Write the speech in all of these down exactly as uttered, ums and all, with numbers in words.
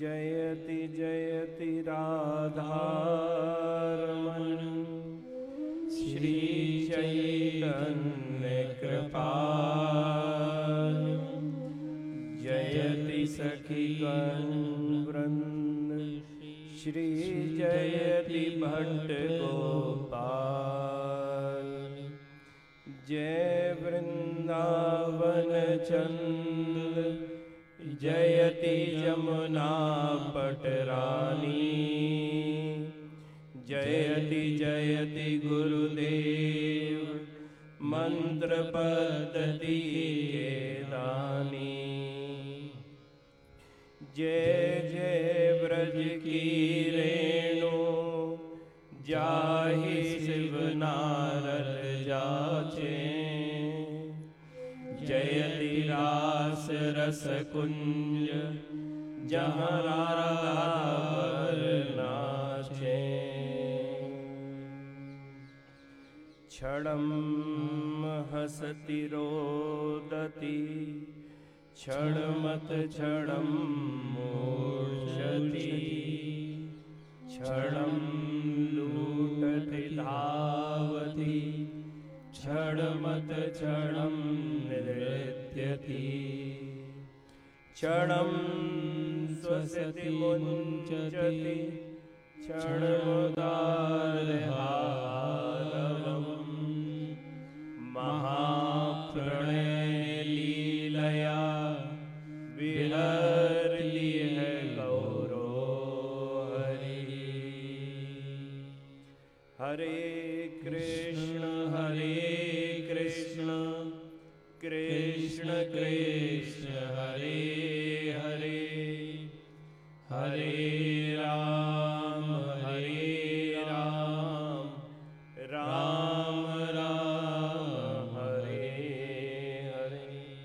जयति जयति राधारमण श्री चैतन्य कृपाल जयति सखीगण वृंद श्री जयति भट्ट गोपाल जय वृंदावन चंद जयति जमुना पटरानी जयति जयति गुरुदेव मंत्र पद्धति के दानी जय जय ब्रज की रेणु जाहि शिव नारद जाचे जयति रास रस कुंज जहाँ राधावर नाचे क्षणम हसति रोदति क्षणमत क्षणम मूर्छति क्षणम लूटति धावति क्षणमत क्षणम नृत्यति क्षणम स्वसति मुञ्चति क्षणमुदारहारवम् महाप्रणय लीलया विहरली है गौरो हरि हरे कृष्ण हरे कृष्ण कृष्ण कृष्ण हरे हरे हरे राम हरे राम राम राम हरे हरे।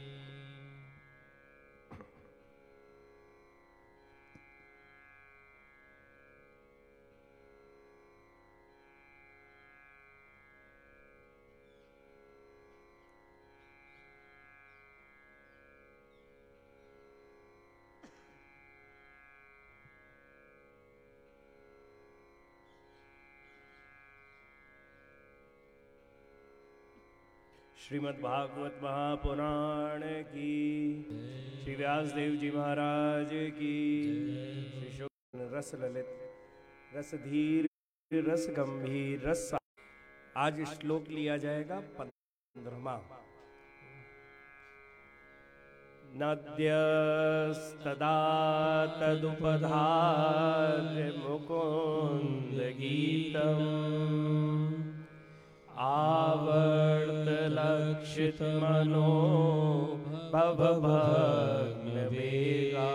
श्रीमद् भागवत महापुराण की, श्री व्यासदेव जी महाराज की, श्री शुक रस ललित रसधीर रस गंभीर रस। आज श्लोक लिया जाएगा पंद्रहवां। नद्यस्तदा तदुपधार्य मुकुंद गीतम् आवर्त लक्षित मनो भवभग्न वेगा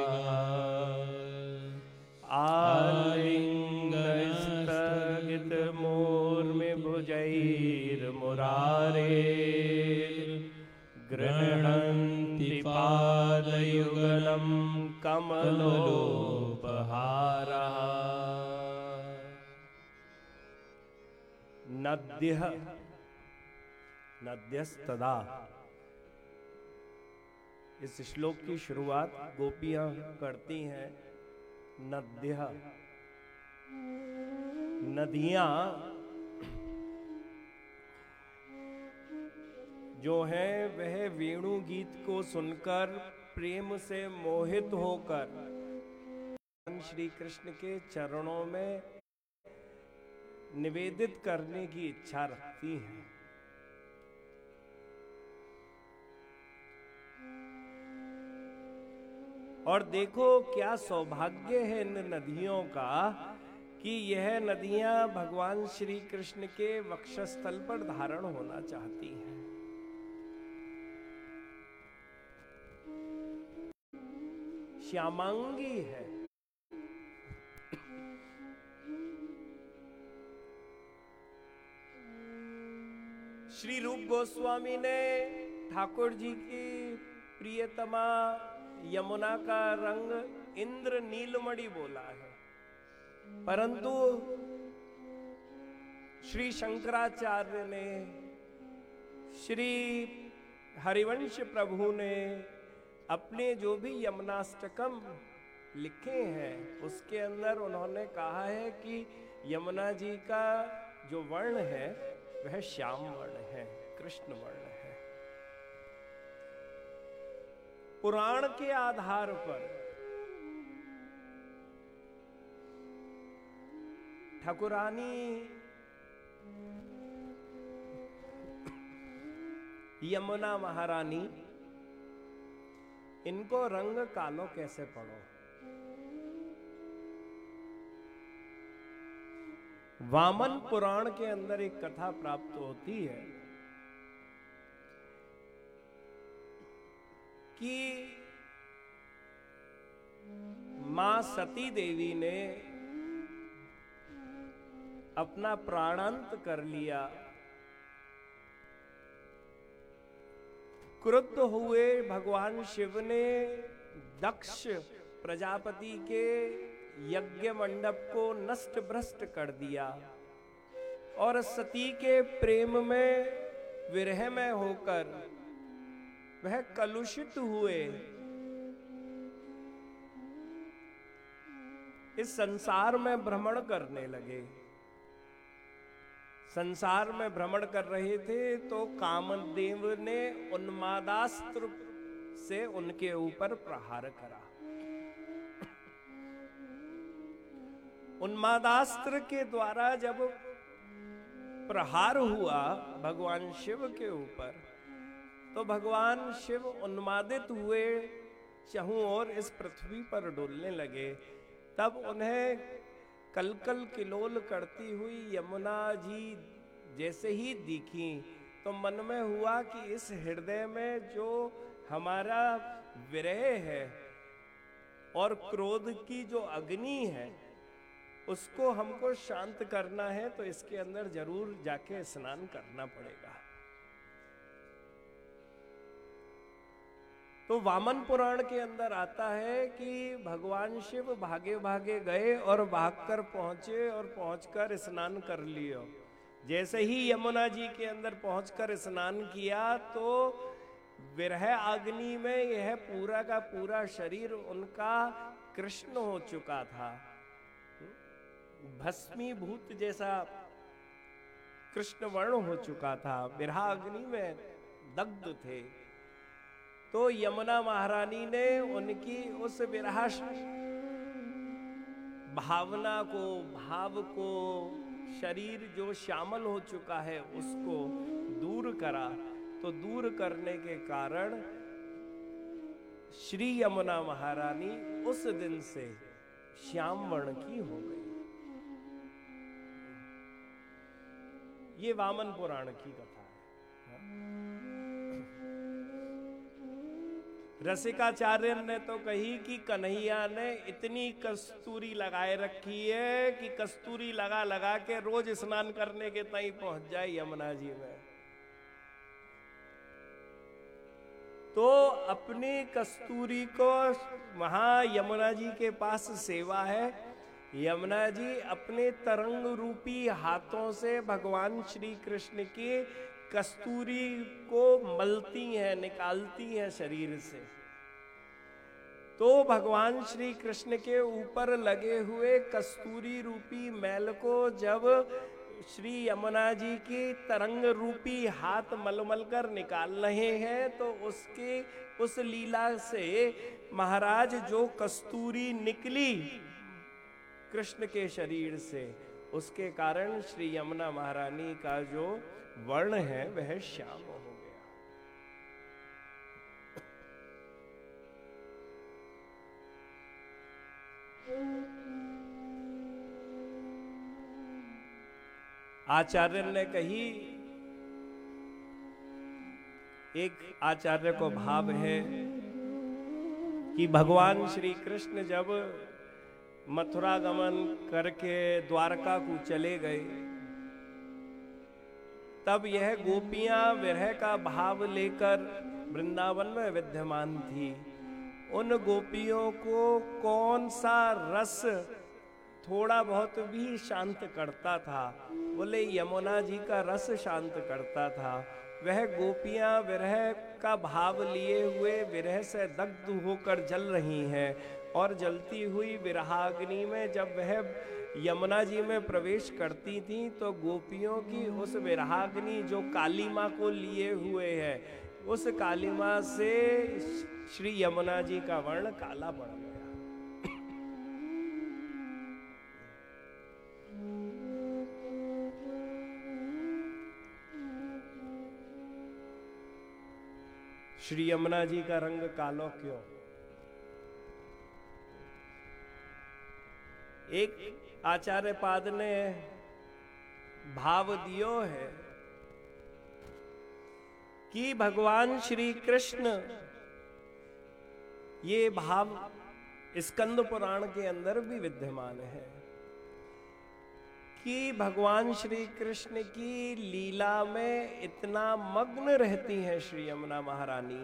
आलिंग स्थगित मूर्मि भुजैर मुरारे गृह्णन्ति पादयुगलं कमलोपहारः नद्यः नद्यस्तदा। इस श्लोक की शुरुआत गोपियां करती हैं नद्यः। नदियां जो हैं वह वेणु गीत को सुनकर प्रेम से मोहित होकर श्री कृष्ण के चरणों में निवेदित करने की इच्छा रखती हैं। और देखो क्या सौभाग्य है इन नदियों का कि यह नदियां भगवान श्री कृष्ण के वक्षस्थल पर धारण होना चाहती हैं। श्यामांगी है। श्री रूप गोस्वामी ने ठाकुर जी की प्रियतमा यमुना का रंग इंद्र नीलमणि बोला है, परंतु श्री शंकराचार्य ने, श्री हरिवंश प्रभु ने अपने जो भी यमुनाष्टकम लिखे हैं उसके अंदर उन्होंने कहा है कि यमुना जी का जो वर्ण है वह श्याम वर्ण है, कृष्ण वर्ण है। पुराण के आधार पर ठाकुरानी यमुना महारानी, इनको रंग कालो कैसे पढ़ो। वामन पुराण के अंदर एक कथा प्राप्त होती है कि मां सती देवी ने अपना प्राणांत कर लिया। क्रुद्ध हुए भगवान शिव ने दक्ष प्रजापति के यज्ञ मंडप को नष्ट भ्रष्ट कर दिया और सती के प्रेम में विरह में होकर वह कलुषित हुए इस संसार में भ्रमण करने लगे। संसार में भ्रमण कर रहे थे तो कामदेव ने उन्मादास्त्र से उनके ऊपर प्रहार करा। उन्मादास्त्र के द्वारा जब प्रहार हुआ भगवान शिव के ऊपर, तो भगवान शिव उन्मादित हुए, चहुं ओर इस पृथ्वी पर डोलने लगे। तब उन्हें कलकल किलोल करती हुई यमुना जी जैसे ही दिखी तो मन में हुआ कि इस हृदय में जो हमारा विरह है और क्रोध की जो अग्नि है उसको हमको शांत करना है, तो इसके अंदर जरूर जाके स्नान करना पड़ेगा। तो वामन पुराण के अंदर आता है कि भगवान शिव भागे भागे गए और भागकर पहुंचे और पहुंचकर स्नान कर लियो। जैसे ही यमुना जी के अंदर पहुंचकर स्नान किया तो विरह अग्नि में यह पूरा का पूरा शरीर उनका कृष्ण हो चुका था, भस्मीभूत जैसा कृष्ण वर्ण हो चुका था, विरह अग्नि में दग्ध थे। तो यमुना महारानी ने उनकी उस विरह भावना को, भाव को, शरीर जो श्यामल हो चुका है उसको दूर करा। तो दूर करने के कारण श्री यमुना महारानी उस दिन से श्याम वर्ण की हो गई। ये वामन पुराण की कथा है। रसिकाचार्य ने तो कही कि कन्हैया ने इतनी कस्तूरी लगाए रखी है कि कस्तूरी लगा लगा के रोज स्नान करने के तई पहुंच जाए यमुना जी में। तो अपनी कस्तूरी को वहां यमुना जी के पास सेवा है। यमुना जी अपने तरंग रूपी हाथों से भगवान श्री कृष्ण की कस्तूरी को मलती हैं, निकालती हैं शरीर से। तो भगवान श्री कृष्ण के ऊपर लगे हुए कस्तूरी रूपी मैल को जब श्री यमुना जी की तरंग रूपी हाथ मलमल कर निकाल रहे हैं, तो उसके उस लीला से महाराज जो कस्तूरी निकली कृष्ण के शरीर से, उसके कारण श्री यमुना महारानी का जो वर्ण है वह श्याम हो गया। आचार्य ने कही, एक आचार्य को भाव है कि भगवान श्री कृष्ण जब मथुरा गमन करके द्वारका को चले गए, तब यह गोपियां विरह का भाव लेकर वृंदावन में विद्यमान थी। उन गोपियों को कौन सा रस थोड़ा बहुत भी शांत करता था? बोले यमुना जी का रस शांत करता था। वह गोपियां विरह का भाव लिए हुए विरह से दग्ध होकर जल रही हैं। और जलती हुई विरहाग्नि में जब वह यमुना जी में प्रवेश करती थी तो गोपियों की उस विरहाग्नि जो काली माँ को लिए हुए है, उस काली माँ से श्री यमुना जी का वर्ण काला पड़ गया। श्री यमुना जी का रंग कालो क्यों? एक आचार्य पाद ने भाव दियो है कि भगवान श्री कृष्ण, ये भाव स्कंद पुराण के अंदर भी विद्यमान है कि भगवान श्री कृष्ण की लीला में इतना मग्न रहती हैं श्री यमुना महारानी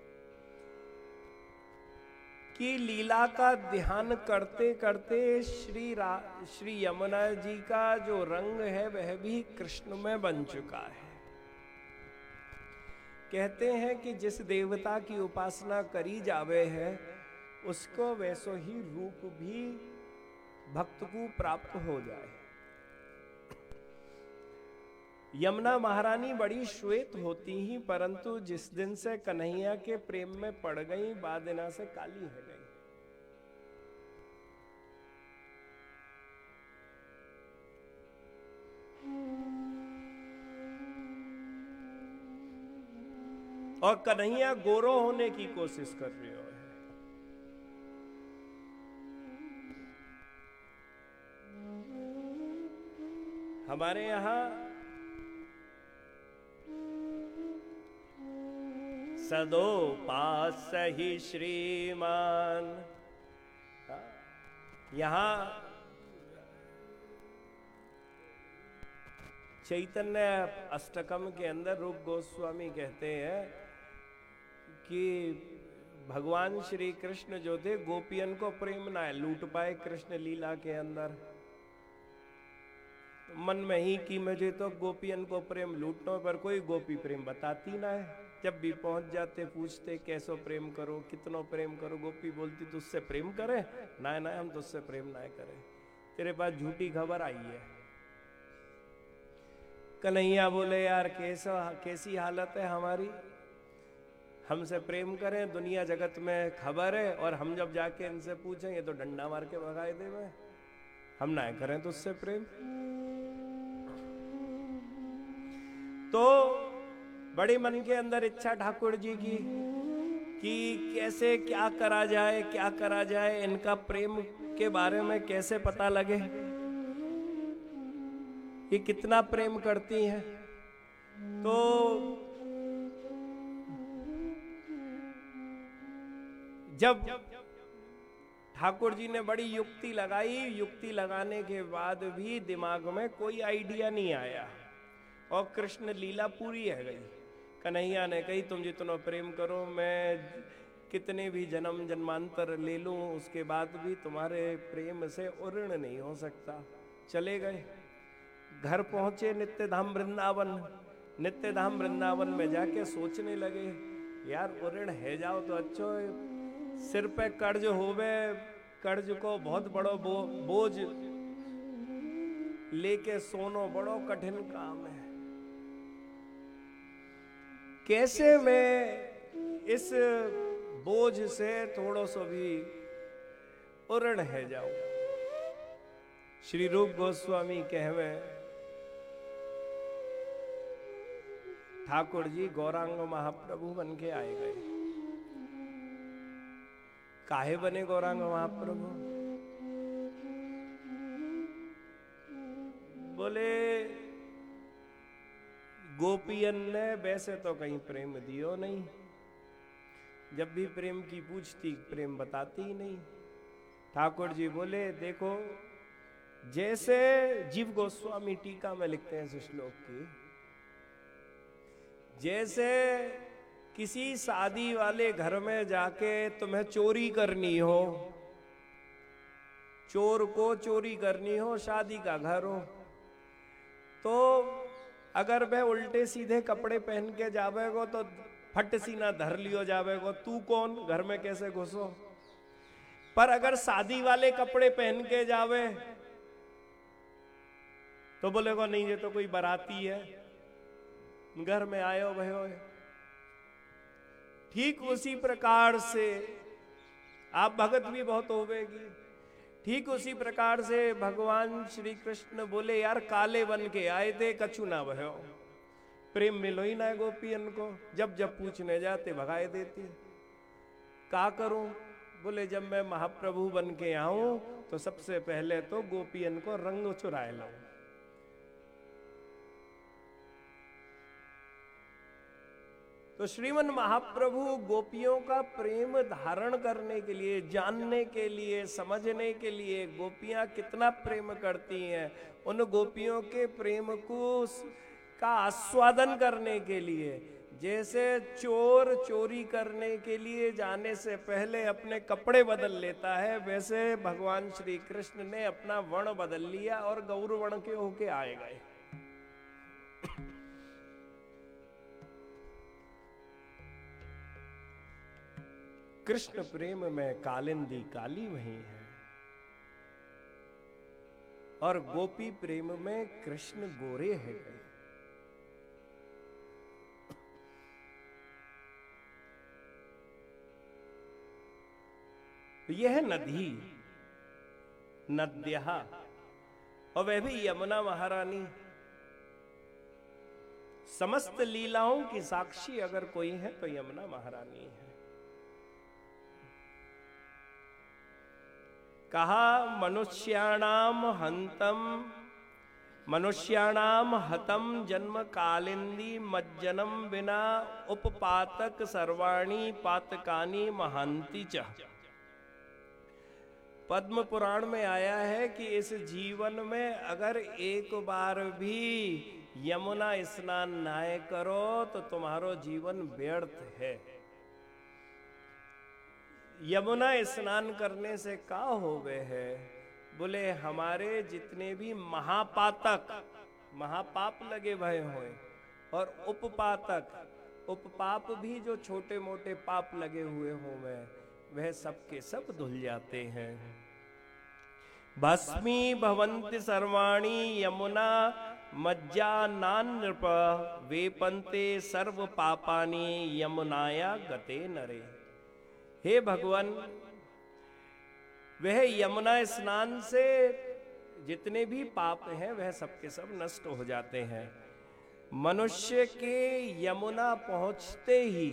कि लीला का ध्यान करते करते श्री रा श्री यमुना जी का जो रंग है वह भी कृष्ण में बन चुका है। कहते हैं कि जिस देवता की उपासना करी जावे है उसको वैसो ही रूप भी भक्त को प्राप्त हो जाए। यमुना महारानी बड़ी श्वेत होती ही, परंतु जिस दिन से कन्हैया के प्रेम में पड़ गई बाद दिना से काली हो गई। और कन्हैया गोरो होने की कोशिश कर रहे हो। हमारे यहां सदो पास ही श्रीमान, यहां चैतन्य अष्टकम के अंदर रूप गोस्वामी कहते हैं कि भगवान श्री कृष्ण जो थे गोपियन को प्रेम ना लूट पाए कृष्ण लीला के अंदर। मन में ही कि मुझे तो गोपियन को प्रेम लूटना, पर कोई गोपी प्रेम बताती ना है। जब भी पहुंच जाते पूछते कैसो प्रेम करो, कितनो प्रेम करो, गोपी बोलती तुझसे प्रेम करे ना ना, हम तुझसे प्रेम ना करें, तेरे पास झूठी खबर आई है। कन्हैया बोले यार कैसा कैसी हालत है हमारी, हमसे प्रेम करें दुनिया जगत में खबर है, और हम जब जाके इनसे पूछें ये तो डंडा मार के भगाए दे, मैं हम ना करें तो उससे प्रेम। तो बड़ी मन के अंदर इच्छा ठाकुर जी की कि कैसे क्या करा जाए, क्या करा जाए, इनका प्रेम के बारे में कैसे पता लगे, ये कितना प्रेम करती हैं। तो जब ठाकुर जी ने बड़ी युक्ति लगाई, युक्ति लगाने के बाद भी दिमाग में कोई आइडिया नहीं आया और कृष्ण लीला पूरी है गई। कन्हैया ने कही तुम जितना प्रेम करो, मैं कितने भी जन्म जन्मांतर ले लूं, उसके बाद भी तुम्हारे प्रेम से उऋण नहीं हो सकता। चले गए, घर पहुंचे नित्य धाम वृंदावन। नित्य धाम वृंदावन में जाके सोचने लगे यार उऋण है जाओ तो अच्छो, सिर पे कर्ज होवे, कर्ज को बहुत बड़ो बो, बोझ लेके सोनो बड़ो कठिन काम है। कैसे मैं इस बोझ से थोड़ो सो भी उऋण है जाऊं। श्री रूप गोस्वामी कहवे ठाकुर जी गौरांग महाप्रभु बन के आए गए। काहे बने गौरांग महाप्रभु? बोले गोपियन ने वैसे तो कहीं प्रेम दियो नहीं, जब भी प्रेम की पूछती प्रेम बताती ही नहीं। ठाकुर जी बोले देखो, जैसे जीव गोस्वामी टीका में लिखते हैं इस श्लोक की, जैसे किसी शादी वाले घर में जाके तुम्हें चोरी करनी हो, चोर को चोरी करनी हो, शादी का घर हो, तो अगर वह उल्टे सीधे कपड़े पहन के जावेगो तो फट सीना धर लियो जावेगो, तू कौन घर में कैसे घुसो। पर अगर शादी वाले कपड़े पहन के जावे तो बोलेगा नहीं ये तो कोई बाराती है, घर में आयो भयो। ठीक उसी प्रकार से आप भगत भी बहुत होवेगी। ठीक उसी प्रकार से भगवान श्री कृष्ण बोले यार काले बन के आए थे, कछु ना भयो, प्रेम मिलो ही ना गोपियन को, जब जब पूछने जाते भगाए देती। का करूं? बोले जब मैं महाप्रभु बन के आऊं तो सबसे पहले तो गोपियन को रंग चुराए लाऊं। तो श्रीमन महाप्रभु गोपियों का प्रेम धारण करने के लिए, जानने के लिए, समझने के लिए, गोपियां कितना प्रेम करती हैं, उन गोपियों के प्रेम को का आस्वादन करने के लिए, जैसे चोर चोरी करने के लिए जाने से पहले अपने कपड़े बदल लेता है, वैसे भगवान श्री कृष्ण ने अपना वर्ण बदल लिया और गौर वर्ण के होके आए गए। कृष्ण प्रेम में कालिंदी काली वही है और गोपी प्रेम में कृष्ण गोरे है गए। यह नदी नद्या और वह भी यमुना महारानी, समस्त लीलाओं की साक्षी अगर कोई है तो यमुना महारानी है। कहा मनुष्याणाम हंतम मनुष्याणाम हतम जन्म कालिंदी मज्जनम बिना उपपातक सर्वाणी पातकानी महांति च। पद्म पुराण में आया है कि इस जीवन में अगर एक बार भी यमुना स्नान ना करो तो तुम्हारो जीवन व्यर्थ है। यमुना स्नान करने से का होवे है? बोले हमारे जितने भी महापातक महापाप लगे भय होए और उपपातक उपपाप भी जो छोटे मोटे पाप लगे हुए होवे वह सब के सब धुल जाते हैं। भस्मी भवन्ति सर्वाणी यमुना मज्जा नान नृप वेपन्ते सर्व पापानि यमुनाया गते नरे। हे भगवान, वह यमुना स्नान से जितने भी पाप हैं वह सबके सब नष्ट हो जाते हैं। मनुष्य के यमुना पहुंचते ही,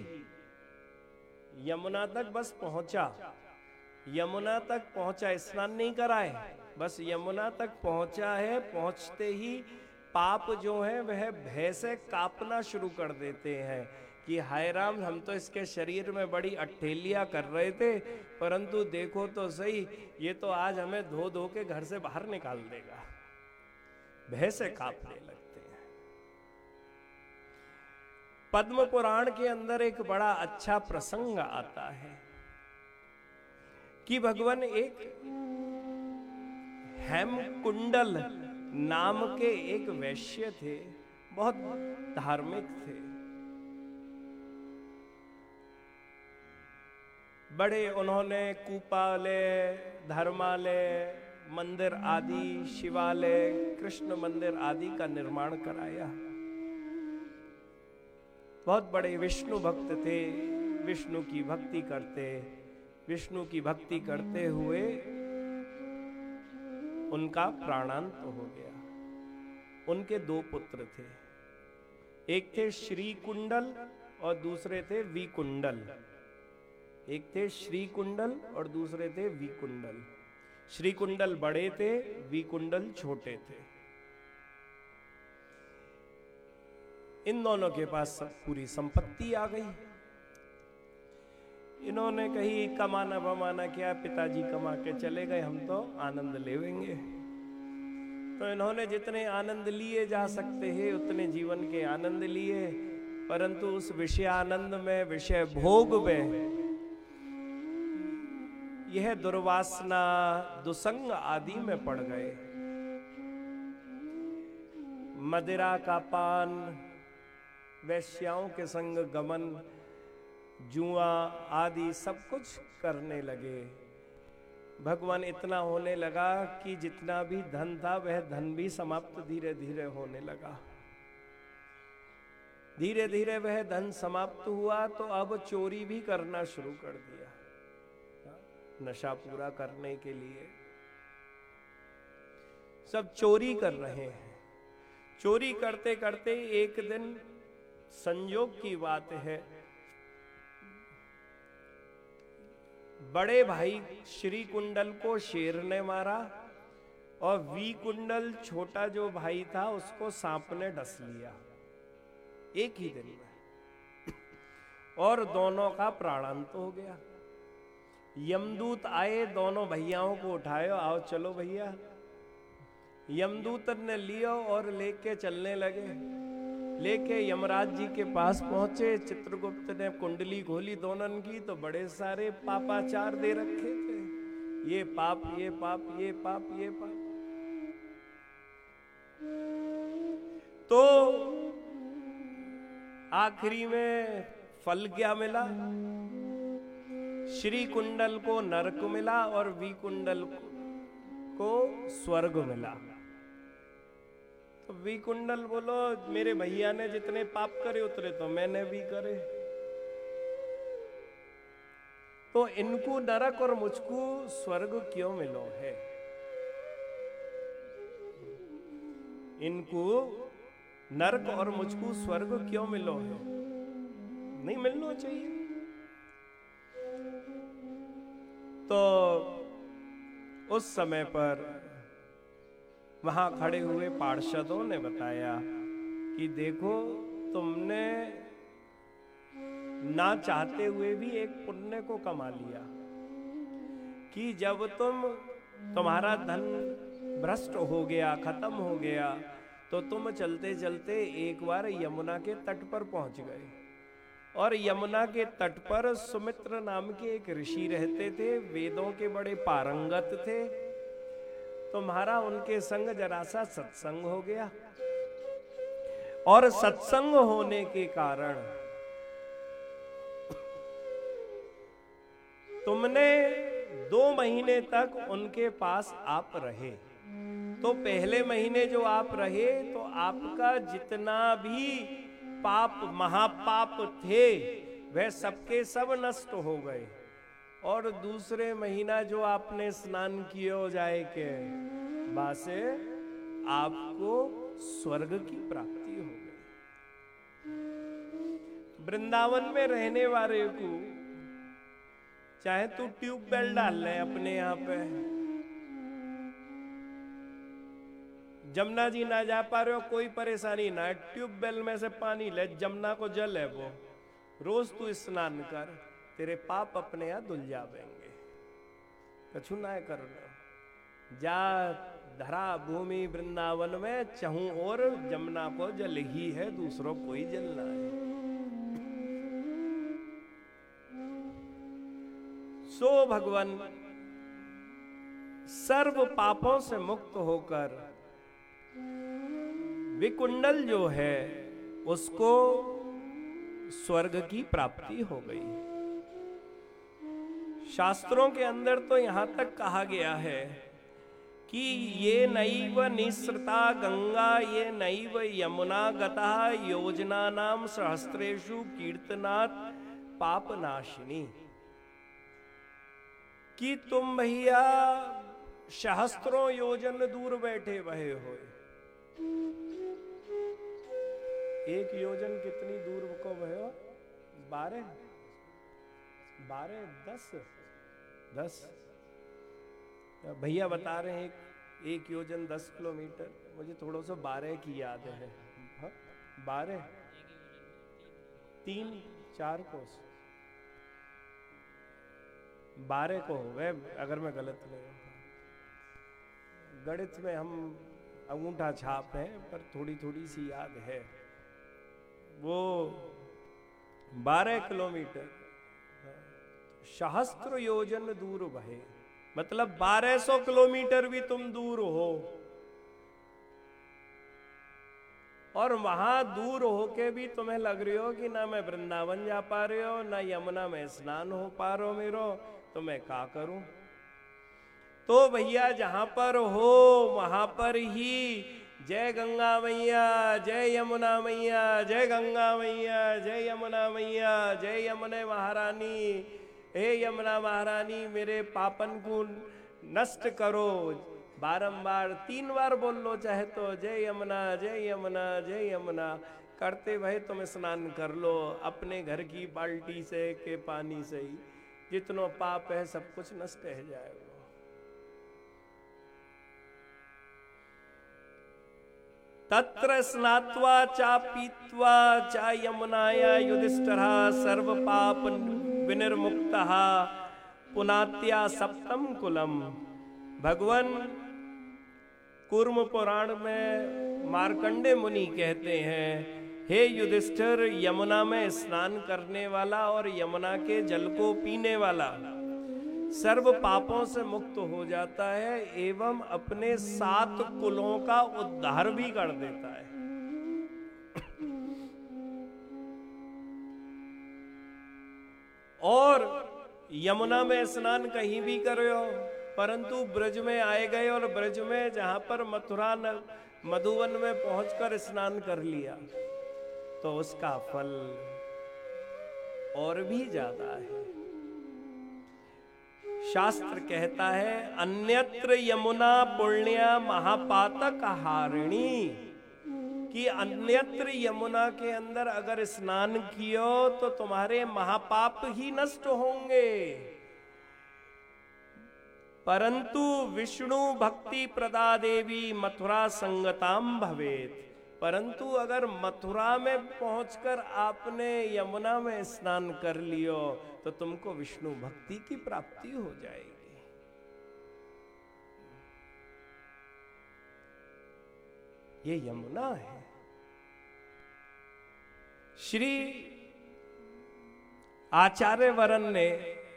यमुना तक बस पहुंचा, यमुना तक पहुंचा, स्नान नहीं कराए, बस यमुना तक पहुंचा है, पहुंचते ही पाप जो है वह भय से कांपना शुरू कर देते हैं कि हाय राम, हम तो इसके शरीर में बड़ी अट्ठेलियां कर रहे थे, परंतु देखो तो सही, ये तो आज हमें धो धो के घर से बाहर निकाल देगा। भय से कांपने लगते हैं। पद्म पुराण के अंदर एक बड़ा अच्छा प्रसंग आता है कि भगवान एक हेमकुंडल नाम के एक वैश्य थे, बहुत धार्मिक थे, बड़े उन्होंने कूपालय, धर्मालय, मंदिर आदि, शिवालय, कृष्ण मंदिर आदि का निर्माण कराया। बहुत बड़े विष्णु भक्त थे, विष्णु की भक्ति करते, विष्णु की भक्ति करते हुए उनका प्राणांत हो गया। उनके दो पुत्र थे, एक थे श्री कुंडल और दूसरे थे विकुंडल। एक थे श्री कुंडल और दूसरे थे विकुंडल। श्री कुंडल बड़े थे, विकुंडल छोटे थे। इन दोनों के पास सब पूरी संपत्ति आ गई। इन्होंने कही कमाना बमाना क्या, पिताजी कमा के चले गए, हम तो आनंद लेवेंगे। तो इन्होंने जितने आनंद लिए जा सकते हैं उतने जीवन के आनंद लिए, परंतु उस विषय आनंद में, विषय भोग में यह दुर्वासना, दुसंग आदि में पड़ गए। मदिरा का पान, वैश्याओं के संग गमन, जुआ आदि सब कुछ करने लगे। भगवान इतना होने लगा कि जितना भी धन था वह धन भी समाप्त धीरे धीरे होने लगा। धीरे धीरे वह धन समाप्त हुआ तो अब चोरी भी करना शुरू कर दिया, नशा पूरा करने के लिए सब चोरी कर रहे हैं। चोरी करते करते एक दिन संयोग की बात है, बड़े भाई श्री कुंडल को शेर ने मारा और वी कुंडल छोटा जो भाई था उसको सांप ने डस लिया एक ही दिन में, और दोनों का प्राणांत हो गया। यमदूत आए, दोनों भैयाओं को उठाए, आओ चलो भैया। यमदूत ने लियो और लेके चलने लगे। लेके यमराज जी के पास पहुंचे। चित्रगुप्त ने कुंडली खोली दोनों की तो बड़े सारे पापाचार दे रखे थे, ये पाप ये पाप ये पाप ये पाप। तो आखिरी में फल क्या मिला? श्री कुंडल को नरक मिला और वी कुंडल को स्वर्ग मिला। तो वी कुंडल बोलो मेरे भैया ने जितने पाप करे उतरे तो मैंने भी करे, तो इनको नरक और मुझको स्वर्ग क्यों मिलो है? इनको नरक और मुझको स्वर्ग क्यों मिलो है? नहीं मिलना चाहिए। तो उस समय पर वहां खड़े हुए पार्षदों ने बताया कि देखो तुमने ना चाहते हुए भी एक पुण्य को कमा लिया कि जब तुम तुम्हारा धन भ्रष्ट हो गया, खत्म हो गया, तो तुम चलते चलते एक बार यमुना के तट पर पहुंच गए। और यमुना के तट पर सुमित्र नाम के एक ऋषि रहते थे, वेदों के बड़े पारंगत थे। तुम्हारा उनके संग जरा सा सत्संग हो गया, और सत्संग होने के कारण तुमने दो महीने तक उनके पास आप रहे। तो पहले महीने जो आप रहे तो आपका जितना भी पाप महापाप थे वह सबके सब नष्ट हो गए। और दूसरे महीना जो आपने स्नान किया जाए के बासे आपको स्वर्ग की प्राप्ति हो गई। वृंदावन में रहने वाले को चाहे तू ट्यूबवेल डाल ले अपने यहाँ पे, जमुना जी ना जा पा रहे हो कोई परेशानी ना, ट्यूबवेल में से पानी ले, जमुना को जल है वो, रोज तू स्नान कर, तेरे पाप अपने यहाँ धुल जाएंगे। कछु ना करना, जा धरा भूमि वृंदावन में चहूं और जमुना को जल ही है, दूसरों कोई जलना है। सो भगवान सर्व पापों से मुक्त होकर विकुंडल जो है उसको स्वर्ग की प्राप्ति हो गई। शास्त्रों के अंदर तो यहां तक कहा गया है कि ये नैव निसृता गंगा ये नैव यमुना गता योजना नाम सहस्त्रेषु कीर्तनात् पाप नाशिनी, कि तुम भैया सहस्त्रों योजन दूर बैठे बहे हो। एक योजन कितनी दूर को भयो? बारह बारह दस दस भैया बता रहे हैं एक, एक योजन दस किलोमीटर। मुझे थोड़ा सा बारह की याद है। हाँ? बारह तीन चार कोस बारह को हो गए अगर मैं गलत नहीं हूँ। गणित में हम अंगूठा छाप है पर थोड़ी थोड़ी सी याद है। वो बारह किलोमीटर सहस्त्र योजन दूर बहे, मतलब बारह सौ किलोमीटर भी तुम दूर हो, और वहां दूर होके भी तुम्हें लग रही हो कि ना मैं वृंदावन जा पा रहे हो ना यमुना में स्नान हो पा रहा हो मेरो, तो मैं क्या करूं? तो भैया जहां पर हो वहां पर ही जय गंगा मैया, जय यमुना मैया, जय गंगा मैया, जय यमुना मैया, जय यमुने महारानी, हे यमुना महारानी मेरे पापन को नष्ट करो। बारंबार तीन बार बोल लो चाहे तो, जय यमुना, जय यमुना, जय यमुना। करते भाई तुम स्नान कर लो अपने घर की बाल्टी से के पानी से ही, जितनो पाप है सब कुछ नष्ट हो जाएगा। तत्र स्नात्वा चा पीत्वा चा यमुनाया युधिष्ठिरः सर्व पाप विनिर्मुक्तः पुनात्या सप्तम कुलम। भगवान कूर्म पुराण में मार्कंडे मुनि कहते हैं, हे युधिष्ठिर, यमुना में स्नान करने वाला और यमुना के जल को पीने वाला सर्व पापों से मुक्त हो जाता है एवं अपने सात कुलों का उद्धार भी कर देता है। और यमुना में स्नान कहीं भी करो, परंतु ब्रज में आए गए और ब्रज में जहां पर मथुरा मधुवन में पहुंचकर स्नान कर लिया तो उसका फल और भी ज्यादा है। शास्त्र कहता है, अन्यत्र यमुना पुण्य महापातक हारिणी, कि अन्यत्र यमुना के अंदर अगर स्नान कियो तो तुम्हारे महापाप ही नष्ट होंगे, परंतु विष्णु भक्ति प्रदा देवी मथुरा संगताम भवेत। परंतु अगर मथुरा में पहुंचकर आपने यमुना में स्नान कर लियो तो तुमको विष्णु भक्ति की प्राप्ति हो जाएगी। ये यमुना है। श्री आचार्य वरन ने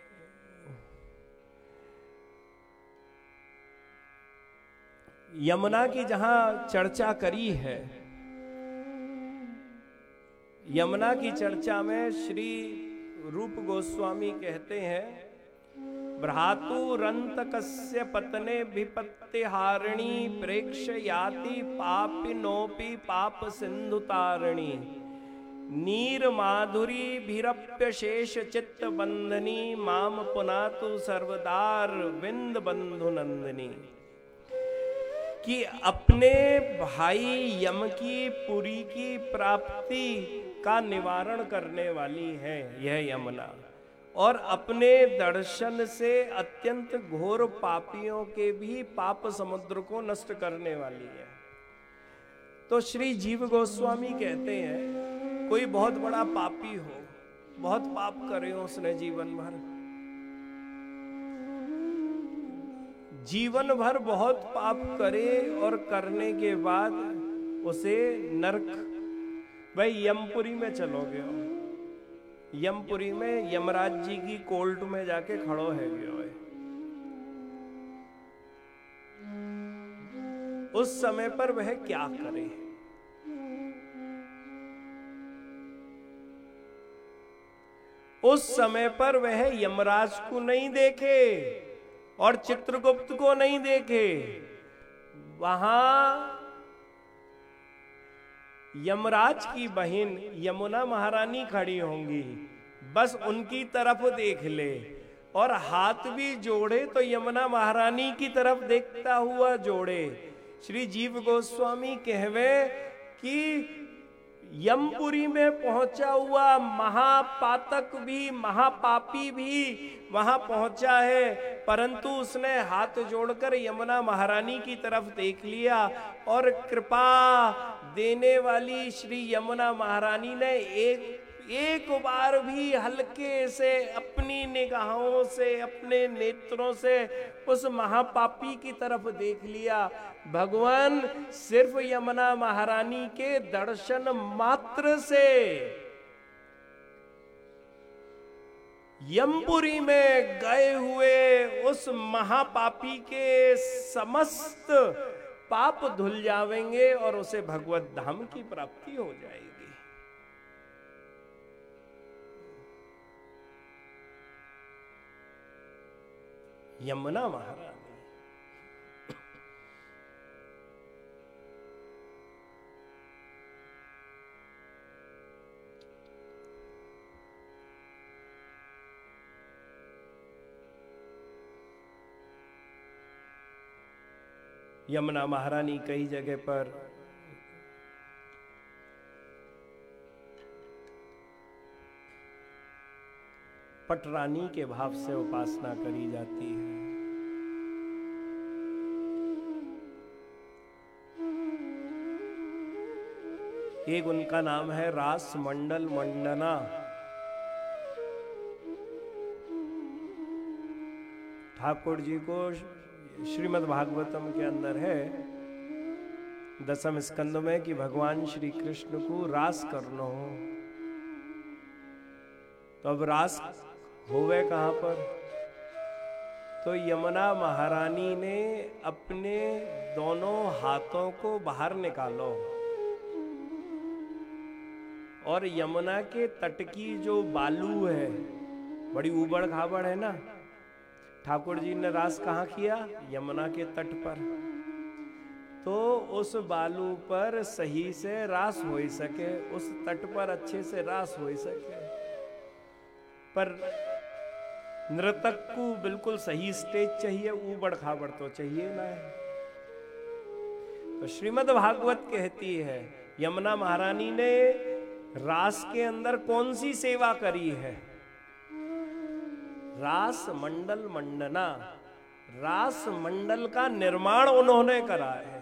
यमुना की जहां चर्चा करी है, यमुना की चर्चा में श्री रूप गोस्वामी कहते हैं, भ्रातु रंतकस्य पतने विपत्ति हारिणी प्रेक्ष याति पापिनोपि पाप सिंधु तारिणी नीर माधुरी भीरप्य शेष चित्त बंधनी माम पुनातु सर्वदार विंद बंधु नंदिनी। कि अपने भाई यम की पुरी की प्राप्ति का निवारण करने वाली है यह यमुना, और अपने दर्शन से अत्यंत घोर पापियों के भी पाप समुद्र को नष्ट करने वाली है। तो श्री जीव गोस्वामी कहते हैं, कोई बहुत बड़ा पापी हो, बहुत पाप करे हो उसने जीवन भर, जीवन भर बहुत पाप करे और करने के बाद उसे नरक, भाई यमपुरी में चलोगे हो, यमपुरी में यमराज जी की कोर्ट में जाके खड़ो है गयो है। उस समय पर वह क्या करे? उस समय पर वह यमराज को नहीं देखे और चित्रगुप्त को नहीं देखे, वहां यमराज की बहन यमुना महारानी खड़ी होंगी, बस उनकी तरफ देख ले और हाथ भी जोड़े तो यमुना महारानी की तरफ देखता हुआ जोड़े। श्री जीव गोस्वामी कहवे कि यमपुरी में पहुंचा हुआ महापातक भी, महापापी भी वहां पहुंचा है, परंतु उसने हाथ जोड़कर यमुना महारानी की तरफ देख लिया और कृपा देने वाली श्री यमुना महारानी ने एक एक बार भी हल्के से अपनी निगाहों से, अपने नेत्रों से उस महापापी की तरफ देख लिया। भगवान सिर्फ यमुना महारानी के दर्शन मात्र से यमपुरी में गए हुए उस महापापी के समस्त पाप धुल जावेंगे और उसे भगवत धाम की प्राप्ति हो जाएगी। यमुना महारानी यमुना महारानी कई जगह पर पटरानी के भाव से उपासना करी जाती है। एक उनका नाम है रास मंडल मंडना। ठाकुर जी को श्रीमद् भागवतम के अंदर है दसम स्कंद में कि भगवान श्री कृष्ण को रास करना हो, तो अब रास होवे कहां पर? तो यमुना महारानी ने अपने दोनों हाथों को बाहर निकालो और यमुना के तट की जो बालू है, बड़ी उबड़ खाबड़ है ना, ठाकुर जी ने रास कहाँ किया? यमुना के तट पर। तो उस बालू पर सही से रास हो सके, उस तट पर अच्छे से रास हो सके, पर नृतक को बिल्कुल सही स्टेज चाहिए, ऊबड़ खाबड़ तो चाहिए ना है। तो श्रीमद् भागवत कहती है यमुना महारानी ने रास के अंदर कौन सी सेवा करी है? रास मंडल मंडना, रास मंडल का निर्माण उन्होंने करा है।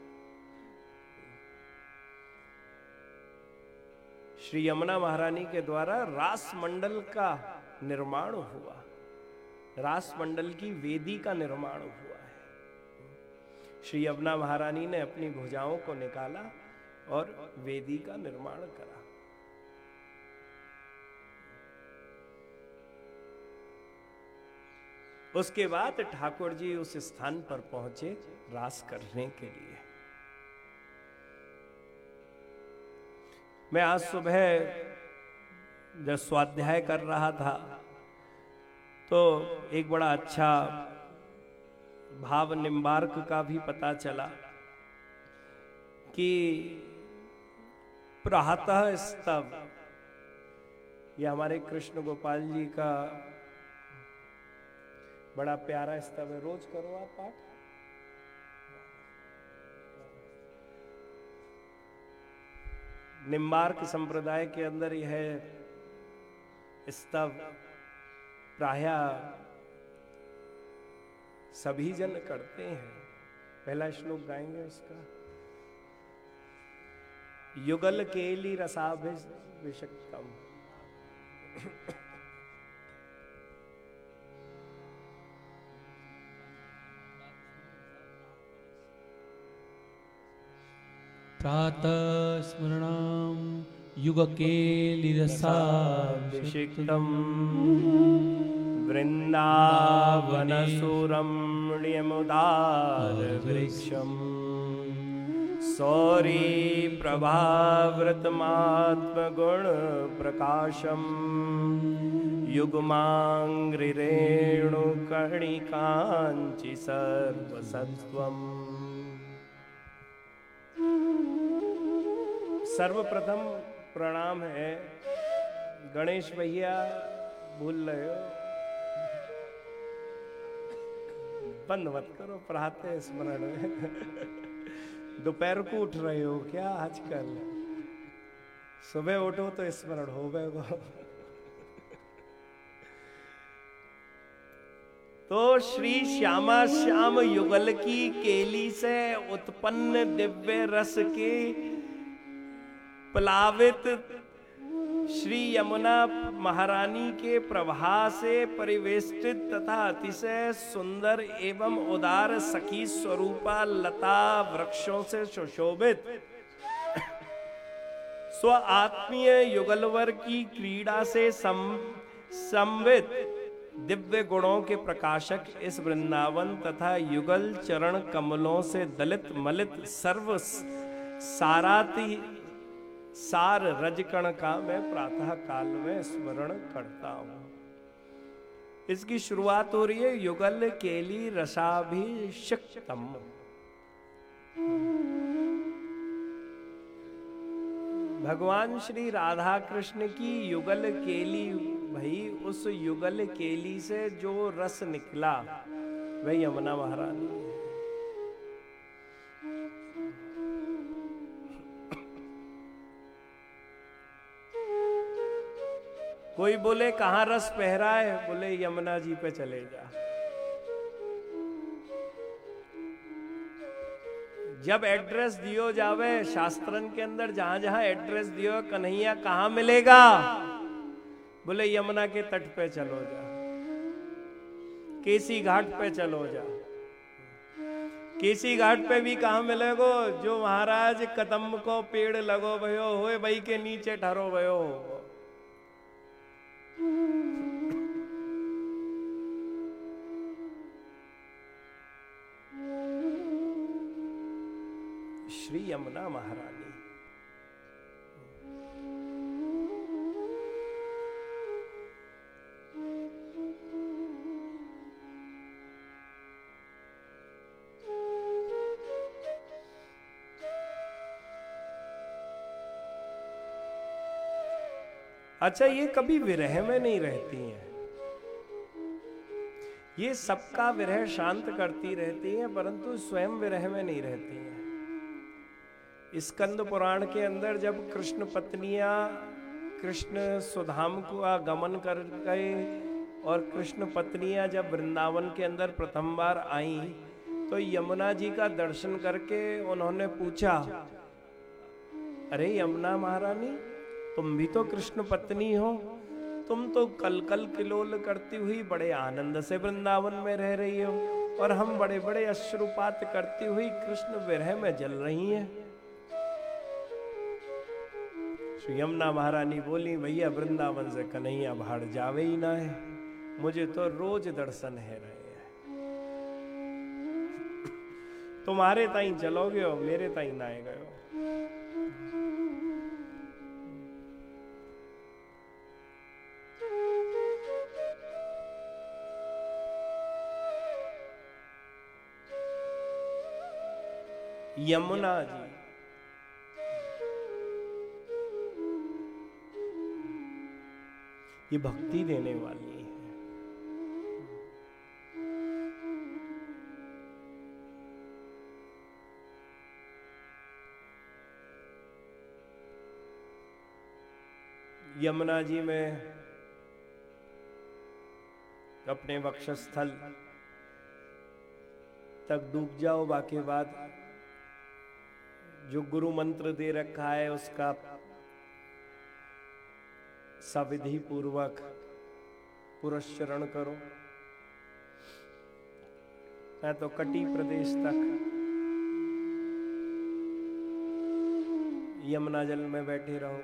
श्री यमुना महारानी के द्वारा रास मंडल का निर्माण हुआ, रास मंडल की वेदी का निर्माण हुआ है। श्री यमुना महारानी ने अपनी भुजाओं को निकाला और वेदी का निर्माण करा। उसके बाद ठाकुर जी उस स्थान पर पहुंचे रास करने के लिए। मैं आज सुबह जब स्वाध्याय कर रहा था तो एक बड़ा अच्छा भाव निम्बार्क का भी पता चला कि प्रातः स्तव, यह हमारे कृष्ण गोपाल जी का बड़ा प्यारा स्तव है। रोज करो आप पाठ। निम्बार्क संप्रदाय के अंदर यह स्तव प्रायः सभी जन करते हैं। पहला श्लोक गाएंगे उसका। युगल केली रसाभिषेकम। प्रातः स्मरणं युगकेलिरसाभिषिक्तं वृन्दावनसुरम्यमुदारवृक्षम् सौरी प्रभावृतमात्मगुणप्रकाशम् युग्माङ्घ्रिरेणुकर्णिकाञ्चि सर्वसत्त्वम्। सर्वप्रथम प्रणाम है गणेश भैया, भूल रहे हो, बंद मत करो प्रातः स्मरण में। दोपहर को उठ रहे हो क्या आजकल? सुबह उठो तो स्मरण हो गए। तो श्री श्यामा श्याम युगल की केली से उत्पन्न दिव्य रस के प्लावित श्री यमुना महारानी के प्रभा से परिवेष्टित तथा अतिशय सुंदर एवं उदार सखी स्वरूपा लता वृक्षों से सुशोभित स्व आत्मीय युगलवर की क्रीड़ा से संवित दिव्य गुणों के प्रकाशक इस वृंदावन तथा युगल चरण कमलों से दलित मलित सर्व साराती सार रजकण का मैं प्रातः काल में स्मरण करता हूं। इसकी शुरुआत हो रही है युगल केली रसाभिषिक्तम। भगवान श्री राधा कृष्ण की युगल केली, भाई उस युगल केली से जो रस निकला वह यमुना महारानी है। कोई बोले कहाँ रस पहरा है, बोले यमुना जी पे चले जा। जब एड्रेस दियो जावे शास्त्रन के अंदर, जहां जहां एड्रेस दियो कन्हैया कहां मिलेगा, बोले यमुना के तट पे चलो जा, केसी घाट पे चलो जा। केसी घाट पे भी कहां मिलेगो, जो महाराज कदम को पेड़ लगो भयो होए भाई के नीचे ठहरो भयो। श्री यमुना महारानी। अच्छा, ये कभी विरह में नहीं रहती हैं, ये सबका विरह शांत करती रहती हैं, परंतु स्वयं विरह में नहीं रहती हैं। स्कंद पुराण के अंदर जब कृष्ण पत्नियां कृष्ण सुधाम को आगमन कर गए और कृष्ण पत्नियां जब वृंदावन के अंदर प्रथम बार आई, तो यमुना जी का दर्शन करके उन्होंने पूछा, अरे यमुना महारानी, तुम भी तो कृष्ण पत्नी हो, तुम तो कल कल किलोल करती हुई बड़े आनंद से वृंदावन में रह रही हो, और हम बड़े बड़े अश्रुपात करती हुई कृष्ण विरह में जल रही हैं। श्री यमुना महारानी बोली, भैया वृंदावन से कन्हैया बाहर जावे ही ना है, मुझे तो रोज दर्शन है रहे हैं। तुम्हारे ताई चलोगे हो, मेरे ताई ना आए गए हो। यमुना जी ये भक्ति देने वाली है। यमुना जी में अपने वक्षस्थल तक डूब जाओ, बाकी बाद जो गुरु मंत्र दे रखा है उसका सविधि पूर्वक पुरस्चरण करो। मैं तो कटी प्रदेश तक यमुना जल में बैठे रहो।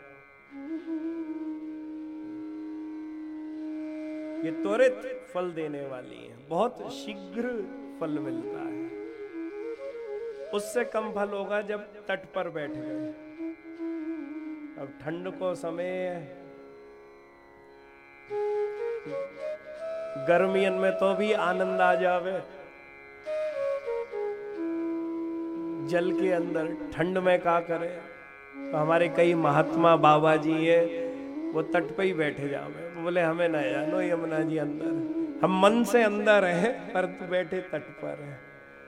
ये त्वरित फल देने वाली है, बहुत शीघ्र फल मिलता है। उससे कम फल होगा जब तट पर बैठ गए। अब ठंड को समय, गर्मियन में तो भी आनंद आ जावे जल के अंदर, ठंड में क्या करे। तो हमारे कई महात्मा बाबा जी है, वो तट पे ही बैठे जावे, बोले हमें ना जानो यमुना जी अंदर, हम मन से अंदर हैं पर तू बैठे तट पर है।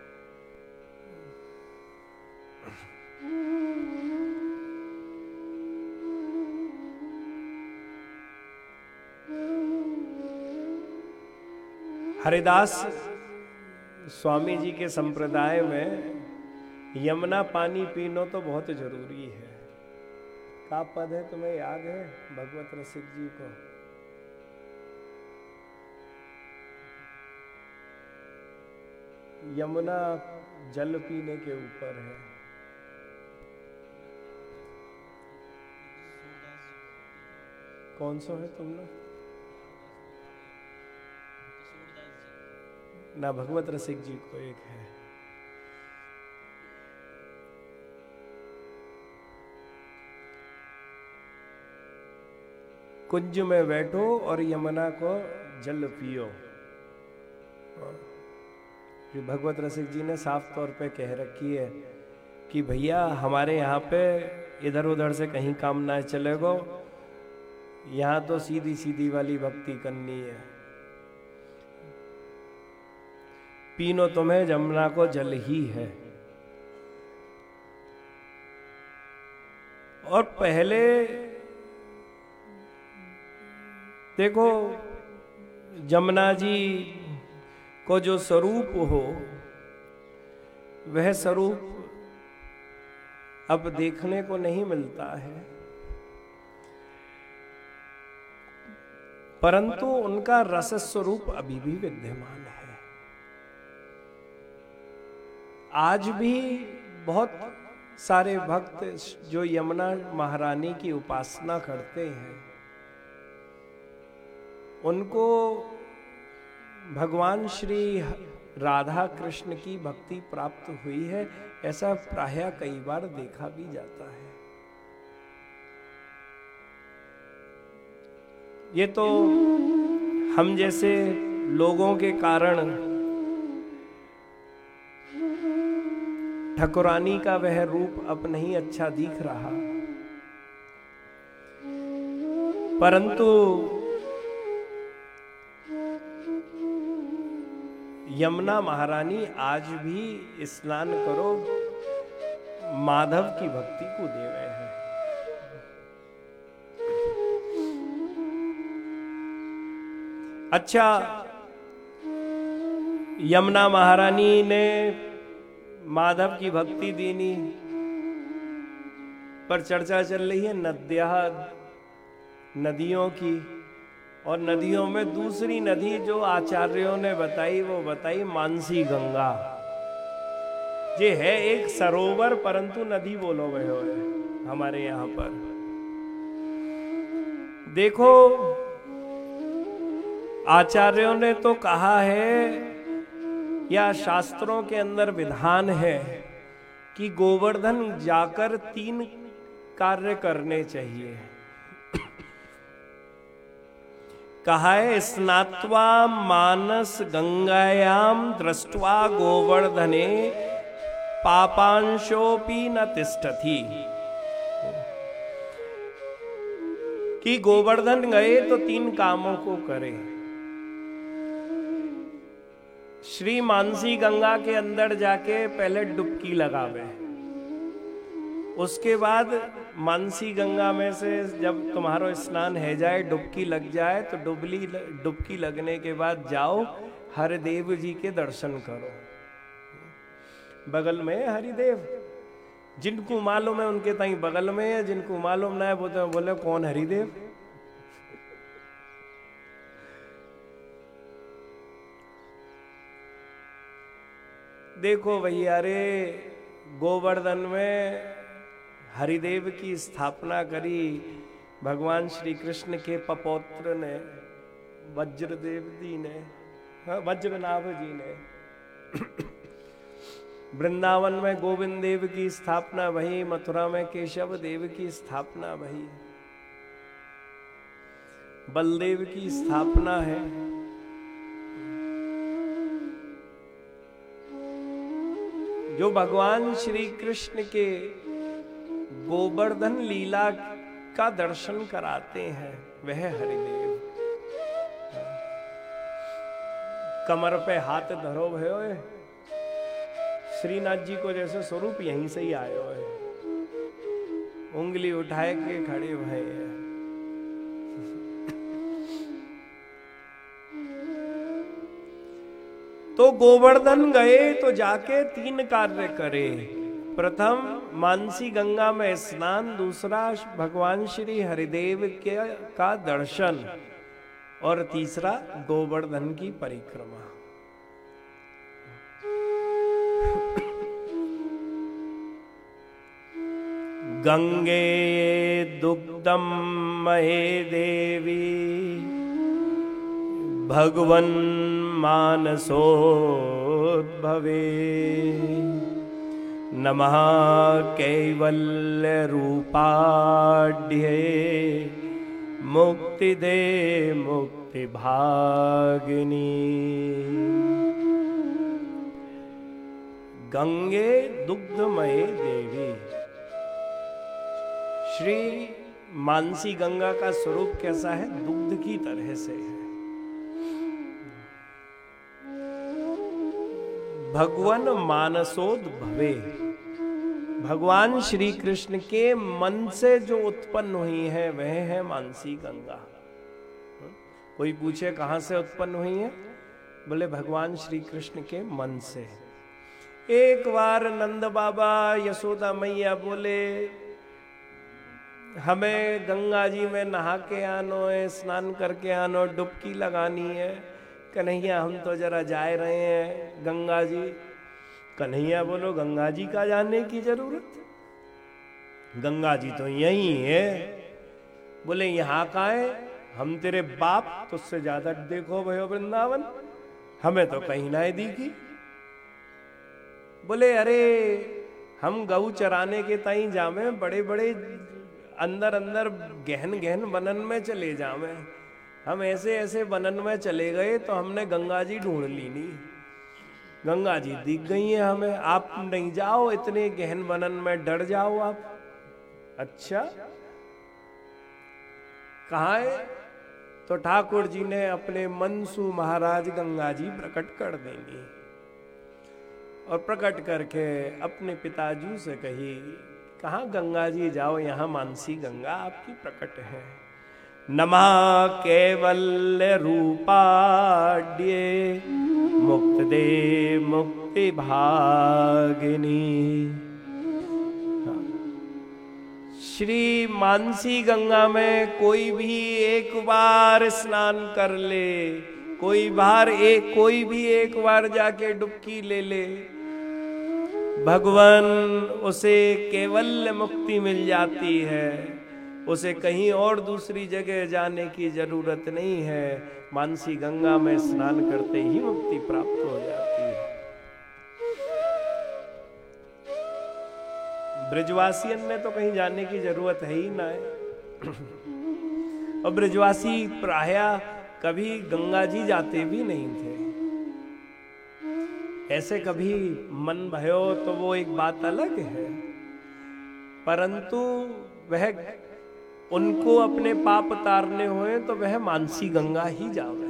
हरिदास स्वामी जी के संप्रदाय में यमुना पानी पीनो तो बहुत जरूरी है। का पद है तुम्हें याद है भगवत रसिक जी को? यमुना जल पीने के ऊपर है। कौन सा है तुमने? ना भगवत रसिक जी को एक है। कुंज में बैठो और यमुना को जल पियो। भगवत रसिक जी ने साफ तौर पे कह रखी है कि भैया हमारे यहाँ पे इधर उधर से कहीं काम ना चलेगो, यहाँ तो सीधी सीधी वाली भक्ति करनी है। पीनो तुम्हें यमुना को जल ही है। और पहले देखो, जमुना जी को जो स्वरूप हो वह स्वरूप अब देखने को नहीं मिलता है, परंतु उनका रस स्वरूप अभी भी विद्यमान है। आज भी बहुत सारे भक्त जो यमुना महारानी की उपासना करते हैं, उनको भगवान श्री राधा कृष्ण की भक्ति प्राप्त हुई है, ऐसा प्रायः कई बार देखा भी जाता है। ये तो हम जैसे लोगों के कारण ठाकुरानी का वह रूप अब नहीं अच्छा दिख रहा, परंतु यमुना महारानी आज भी स्नान करो माधव की भक्ति को देवे है। अच्छा, यमुना महारानी ने माधव की भक्ति देनी पर चर्चा चल रही है नद्या नदियों की, और नदियों में दूसरी नदी जो आचार्यों ने बताई वो बताई मानसी गंगा। ये है एक सरोवर, परंतु नदी बोलो वह है हमारे यहाँ पर। देखो, आचार्यों ने तो कहा है या शास्त्रों के अंदर विधान है कि गोवर्धन जाकर तीन कार्य करने चाहिए। कहा है स्नात्वा मानस गंगायाम दृष्ट्वा गोवर्धने पापांशोपि न तिष्ठति, कि गोवर्धन गए तो तीन कामों को करे। श्री मानसी गंगा के अंदर जाके पहले डुबकी लगावे, उसके बाद मानसी गंगा में से जब तुम्हारो स्नान है जाए, डुबकी लग जाए, तो डुबली डुबकी लगने के बाद जाओ हरिदेव जी के दर्शन करो। बगल में हरिदेव, जिनको मालूम है उनके ताई बगल में है, जिनको मालूम ना है वो तो बोले कौन हरिदेव। देखो भैया रे, गोवर्धन में हरिदेव की स्थापना करी भगवान श्री कृष्ण के पपौत्र ने, वज्रदेव जी ने, वज्रनाभ जी ने। वृंदावन में गोविंद देव की स्थापना वही, मथुरा में केशव देव की स्थापना वही, बलदेव की स्थापना है। जो भगवान श्री कृष्ण के गोवर्धन लीला का दर्शन कराते हैं वह हरिदेव। कमर पे हाथ धरो भयो, श्रीनाथ जी को जैसे स्वरूप यहीं से ही आयो है, उंगली उठाए के खड़े भये हैं। तो गोवर्धन गए तो जाके तीन कार्य करे। प्रथम मानसी गंगा में स्नान, दूसरा भगवान श्री हरिदेव के का दर्शन, और तीसरा गोवर्धन की परिक्रमा। गंगे दुग्धम महे देवी भगवन मानसोद्भवे, नमः कैवल्य रूपाढ्ये मुक्ति दे मुक्ति भागिनी। गंगे दुग्धमय देवी, श्री मानसी गंगा का स्वरूप कैसा है? दुग्ध की तरह से है। भगवन मानसोद्भवे, भगवान श्री कृष्ण के मन से जो उत्पन्न हुई है वह है मानसी गंगा। कोई पूछे कहां से उत्पन्न हुई है, बोले भगवान श्री कृष्ण के मन से। एक बार नंद बाबा यशोदा मैया बोले हमें गंगा जी में नहा के आनो है, स्नान करके आनो, डुबकी लगानी है। कन्हैया हम तो जरा जाए रहे हैं गंगा जी। कन्हैया बोलो गंगा जी का जाने की जरूरत, गंगा जी तो यही है। बोले यहाँ का है, हम तेरे बाप तुझसे ज्यादा देखो भयो वृंदावन, हमें तो कहीं ना दिखी। बोले अरे हम गऊ चराने के ताई जावे, बड़े बड़े अंदर अंदर गहन गहन वनन में चले जावे। हम ऐसे ऐसे वनन में चले गए तो हमने गंगा जी ढूंढ ली नहीं, गंगा जी दिख गई है हमें। आप नहीं जाओ इतने गहन वनन में, डर जाओ आप। अच्छा कहाँ है? तो ठाकुर जी ने अपने मनसू महाराज गंगा जी प्रकट कर देंगे, और प्रकट करके अपने पिताजी से कही कहाँ गंगा जी जाओ, यहाँ मानसी गंगा आपकी प्रकट है। नमा कैवल्य रूपाड्ये मुक्त दे मुक्ति भागिनी। श्री मानसी गंगा में कोई भी एक बार स्नान कर ले, कोई बार एक कोई भी एक बार जाके डुबकी ले ले, भगवान उसे केवल मुक्ति मिल जाती है। उसे कहीं और दूसरी जगह जाने की जरूरत नहीं है, मानसी गंगा में स्नान करते ही मुक्ति प्राप्त हो जाती है। ब्रजवासियन में तो कहीं जाने की जरूरत है ही ना है। और ब्रजवासी प्रायः कभी गंगा जी जाते भी नहीं थे। ऐसे कभी मन भयो तो वो एक बात अलग है, परंतु वह उनको अपने पाप तारने हुए तो वह मानसी गंगा ही जावे।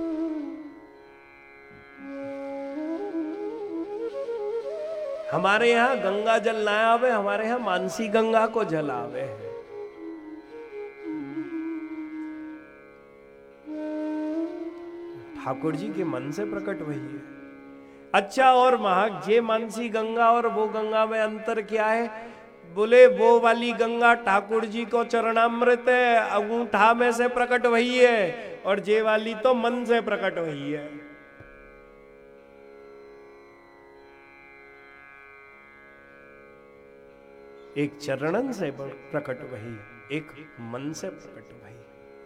हमारे यहाँ गंगा जल ना आवे, हमारे यहाँ मानसी गंगा को जल आवे। ठाकुर जी के मन से प्रकट वही है। अच्छा, और महा जे मानसी गंगा और वो गंगा में अंतर क्या है? बोले वो वाली गंगा ठाकुर जी को चरणामृत है, अंगूठा में से प्रकट वही है, और जे वाली तो मन से प्रकट वही है। एक चरणन से प्रकट वही, एक मन से प्रकट वही।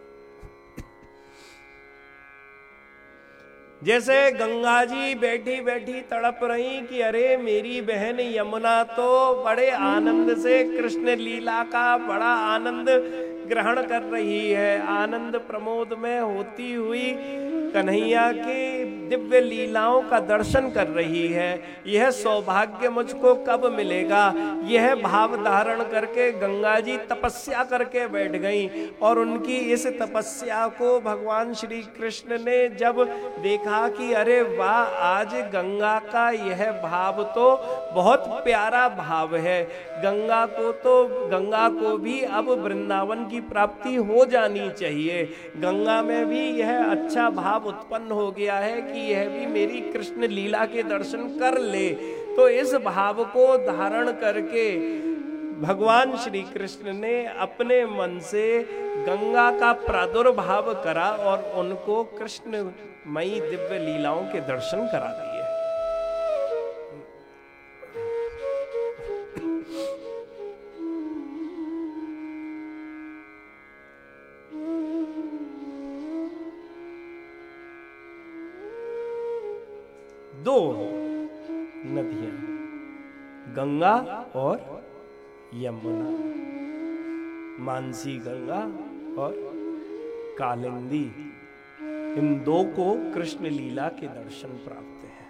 जैसे गंगा जी बैठी बैठी तड़प रही कि अरे मेरी बहन यमुना तो बड़े आनंद से कृष्ण लीला का बड़ा आनंद ग्रहण कर रही है, आनंद प्रमोद में होती हुई कन्हैया की दिव्य लीलाओं का दर्शन कर रही है। यह सौभाग्य मुझको कब मिलेगा? यह भाव धारण करके गंगा जी तपस्या करके बैठ गईं, और उनकी इस तपस्या को भगवान श्री कृष्ण ने जब देखा कि अरे वाह, आज गंगा का यह भाव तो बहुत प्यारा भाव है, गंगा को तो गंगा को भी अब वृंदावन की प्राप्ति हो जानी चाहिए, गंगा में भी यह अच्छा भाव उत्पन्न हो गया है कि यह भी मेरी कृष्ण लीला के दर्शन कर ले। तो इस भाव को धारण करके भगवान श्री कृष्ण ने अपने मन से गंगा का प्रादुर्भाव करा और उनको कृष्णमयी दिव्य लीलाओं के दर्शन करा दिए। दो नदियां, गंगा और यमुना, मानसी गंगा और कालिंदी, इन दो को कृष्ण लीला के दर्शन प्राप्त है।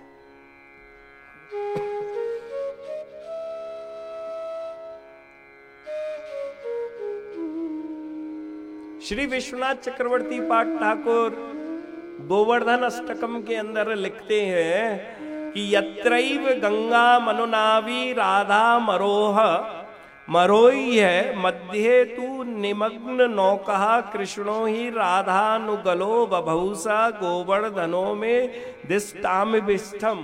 श्री विश्वनाथ चक्रवर्ती पाठ ठाकुर गोवर्धन अष्टकम के अंदर लिखते हैं कि यत्रैव गंगा मनुनावी राधा मरोह मरोई है मध्य तू निमग्न नौका कृष्णो ही राधानुगलो बभूसा गोवर्धनो में दिष्टाम विष्ठम।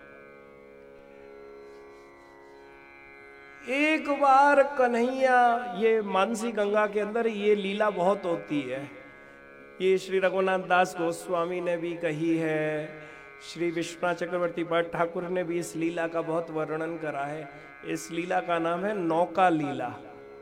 एक बार कन्हैया, ये मानसी गंगा के अंदर ये लीला बहुत होती है, ये श्री रघुनाथ दास गोस्वामी ने भी कही है, श्री विश्वनाथ चक्रवर्ती भट्ट ठाकुर ने भी इस लीला का बहुत वर्णन करा है। इस लीला का नाम है नौका लीला।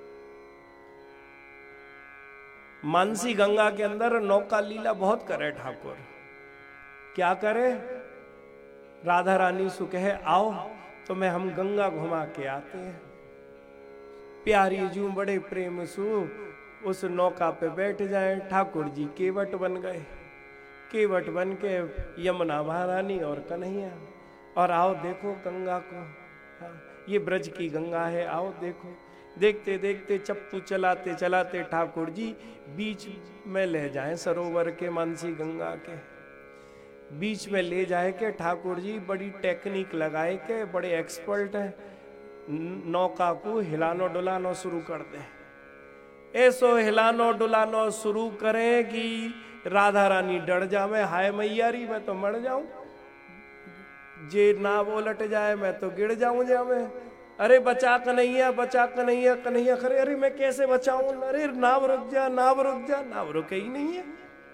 मानसी गंगा के अंदर नौका लीला बहुत करे ठाकुर। क्या करे? राधा रानी सु कहे आओ तो मैं हम गंगा घुमा के आते हैं। प्यारी जू बड़े प्रेम सु उस नौका पे बैठ जाए। ठाकुर जी केवट बन गए, केवट बन के यमुना महारानी और कन्हैया, और आओ देखो गंगा को, हाँ, ये ब्रज की गंगा है, आओ देखो। देखते देखते चप्पू चलाते चलाते ठाकुर जी बीच में ले जाए, सरोवर के मानसी गंगा के बीच में ले जाए के ठाकुर जी बड़ी टेक्निक लगाए के, बड़े एक्सपर्ट है, नौका को हिलानो डुलानो शुरू कर दे। ऐसो हिलानो डुलानो शुरू करें कि राधा रानी डर जावे, हाय मैयारी मैं तो मर जाऊं, जे नाव उलट जाए मैं तो गिर जाऊं जावे। अरे बचा कन्हैया, बचा कन्हैया, कन्हैया खरे, अरे मैं कैसे बचाऊं, अरे नाव रुक जा, नाव रुक जा, नाव रुके ही नहीं है।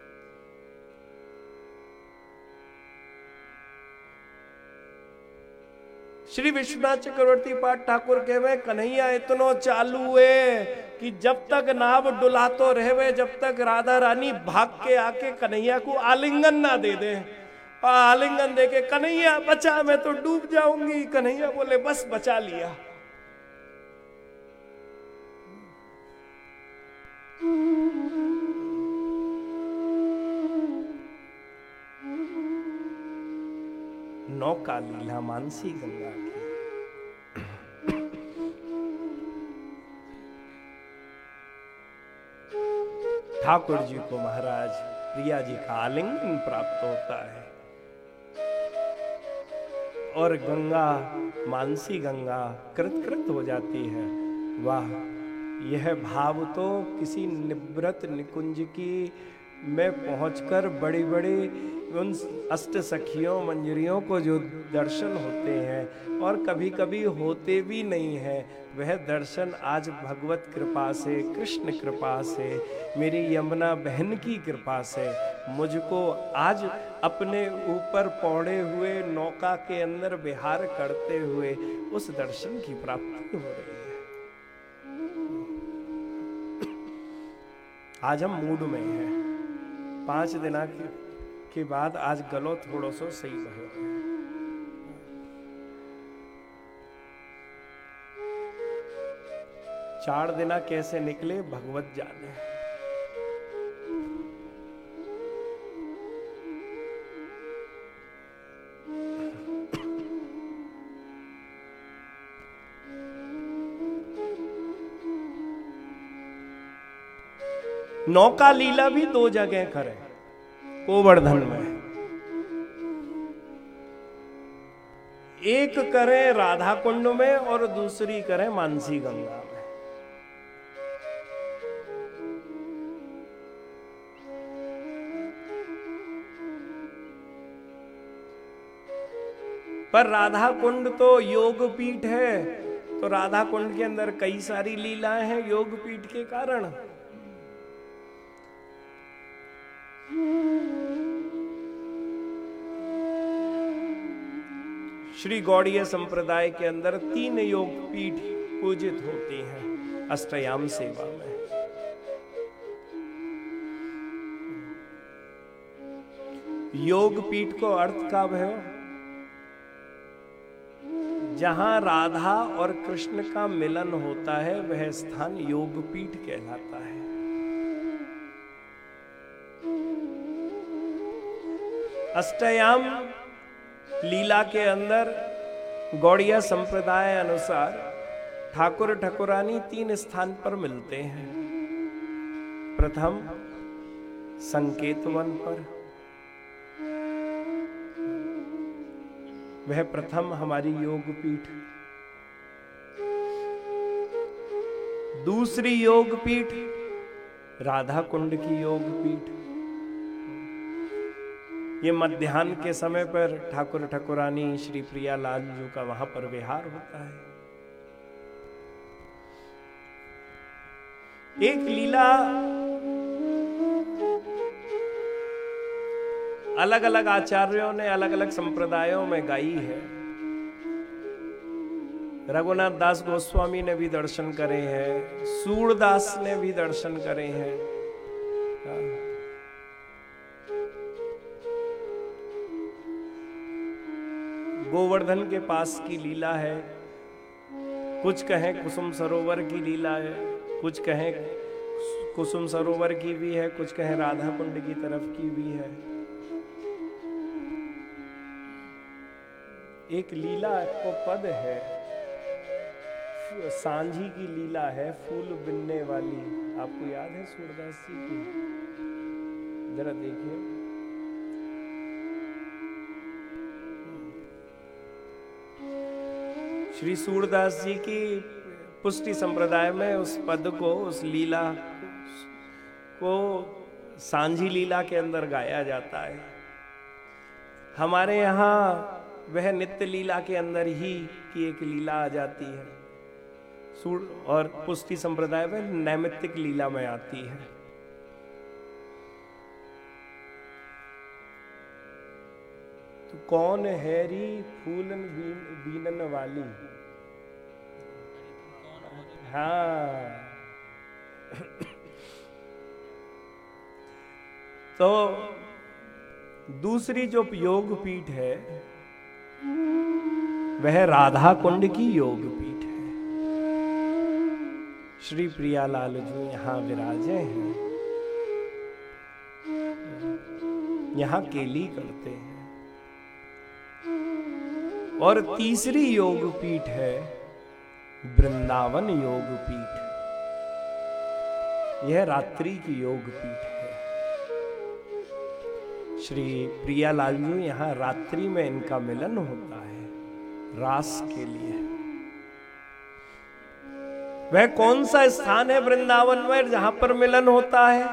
श्री विश्वनाथ चक्रवर्ती पाठ ठाकुर कहवे कन्हैया इतनो चालू है कि जब तक नाव डुलातो रहे, जब तक राधा रानी भाग के आके कन्हैया को आलिंगन ना दे दे, और आलिंगन दे के कन्हैया बचा मैं तो डूब जाऊंगी, कन्हैया बोले बस बचा लिया। नौका लीला मानसी गंगा की। ठाकुर जी को महाराज प्रिया जी का आलिंगन प्राप्त होता है और गंगा, मानसी गंगा कृत कृत हो जाती है। वाह, यह भाव तो किसी निवृत निकुंज की में पहुंचकर बड़ी बड़ी उन अष्ट सखियों मंजरियों को जो दर्शन होते हैं और कभी कभी होते भी नहीं हैं, वह दर्शन आज भगवत कृपा से, कृष्ण कृपा से, मेरी यमुना बहन की कृपा से मुझको आज अपने ऊपर पौड़े हुए नौका के अंदर विहार करते हुए उस दर्शन की प्राप्ति हो रही है। आज हम मूड में हैं, पांच दिना के, के बाद आज गलो थोड़ो सो सही भयो है। चार दिना कैसे निकले भगवत जाने। नौका लीला भी दो जगह करे, गोवर्धन में एक करें राधा कुंड में और दूसरी करें मानसी गंगा में। पर राधा कुंड तो योग पीठ है, तो राधा कुंड के अंदर कई सारी लीलाएं हैं योग पीठ के कारण। श्री गौड़ीय संप्रदाय के अंदर तीन योग पीठ पूजित होती हैं अष्टयाम सेवा में। योग पीठ को अर्थ का भयो, जहां राधा और कृष्ण का मिलन होता है वह स्थान योग पीठ कहलाता है। अष्टयाम लीला के अंदर गौड़िया संप्रदाय अनुसार ठाकुर ठाकुरानी तीन स्थान पर मिलते हैं। प्रथम संकेत वन पर, वह प्रथम हमारी योग पीठ। दूसरी योग पीठ राधा कुंड की योग पीठ। ये मध्याह्न के समय पर ठाकुर ठाकुरानी श्री प्रिया लाल जी का वहां पर विहार होता है। एक लीला अलग अलग आचार्यों ने अलग अलग संप्रदायों में गाई है। रघुनाथ दास गोस्वामी ने भी दर्शन करे हैं, सूरदास ने भी दर्शन करे हैं। गोवर्धन के पास की लीला है, कुछ कहें कुसुम सरोवर की लीला है, कुछ कहें कुसुम सरोवर की भी है, कुछ कहें राधा कुंड की तरफ की भी है। एक लीला को पद है, सांझी की लीला है, फूल बिनने वाली। आपको याद है सूरदास जी की? जरा देखिए। श्री सूरदास जी की पुष्टि संप्रदाय में उस पद को, उस लीला को सांझी लीला के अंदर गाया जाता है। हमारे यहाँ वह नित्य लीला के अंदर ही की एक लीला आ जाती है, और पुष्टि संप्रदाय में नैमित्तिक लीला में आती है। तो कौन हैरी फूलन बीन, बीनन वाली। हाँ तो दूसरी जो योग पीठ है वह राधा कुंड की योग पीठ है। श्री प्रियालाल जी यहाँ विराजे हैं, यहाँ केली करते हैं। और तीसरी योग पीठ है वृंदावन योग पीठ। यह रात्रि की योग पीठ है। श्री प्रियालाल जी यहाँ रात्रि में इनका मिलन होता है रास के लिए। वह कौन सा स्थान है वृंदावन में जहां पर मिलन होता है?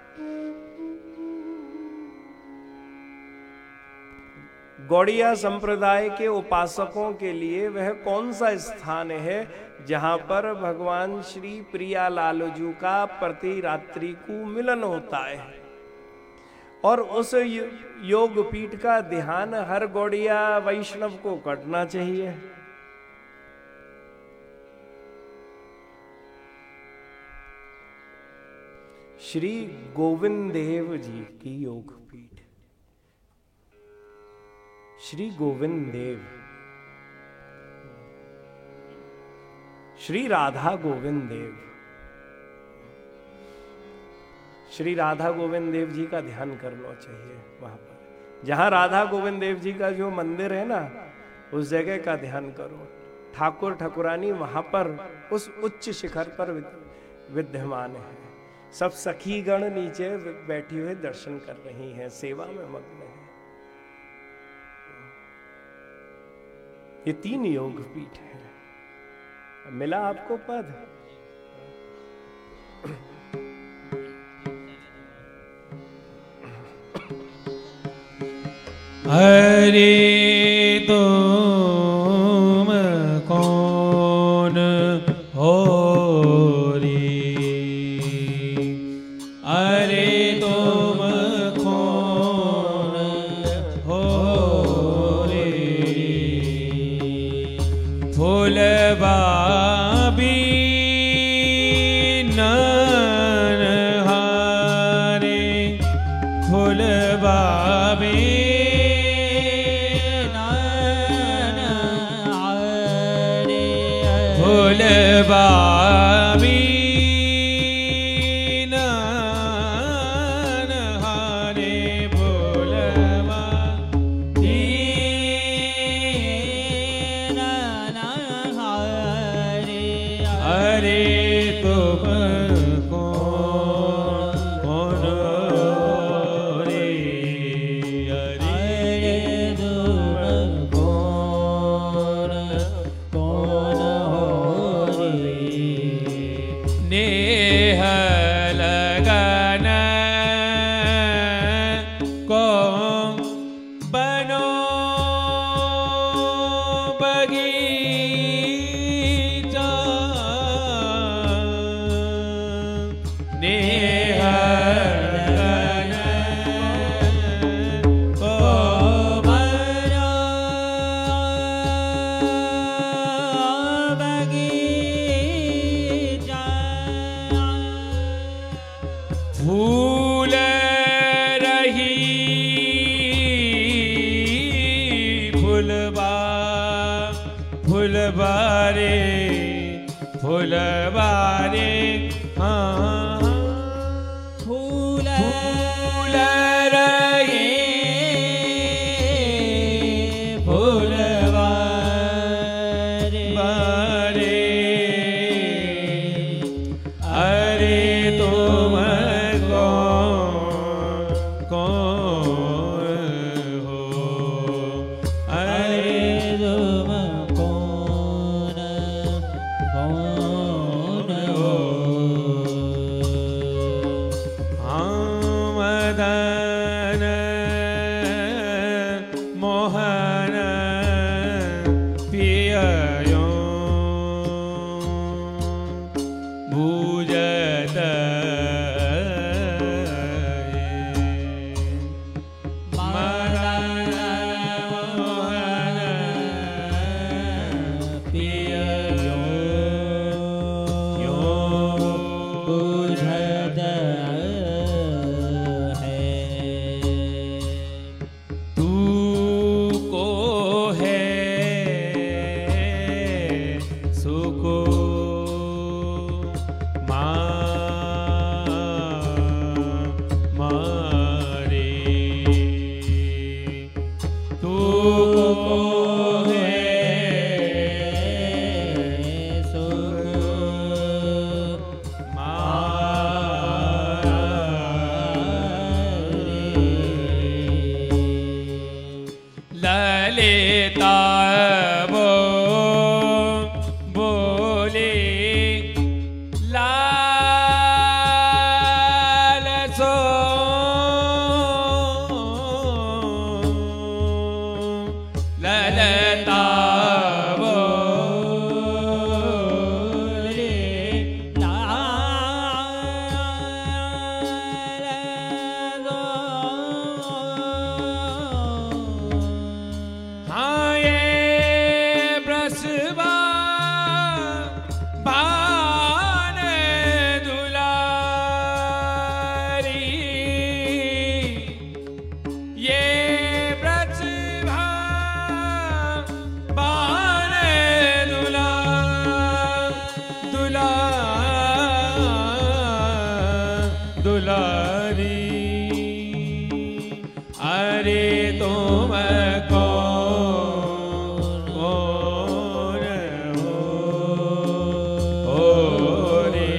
गौड़िया संप्रदाय के उपासकों के लिए वह कौन सा स्थान है जहां पर भगवान श्री प्रियालाल जी का प्रति रात्रि को मिलन होता है। और उस योग पीठ का ध्यान हर गौड़िया वैष्णव को करना चाहिए। श्री गोविंद देव जी की योग पीठ। श्री गोविंद देव, श्री राधा गोविंद देव, श्री राधा गोविंद देव जी का ध्यान करना चाहिए। वहां पर जहां राधा गोविंद देव जी का जो मंदिर है ना, उस जगह का ध्यान करो। ठाकुर ठाकुरानी वहां पर उस उच्च शिखर पर विद्यमान है। सब सखी गण नीचे बैठी हुए दर्शन कर रही हैं, सेवा में मग्न है। ये तीन योग पीठ है। मिला आपको पद? हरे तुम कौन हो रे, अरे तुम कौन हो रे, फूल बाबी नन हारे, फूल बाबी फूल बाबी नन हारे, फूल बाबी नन हारे, अरे तुम कौन रे, अरे तुम कौन कौन हो रे, फुलबा फुलबारे फुलबारे हाँ फूल फूल रहे फुलबारे बारे अरे तुम कौन कौन हो अरे तुम कौन कौन हो हम मदन मोहन पिययो बूझत मदन मोहन पियो यो बुझत है तू को है सुको मारे तू को है ललिता बो बोले लाल सो ललिता बोले हाँ ये ब्रसबा भान दुलारी ये ब्रसबा भान दुला दुला दुलारी अरे तुम कौन कौन हो ओ रे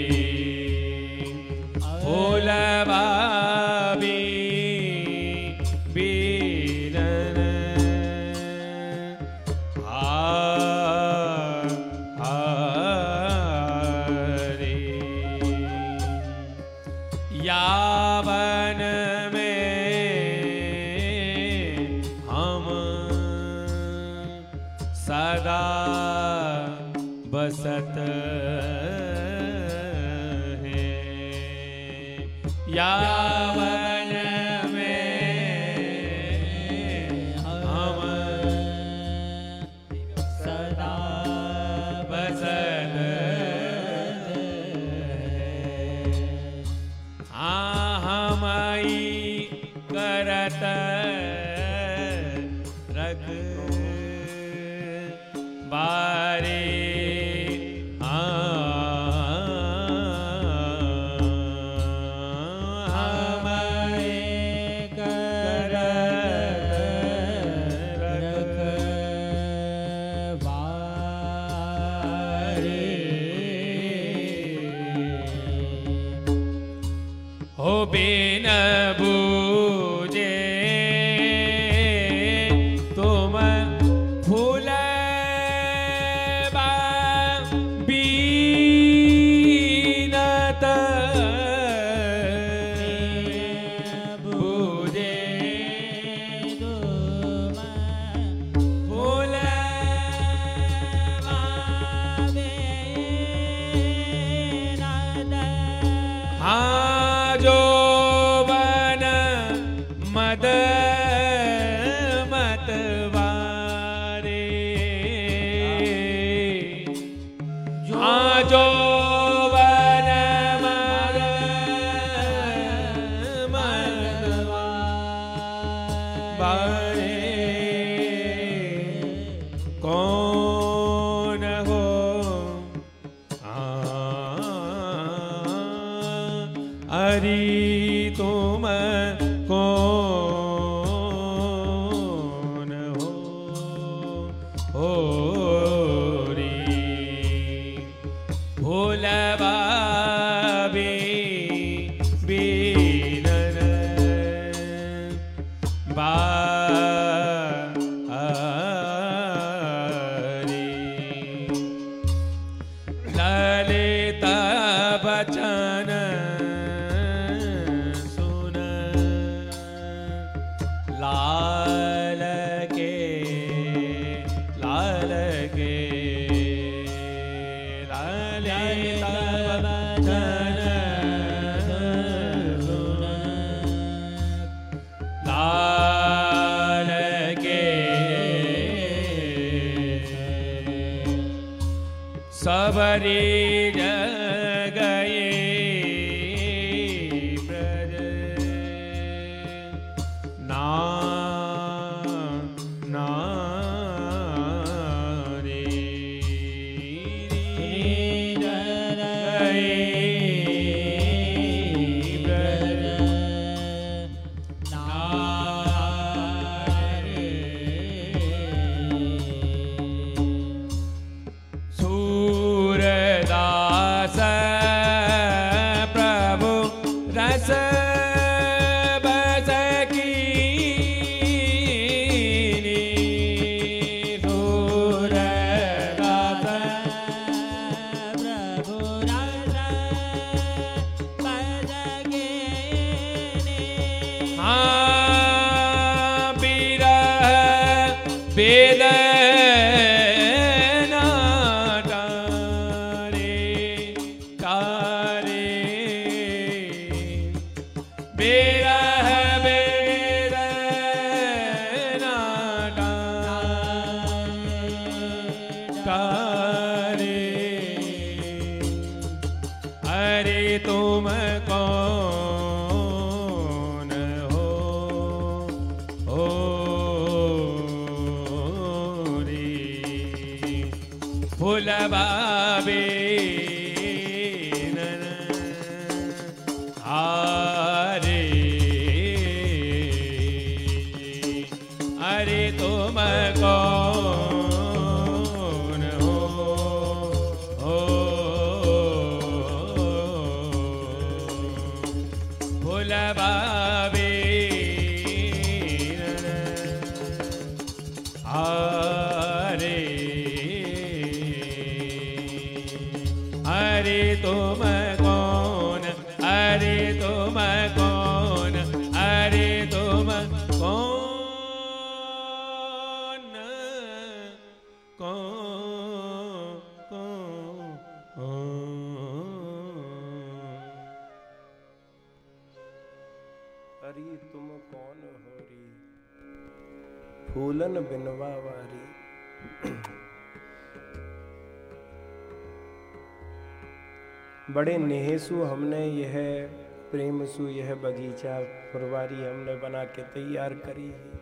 फूलबा बीनन आ आ रे यावन में हम सदा बसत हैं यावन में हम सदा बसत हाँ हमाई करत रख बारे हमारे कर रख बारे हो बिन बूझे तुम फूल बीनत बूझे फूल हाँ जो बन मद मतवारे हाँ जो बन मद मतवारे कौन हो हो रे भोलबा बे बीनन बा ललित बचन सुन लाल के लाल के ललित बचन सुन लाल के सबरी जगये ब्रज ना ना रे जगये ब्रज ना रे सूरदास प्रभु रस बस कीनी सूरदास प्रभु रस बस कीनी हाँ बिरह वेद अरे तुम कौन हो हो रे फुलबा बीनन आरे अरे तुम कौन हो हो भोलबा बीनन आरे अरे तुम कौन अरे तुम कौन अरे तुम कौन कौन अरे तुम कौन हो री फूलन बिनवा वारी। बड़े नेहसु हमने यह प्रेम सु यह बगीचा फुलवारी हमने बना के तैयार करी है।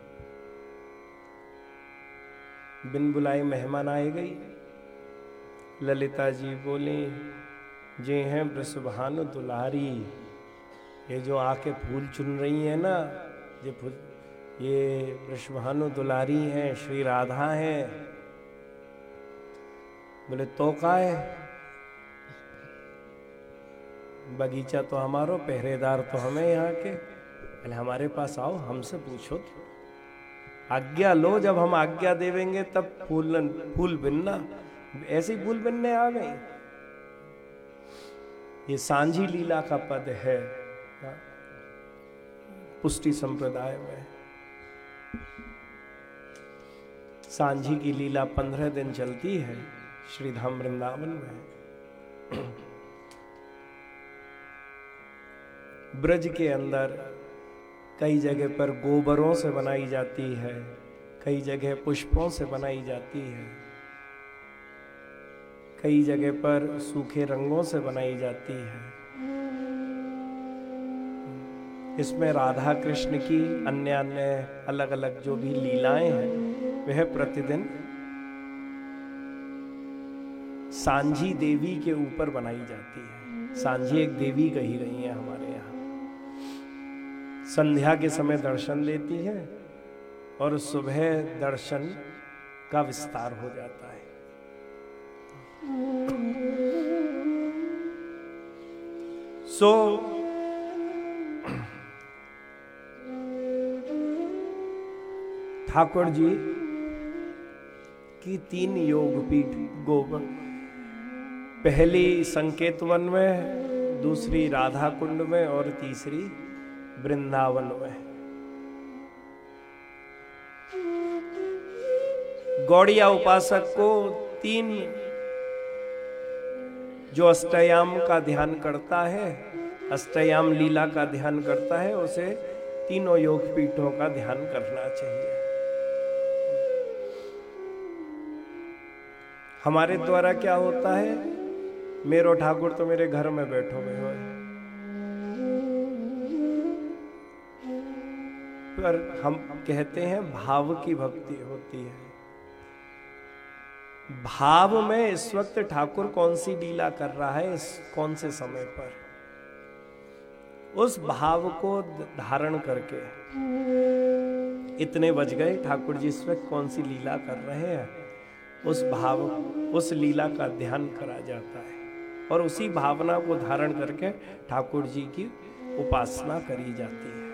बिन बुलाए मेहमान आए गई। ललिता जी बोली जे हैं वृषभानु दुलारी, ये जो आके फूल चुन रही है ना, ये फूल ये वृषभानु दुलारी हैं, श्री राधा हैं। बोले तो का है, बगीचा तो हमारो, पहरेदार तो हमें यहाँ के। पहले हमारे पास आओ, हमसे पूछो, आज्ञा लो, जब हम आज्ञा देवेंगे तब फूल फूल बिनना। ऐसे ही फूल बिनने आ गई। ये सांझी लीला का पद है पुष्टि संप्रदाय में। सांझी की लीला पंद्रह दिन चलती है श्रीधाम वृंदावन में। ब्रज के अंदर कई जगह पर गोबरों से बनाई जाती है, कई जगह पुष्पों से बनाई जाती है, कई जगह पर सूखे रंगों से बनाई जाती है। इसमें राधा कृष्ण की अन्य अन्य अलग अलग जो भी लीलाएं हैं वह प्रतिदिन सांझी देवी के ऊपर बनाई जाती है। सांझी एक देवी कही गई है हमारे यहाँ। संध्या के समय दर्शन देती है और सुबह दर्शन का विस्तार हो जाता है। सो ठाकुर जी की तीन योगपीठ गोवन, पहली संकेत वन में, दूसरी राधा कुंड में और तीसरी वृंदावन में। गौड़िया उपासक को तीन जो अष्टयाम का ध्यान करता है, अष्टयाम लीला का ध्यान करता है, उसे तीनों योग पीठों का ध्यान करना चाहिए। हमारे द्वारा क्या होता है, मेरो ठाकुर तो मेरे घर में बैठो हुए हो, पर हम कहते हैं भाव की भक्ति होती है। भाव में इस वक्त ठाकुर कौन सी लीला कर रहा है, इस कौन से समय पर, उस भाव को धारण करके इतने बज गए, ठाकुर जी इस वक्त कौन सी लीला कर रहे हैं, उस भाव, उस लीला का ध्यान करा जाता है और उसी भावना को धारण करके ठाकुर जी की उपासना करी जाती है।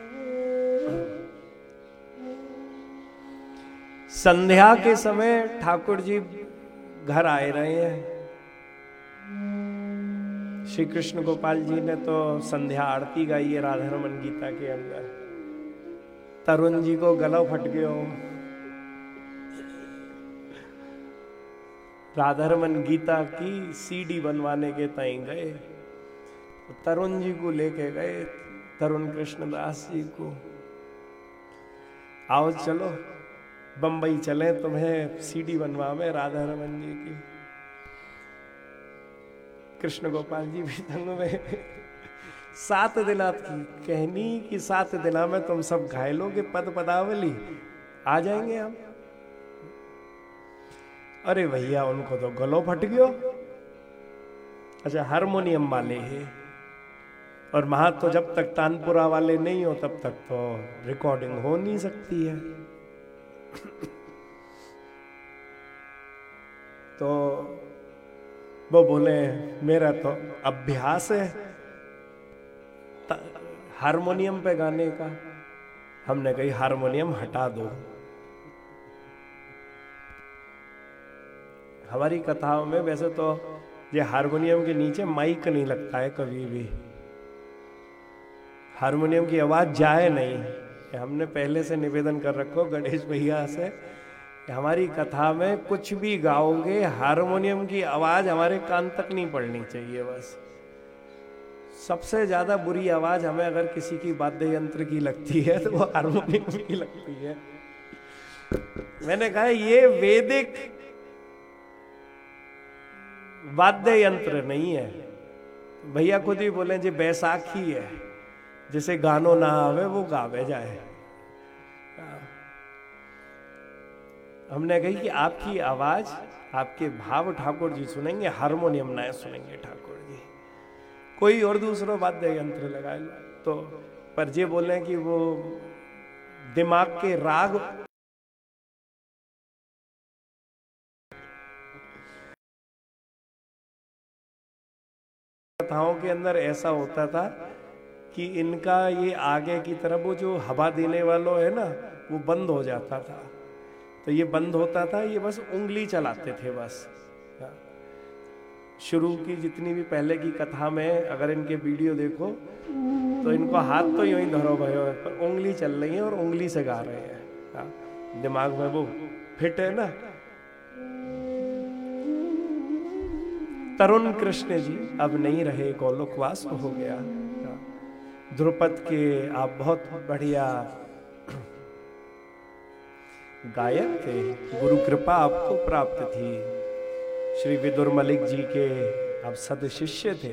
संध्या के समय ठाकुर जी घर आए रहे हैं। श्री कृष्ण गोपाल जी ने तो संध्या आरती गाई है राधा रमन गीता के अंदर। तरुण जी को गला फट गया, राधा रमन गीता की सीडी बनवाने के तय गए, तरुण जी को लेके गए, तरुण कृष्णदास जी को, आओ चलो बंबई चले, तुम्हें सीडी बनवा में राधा रमन जी की। कृष्ण गोपाल जी भी तंग में, सात दिना की कहनी कि सात दिना में तुम सब घायलों के पद पदावली आ जाएंगे हम। अरे भैया उनको तो गलो फट गयो। अच्छा हारमोनियम वाले हैं और वहां तो जब तक तानपुरा वाले नहीं हो तब तक तो रिकॉर्डिंग हो नहीं सकती है। तो वो बोले मेरा तो अभ्यास है हारमोनियम पे गाने का। हमने कही हारमोनियम हटा दो। हमारी कथाओं में वैसे तो ये हारमोनियम के नीचे माइक नहीं लगता है कभी भी, हारमोनियम की आवाज जाए नहीं। हमने पहले से निवेदन कर रखो गणेश भैया से, हमारी कथा में कुछ भी गाओगे हारमोनियम की आवाज हमारे कान तक नहीं पड़नी चाहिए। बस सबसे ज्यादा बुरी आवाज हमें अगर किसी की वाद्य यंत्र की लगती है तो वो हारमोनियम की लगती है। मैंने कहा ये वैदिक वाद्य यंत्र नहीं है। भैया खुद ही बोले जी बैसाखी है, जिसे गानो ना आवे वो गावे जाए। हमने कही कि आपकी आवाज, आपके भाव ठाकुर जी सुनेंगे, हारमोनियम ना सुनेंगे ठाकुर जी। कोई और दूसरा वाद्य यंत्र लगाए तो, पर ये बोले कि वो दिमाग के राग कथाओं के अंदर ऐसा होता था कि इनका ये आगे की तरफ वो जो हवा देने वालों है ना वो बंद हो जाता था। तो ये बंद होता था, ये बस उंगली चलाते थे बस। शुरू की जितनी भी पहले की कथा में अगर इनके वीडियो देखो तो इनको हाथ तो यूं ही धरो भयो है, पर उंगली चल रही है और उंगली से गा रहे हैं। दिमाग में वो फिट है ना। तरुण कृष्ण जी अब नहीं रहे, गोलोकवास हो गया। ध्रुपद के आप बहुत बढ़िया गायक थे, गुरु कृपा आपको प्राप्त थी। श्री विदुर मलिक जी के आप सद शिष्य थे,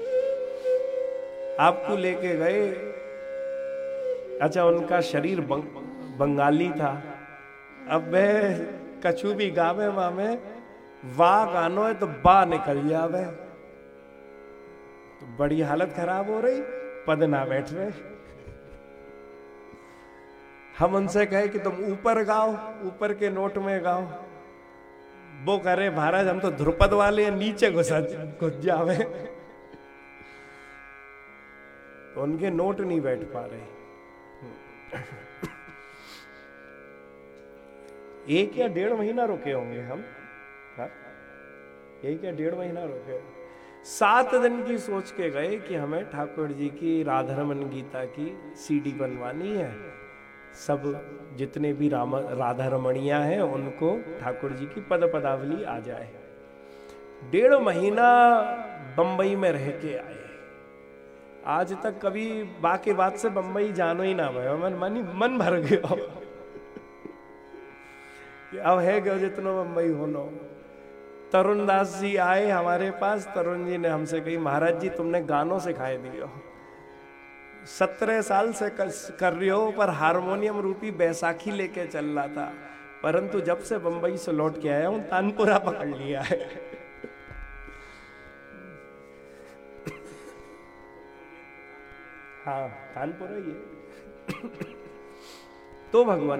आपको लेके गए। अच्छा उनका शरीर बंग, बंगाली था। अब वह कछु भी गावे वामे वाह गानो है तो बा निकल जावे, तो बड़ी हालत खराब हो रही, पद ना बैठ रहे। हम उनसे कहे कि तुम ऊपर गाओ, ऊपर के नोट में गाओ, वो करे महाराज हम तो ध्रुपद वाले हैं, नीचे घुस घुस जावे। तो उनके नोट नहीं बैठ पा रहे। एक या डेढ़ महीना रुके होंगे हम, हा? एक या डेढ़ महीना रुके। सात दिन की सोच के गए कि हमें ठाकुर जी की राधारमण गीता की सीडी बनवानी है। सब जितने भी राम राधा रमणियां हैं उनको ठाकुर जी की पद पदावली आ जाए। डेढ़ महीना बंबई में रह के आए। आज तक कभी बाकी बात से बंबई जानो ही ना भयो, मन मन मन भर गयो कि अब है गयो जितनो बंबई होनो। तरुण दास जी आए हमारे पास। तरुण जी ने हमसे कही महाराज जी तुमने गानों सिखाए दियो, सत्रह साल से कर रही हो, पर हारमोनियम रूपी बैसाखी लेके चल रहा था, परंतु जब से बंबई से लौट के आया हूं तानपुरा पकड़ लिया है। हाँ तानपुरा ही है। तो भगवान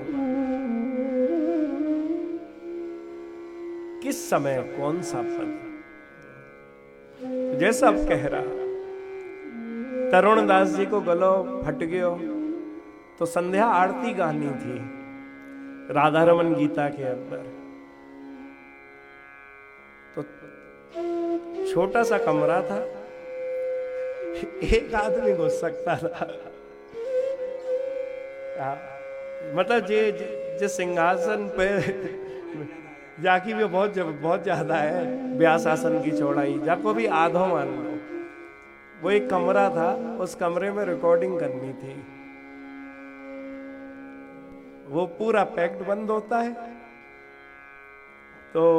किस समय कौन सा पद, जैसा अब कह रहा तरुण दास जी को गलो फट गयो तो संध्या आरती गानी थी राधा रमन गीता के अंदर। तो छोटा सा कमरा था, एक आदमी घुस सकता था। आ, मतलब जे जे सिंहासन पे जाकी भी बहुत बहुत ज्यादा है, व्यास आसन की चौड़ाई जाको भी आधो मान लो। वो एक कमरा था, उस कमरे में रिकॉर्डिंग करनी थी। वो पूरा पैक्ड बंद होता है। तो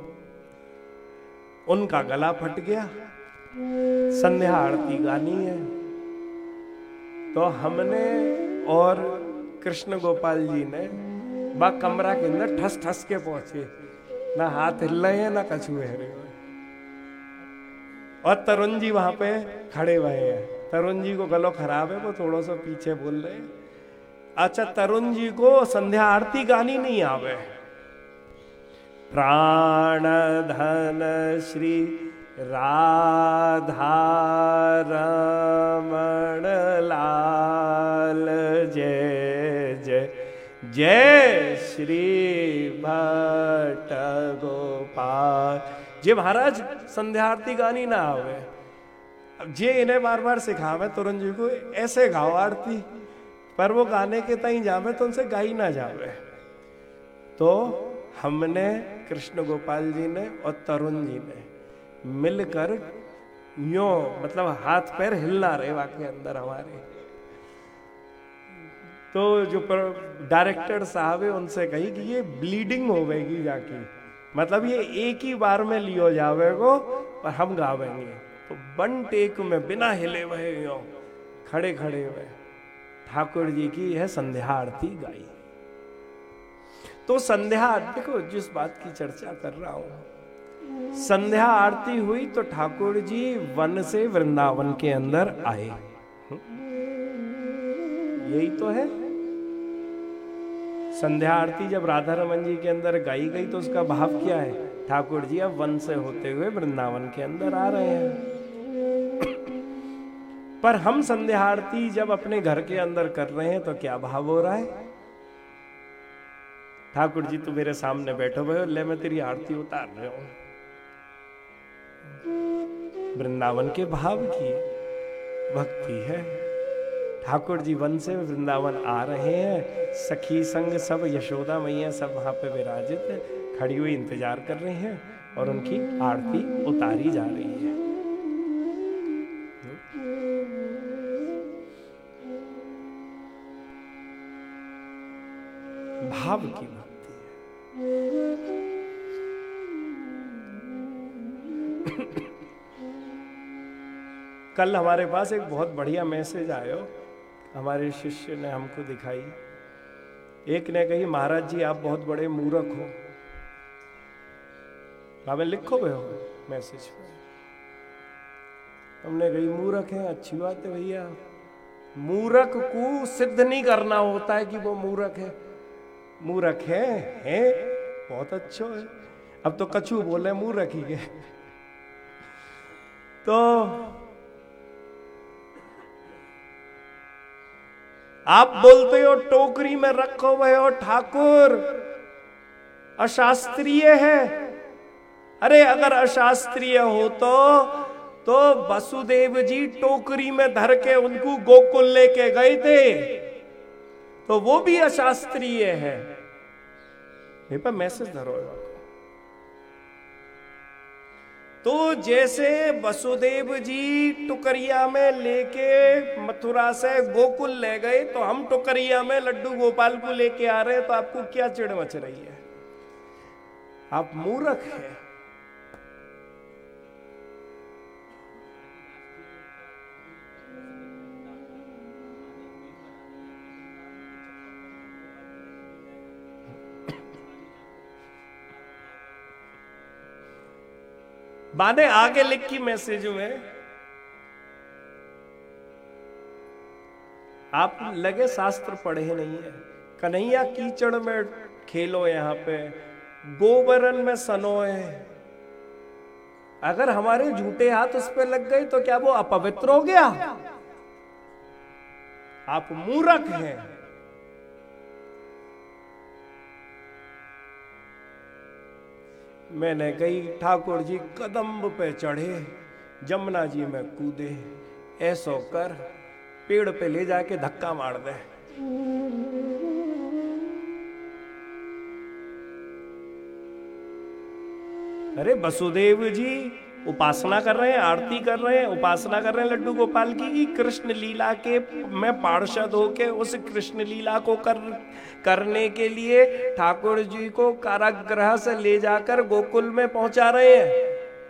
उनका गला फट गया, संध्या आरती गानी है। तो हमने और कृष्ण गोपाल जी ने बा कमरा के अंदर ठस ठस के पहुंचे, ना हाथ हिल रहे हैं ना कछू है रहे। और तरुण जी वहां पे खड़े हुए हैं। तरुण जी को गलो खराब है, वो थोड़ा सा पीछे बोल रहे हैं। अच्छा तरुण जी को संध्या आरती गानी नहीं आवे। प्राण धन श्री राधा रमण लाल जय जय जय श्री भट्ट गोपाल। जे महाराज संध्या आरती गानी ना आवे, अब जे इन्हें बार बार सिखावे तरुण जी को ऐसे गाओ आरती, पर वो गाने के तई जावे तो उनसे गाई ना जावे। तो हमने कृष्ण गोपाल जी ने और तरुण जी ने मिलकर यो मतलब हाथ पैर हिलना रहे वाके अंदर हमारे। तो जो डायरेक्टर साहब है उनसे कही कि ये ब्लीडिंग होगी जाके, मतलब ये एक ही बार में लियो जावेगो और हम गावेंगे। तो वन टेक में बिना हिले हुए यो खड़े खड़े हुए ठाकुर जी की यह संध्या आरती गाई। तो संध्या आरती को जिस बात की चर्चा कर रहा हूं, संध्या आरती हुई तो ठाकुर जी वन से वृंदावन के अंदर आए। यही तो है। संध्या आरती जब राधा रमन जी के अंदर गाई गई तो उसका भाव क्या है? ठाकुर जी अब वन से होते हुए वृंदावन के अंदर आ रहे हैं। पर हम संध्या आरती जब अपने घर के अंदर कर रहे हैं तो क्या भाव हो रहा है? ठाकुर जी तू मेरे सामने बैठो भाई, ले मैं तेरी आरती उतार रहा हूं। वृंदावन के भाव की भक्ति है। ठाकुर जी वन से वृंदावन आ रहे हैं, सखी संग सब यशोदा मैया सब वहां पे विराजित खड़ी हुई इंतजार कर रही हैं और उनकी आरती उतारी जा रही है। भाव की भक्ति है। कल हमारे पास एक बहुत बढ़िया मैसेज आयो, हमारे शिष्य ने हमको दिखाई। एक ने कही महाराज जी आप बहुत बड़े मूर्ख हो। हमें लिखो भैया मैसेज पे। हमने कही मूर्ख है, अच्छी बात है भैया, मूर्ख को सिद्ध नहीं करना होता है कि वो मूर्ख है। मूर्ख है, है बहुत अच्छा है। अब तो कछू बोले मूर्ख ही है। तो आप बोलते हो टोकरी में रखो हुए हो ठाकुर, अशास्त्रीय है। अरे अगर अशास्त्रीय हो तो तो वसुदेव जी टोकरी में धर के उनको गोकुल लेके गए थे, तो वो भी अशास्त्रीय है। मेरे पर मैसेज धरो। तो जैसे वसुदेव जी टुकरिया में लेके मथुरा से गोकुल ले गए, तो हम टुकरिया में लड्डू गोपाल को लेके आ रहे हैं, तो आपको क्या चिढ़ मच रही है? आप मूर्ख हैं। बाने आगे लिख की मैसेज में आप लगे शास्त्र पढ़े नहीं है। कन्हैया कीचड़ में खेलो, यहां पे गोबरन में सनोए। अगर हमारे झूठे हाथ उस पर लग गए तो क्या वो अपवित्र हो गया? आप मूर्ख हैं। मैंने कही ठाकुर जी कदम्ब पे चढ़े, जमुना जी में कूदे, ऐसो कर पेड़ पे ले जाके धक्का मार दे। अरे वसुदेव जी उपासना कर रहे हैं, आरती कर रहे हैं, उपासना कर रहे हैं लड्डू गोपाल की, कि कृष्ण लीला के में पार्षद होके उस कृष्ण लीला को कर करने के लिए ठाकुर जी को कारागृह से ले जाकर गोकुल में पहुंचा रहे हैं।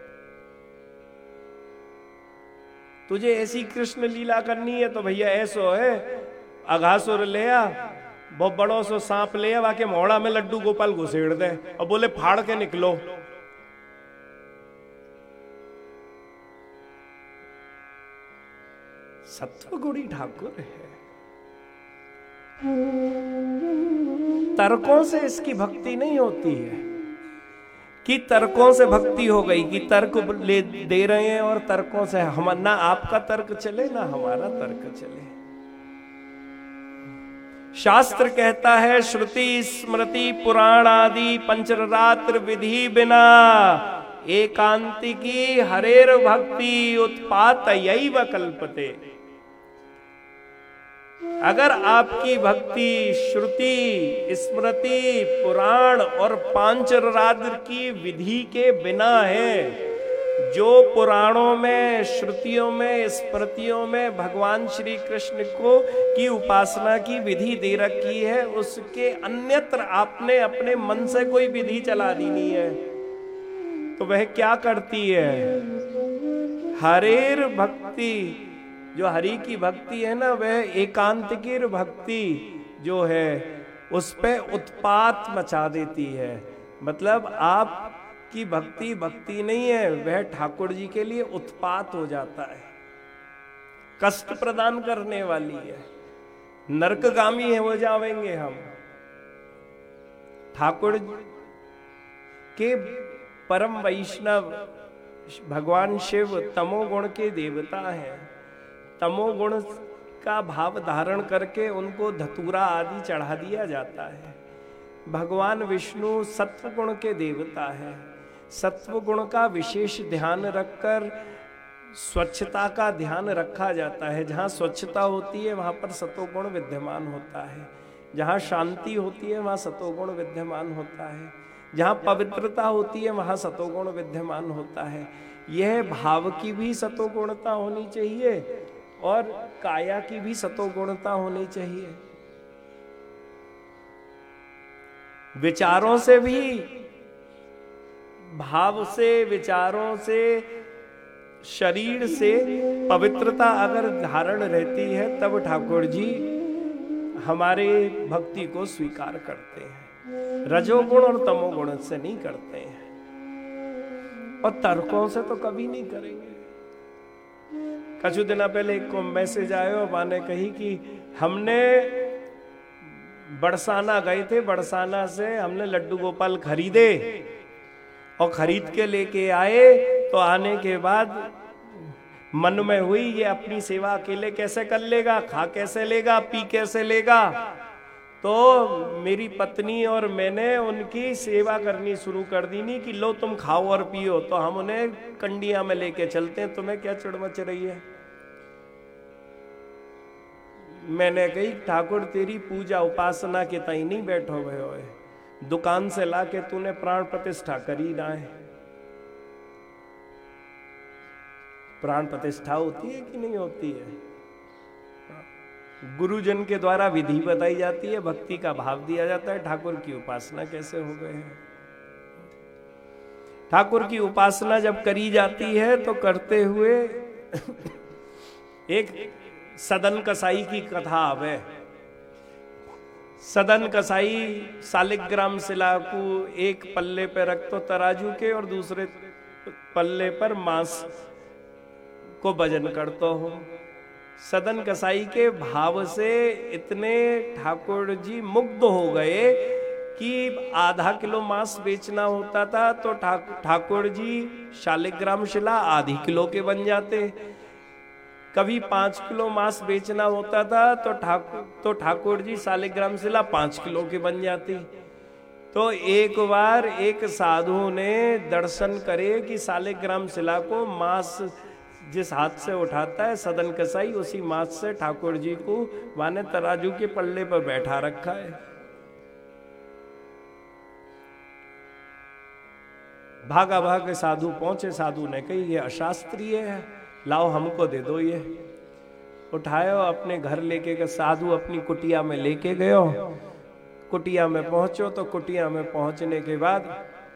तुझे ऐसी कृष्ण लीला करनी है तो भैया ऐसो है, अघासुर ले आ, बहुत बड़ो सो सांप ले आ, वाके मोड़ा में लड्डू गोपाल घुसेड़ दे और बोले फाड़ के निकलो। सत्वगुणी ठाकुर है। तर्कों से इसकी भक्ति नहीं होती है कि तर्कों से भक्ति हो गई, कि तर्क ले दे रहे हैं और तर्कों से हम, ना आपका तर्क चले ना हमारा तर्क चले। शास्त्र कहता है श्रुति स्मृति पुराण आदि पंचरात्र विधि बिना एकांतिकी हरेर भक्ति उत्पात यैव कल्पते। अगर आपकी भक्ति श्रुति स्मृति पुराण और पांचरात्र की विधि के बिना है, जो पुराणों में श्रुतियों में स्मृतियों में भगवान श्री कृष्ण को की उपासना की विधि दे रखी है, उसके अन्यत्र आपने अपने मन से कोई विधि चला दी नहीं है, तो वह क्या करती है? हरेर भक्ति, जो हरि की भक्ति है ना, वह एकांतिकीर भक्ति जो है उस पे उत्पात मचा देती है। मतलब आपकी भक्ति भक्ति नहीं है, वह ठाकुर जी के लिए उत्पात हो जाता है, कष्ट प्रदान करने वाली है, नरकगामी हो जाएंगे हम। ठाकुर के परम वैष्णव भगवान शिव तमोगुण के देवता हैं। तमोगुण का भाव धारण करके उनको धतूरा आदि चढ़ा दिया जाता है। भगवान विष्णु सत्व गुण के देवता है। सत्व गुण का विशेष ध्यान रखकर स्वच्छता का ध्यान रखा जाता है। जहाँ स्वच्छता होती है वहाँ पर सतोगुण विद्यमान होता है, जहाँ शांति होती है वहाँ सतोगुण विद्यमान होता है, जहाँ पवित्रता होती है वहाँ सतोगुण विद्यमान होता है। यह भाव की भी सतोगुणता होनी चाहिए और काया की भी सतोगुणता होनी चाहिए। विचारों से भी, भाव से, विचारों से, शरीर से पवित्रता अगर धारण रहती है तब ठाकुर जी हमारे भक्ति को स्वीकार करते हैं। रजोगुण और तमोगुण से नहीं करते हैं और तर्कों से तो कभी नहीं करेंगे। कछु दिन पहले एक को मैसेज आयो, माने कही कि हमने बरसाना गए थे, बरसाना से हमने लड्डू गोपाल खरीदे और खरीद के लेके आए, तो आने के बाद मन में हुई ये अपनी सेवा अकेले कैसे कर लेगा, खा कैसे लेगा, पी कैसे लेगा। तो मेरी पत्नी और मैंने उनकी सेवा करनी शुरू कर दी नहीं कि लो तुम खाओ और पियो, तो हम उन्हें कंडिया में लेके चलते हैं, तुम्हें क्या चिड़ मच रही है। मैंने कही ठाकुर तेरी पूजा उपासना के तई नहीं बैठो भयो है, दुकान से लाके तूने प्राण प्रतिष्ठा करी ना है। प्राण प्रतिष्ठा होती है कि नहीं होती है? गुरुजन के द्वारा विधि बताई जाती है, भक्ति का भाव दिया जाता है, ठाकुर की उपासना कैसे हो गए हैं। ठाकुर की उपासना जब करी जाती है तो करते हुए एक सदन कसाई की कथा आवे। सदन कसाई सालिग्राम शिला को एक पल्ले पे रख तो तराजू के और दूसरे पल्ले पर मांस को वजन करता हो। सदन कसाई के भाव से इतने ठाकुर जी मुग्ध हो गए कि आधा किलो मांस बेचना होता था तो ठाकुर जी शालिग्राम शिला आधी किलो के बन जाते। कभी पांच किलो मांस बेचना होता था तो ठाकुर तो ठाकुर जी शालिग्राम शिला पांच किलो के बन जाती। तो एक बार एक साधु ने दर्शन करे कि शालिग्राम शिला को मांस जिस हाथ से उठाता है सदन कसाई, उसी मांस से ठाकुर जी को माने तराजू के पल्ले पर बैठा रखा है। भागा भाग साधु पहुंचे, साधु ने कही ये अशास्त्रीय है, लाओ हमको दे दो। ये उठायो अपने घर लेके गए, साधु अपनी कुटिया में लेके गयो। कुटिया में पहुंचो तो कुटिया में पहुंचने के बाद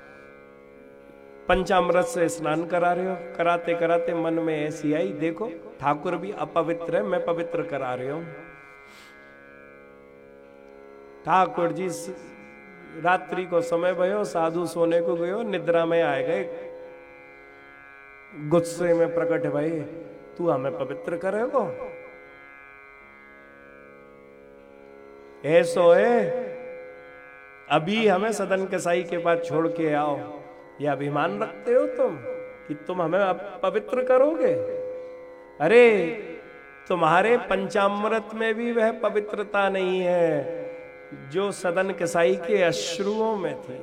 पंचामृत से स्नान करा रहे हो, कराते कराते मन में ऐसी आई, देखो ठाकुर भी अपवित्र है, मैं पवित्र करा रहे हूं। ठाकुर जी रात्रि को समय भयो, साधु सोने को गयो, निद्रा में आए गए, गुस्से में प्रकट भई, तू हमें पवित्र करेगो? ऐसो है, अभी हमें सदन कसाई के पास छोड़ के आओ। यह अभिमान रखते हो तुम कि तुम हमें पवित्र करोगे? अरे तुम्हारे पंचामृत में भी वह पवित्रता नहीं है जो सदन कसाई के अश्रुओं में थी।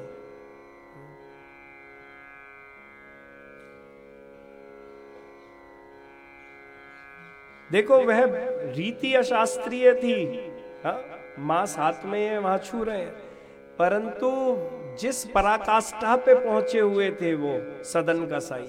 देखो वह रीति अशास्त्रीय थी, हाँ मांस हाथ में है वहां छू रहे हैं, परंतु जिस पराकाष्ठा पे पहुंचे हुए थे वो सदन कसाई,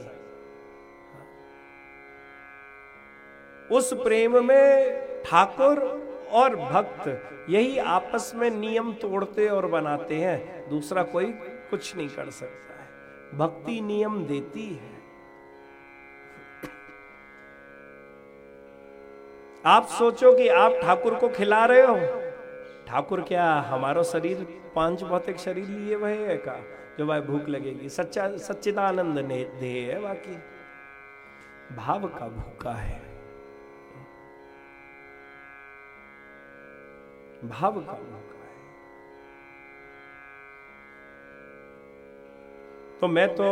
उस प्रेम में ठाकुर और भक्त यही आपस में नियम तोड़ते और बनाते हैं, दूसरा कोई कुछ नहीं कर सकता है। भक्ति नियम देती है। आप सोचो कि आप ठाकुर को खिला रहे हो, ठाकुर क्या हमारा शरीर पांच भौतिक शरीर लिए वह है का जो वह भूख लगेगी? सच्चा सच्चिदानंद ने देह है, बाकी भाव का भूखा है, भाव का भूखा है। तो मैं तो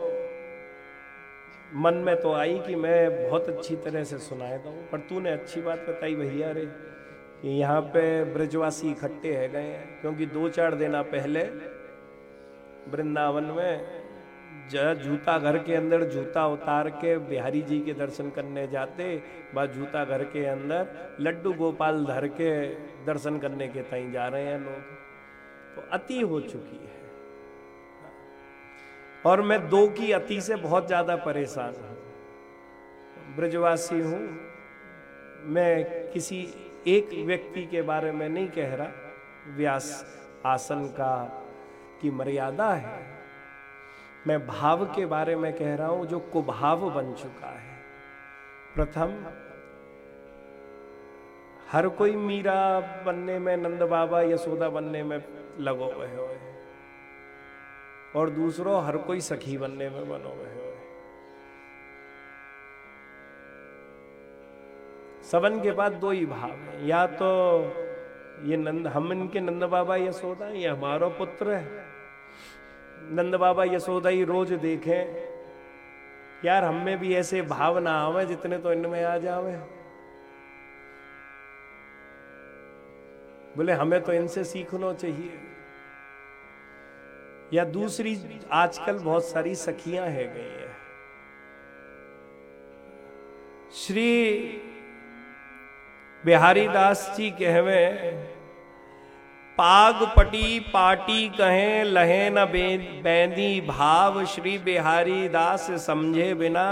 मन में तो आई कि मैं बहुत अच्छी तरह से सुनाएगा हूं, पर तूने अच्छी बात बताई भैया रे कि यहाँ पे ब्रजवासी इकट्ठे है गए हैं, क्योंकि दो चार दिन पहले वृंदावन में जूता घर के अंदर जूता उतार के बिहारी जी के दर्शन करने जाते, बाद जूता घर के अंदर लड्डू गोपाल धर के दर्शन करने के तई जा रहे हैं लोग। तो अति हो चुकी है और मैं दो की अति से बहुत ज्यादा परेशान हूं। ब्रजवासी हूं मैं, किसी एक व्यक्ति के बारे में नहीं कह रहा, व्यास आसन का की मर्यादा है, मैं भाव के बारे में कह रहा हूं जो कुभाव बन चुका है। प्रथम, हर कोई मीरा बनने में, नंद बाबा यशोदा बनने में लगो हुए हो, और दूसरों हर कोई सखी बनने में बनो हुए हो। सवन के बाद दो ही भाव है, या तो ये नंद हम इनके नंद बाबा यशोदा, ये हमारा पुत्र है। नंद बाबा यशोदा ही रोज देखें, यार हम में भी ऐसे भाव ना आवे जितने तो इनमें आ जावे। बोले हमें तो इनसे सीखना चाहिए। या दूसरी, आजकल बहुत सारी सखियां है गई हैं। श्री बिहारी दास जी कहवे, पाग पटी पाटी कहें लहे न बैंदी भाव, श्री बिहारी दास समझे बिना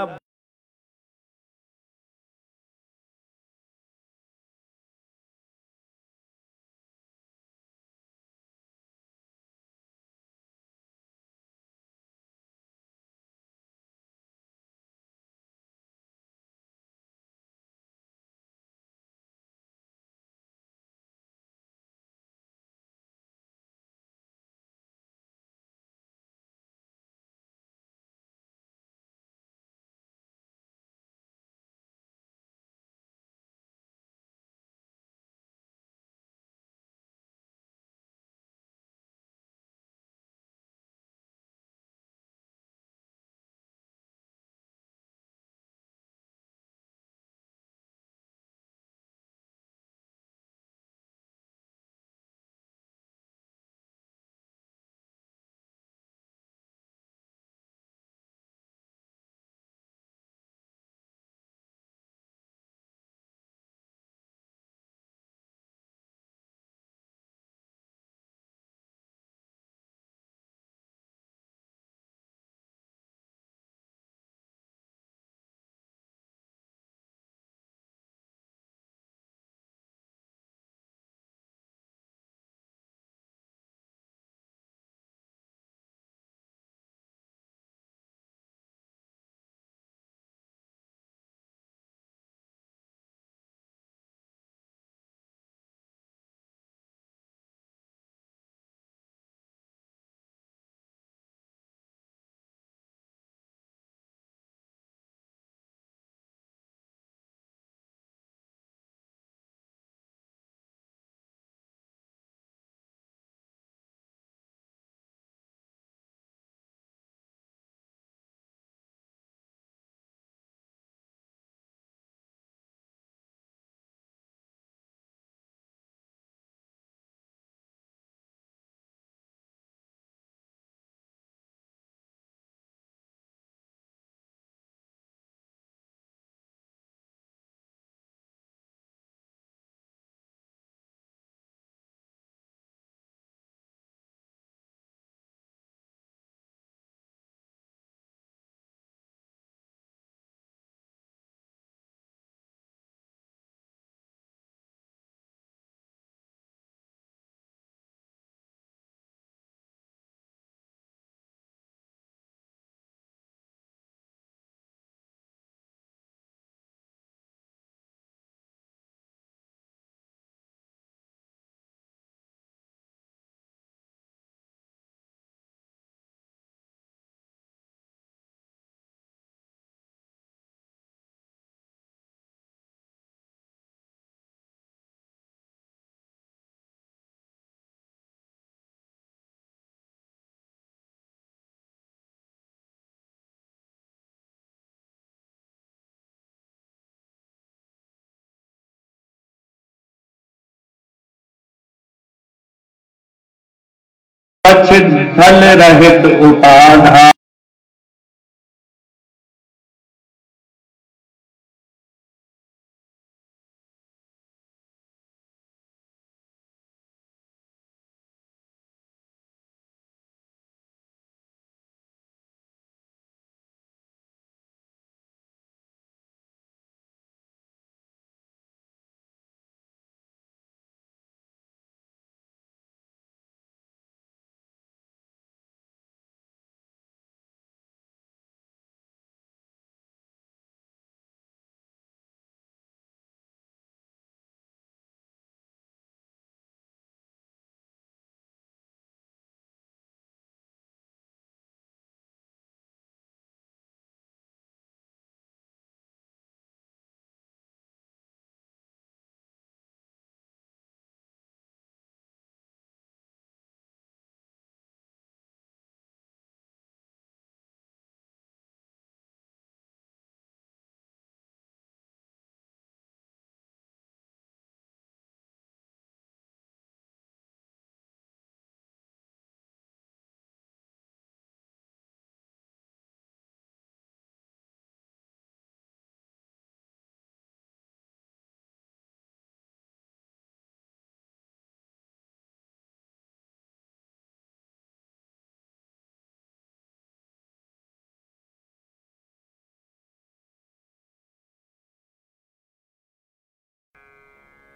धन रहित उपाधान।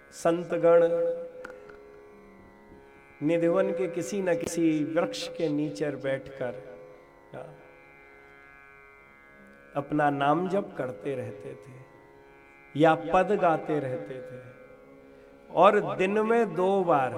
संतगण निधिवन के किसी न किसी वृक्ष के नीचे बैठकर अपना नाम जप करते रहते थे या पद गाते रहते थे। और दिन में दो बार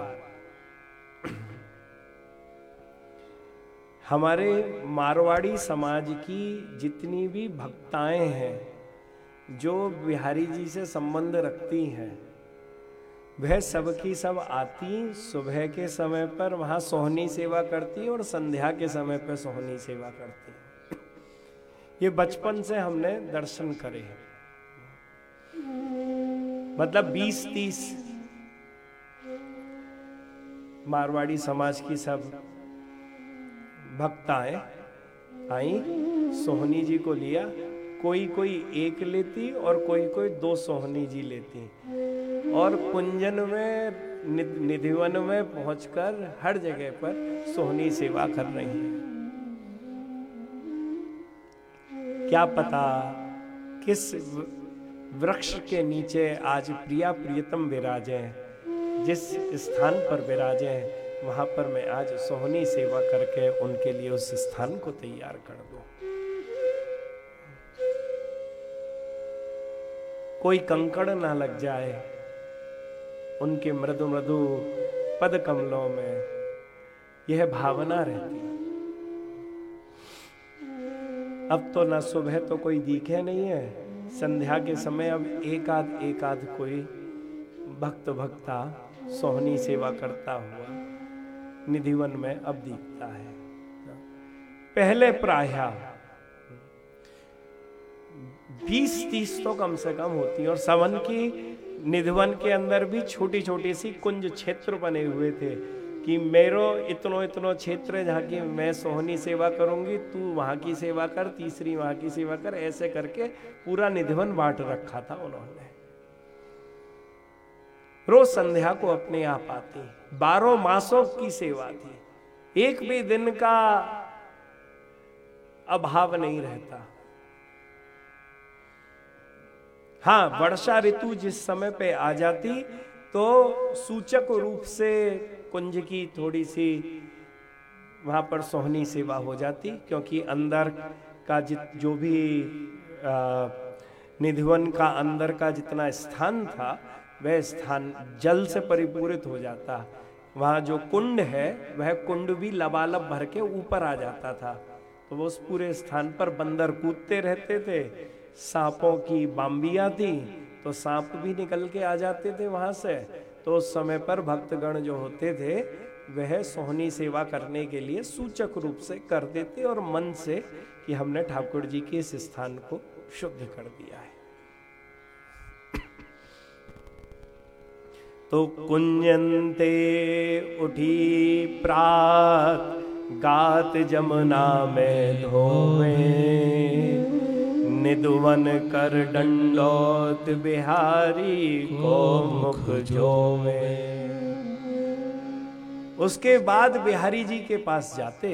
हमारे मारवाड़ी समाज की जितनी भी भक्ताएं हैं जो बिहारी जी से संबंध रखती हैं, वह सब की सब आती, सुबह के समय पर वहां सोहनी सेवा करती और संध्या के समय पर सोहनी सेवा करती। ये बचपन से हमने दर्शन करे, मतलब बीस तीस मारवाड़ी समाज की सब भक्ताएं आई, सोहनी जी को लिया। कोई कोई एक लेती और कोई कोई दो सोहनी जी लेती, और कुंजन में निधिवन में पहुंचकर हर जगह पर सोहनी सेवा कर रही है। क्या पता किस वृक्ष के नीचे आज प्रिया प्रियतम विराजे, जिस स्थान पर विराजे वहां पर मैं आज सोहनी सेवा करके उनके लिए उस स्थान को तैयार कर दूं। कोई कंकड़ ना लग जाए उनके मृदु मृदु पद कमलों में, यह भावना रहती। अब तो ना सुबह तो कोई दिखे नहीं है, संध्या के समय अब एक आध एक आध कोई भक्त भक्ता सोहनी सेवा करता हुआ निधिवन में अब दिखता है। पहले प्रायः बीस तीस तो कम से कम होती, और सवन की निधिवन के अंदर भी छोटी छोटी सी कुंज क्षेत्र बने हुए थे कि मेरो इतनो इतनो क्षेत्र है जहाँ की मैं सोहनी सेवा करूंगी, तू वहां की सेवा कर, तीसरी वहां की सेवा कर, ऐसे करके पूरा निधिवन बांट रखा था उन्होंने। रोज संध्या को अपने आप आती, बारह मासों की सेवा थी, एक भी दिन का अभाव नहीं रहता। हाँ, वर्षा ऋतु जिस समय पे आ जाती तो सूचक रूप से कुंज की थोड़ी सी वहां पर सोहनी सेवा हो जाती, क्योंकि अंदर का जित जो भी निधिवन का अंदर का जितना स्थान था वह स्थान जल से परिपूरित हो जाता। वहां जो कुंड है वह कुंड भी लबालब भर के ऊपर आ जाता था, तो वो उस पूरे स्थान पर बंदर कूदते रहते थे। सांपों की बाम्बियां थी तो सांप भी निकल के आ जाते थे वहां से। तो उस समय पर भक्तगण जो होते थे वह सोहनी सेवा करने के लिए सूचक रूप से कर देते और मन से कि हमने ठाकुर जी के इस स्थान को शुद्ध कर दिया है। तो कुंजनते उठी प्रात, गात जमुना में धोवे, निधुवन कर दंडौत बिहारी को मुख जोवे। उसके बाद बिहारी जी के पास जाते,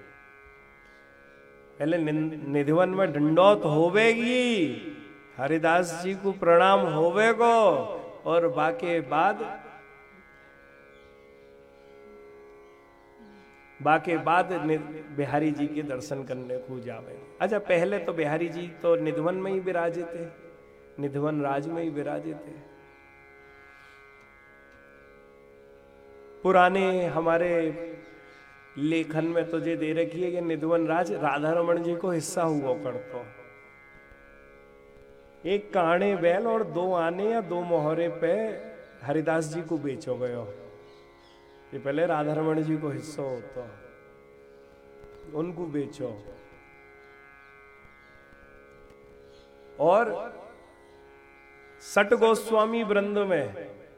पहले निधिवन में दंडौत होवेगी, हरिदास जी को प्रणाम होवेगो, और बाके बाद बाके बाद बिहारी जी के दर्शन करने को जावे। अच्छा, पहले तो बिहारी जी तो निधिवन में ही विराजे थे, निधिवन राज में ही विराजे थे। पुराने हमारे लेखन में तो ये दे रखी है कि निधिवन राज राधा रमन जी को हिस्सा हुआ करतो। एक काणे बैल और दो आने या दो मोहरे पे हरिदास जी को बेचो गयो। ये पहले राधा रमन जी को हिस्सा होता, उनको बेचो। और सट गोस्वामी वृंद में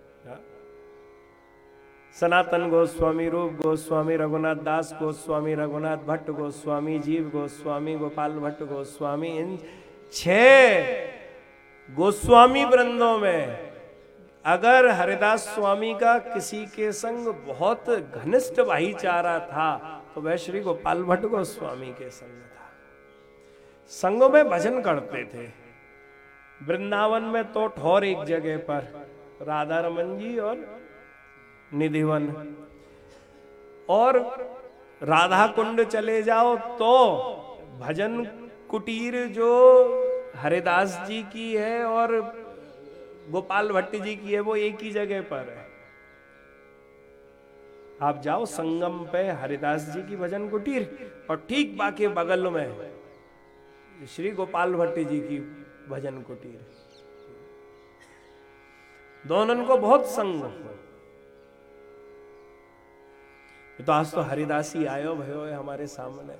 सनातन गोस्वामी, रूप गोस्वामी, रघुनाथ दास गोस्वामी, रघुनाथ भट्ट गोस्वामी, जीव गोस्वामी, गोपाल भट्ट गोस्वामी, इन छह गोस्वामी वृंदों में अगर हरिदास स्वामी का किसी के संग बहुत घनिष्ठ भाईचारा था तो वह श्री गोपाल भट्ट गोस्वामी के संग था। संगों में भजन करते थे। वृंदावन में तो ठौर एक जगह पर, राधा रमन जी और निधिवन। और राधा कुंड चले जाओ तो भजन कुटीर जो हरिदास जी की है और गोपाल भट्ट जी की है, वो एक ही जगह पर है। आप जाओ संगम पे हरिदास जी की भजन कुटीर, और ठीक बाकी बगल में श्री गोपाल भट्ट जी की भजन कुटीर। दोनों को बहुत संग हो। तो आज तो हरिदासी आयो भयो है हमारे सामने।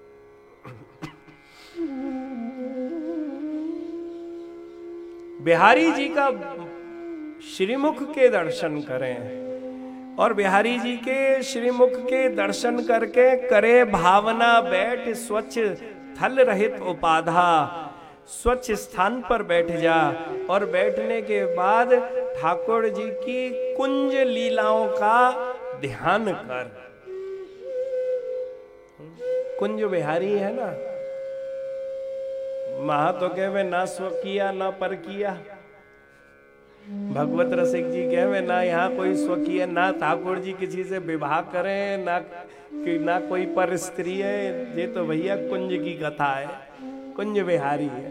बिहारी जी का श्रीमुख के दर्शन करें, और बिहारी जी के श्रीमुख के दर्शन करके करे भावना बैठ स्वच्छ थल रहित उपाधा। स्वच्छ स्थान पर बैठ जा, और बैठने के बाद ठाकुर जी की कुंज लीलाओं का ध्यान कर। कुंज बिहारी है ना, महा तो कहे ना स्व किया ना पर किया। भगवत रसिक जी कहे ना यहाँ कोई स्व किया, ना ठाकुर जी किसी से विवाह करें, ना कि ना कोई पर स्त्री है। ये तो भैया कुंज की कथा है, कुंज बिहारी है।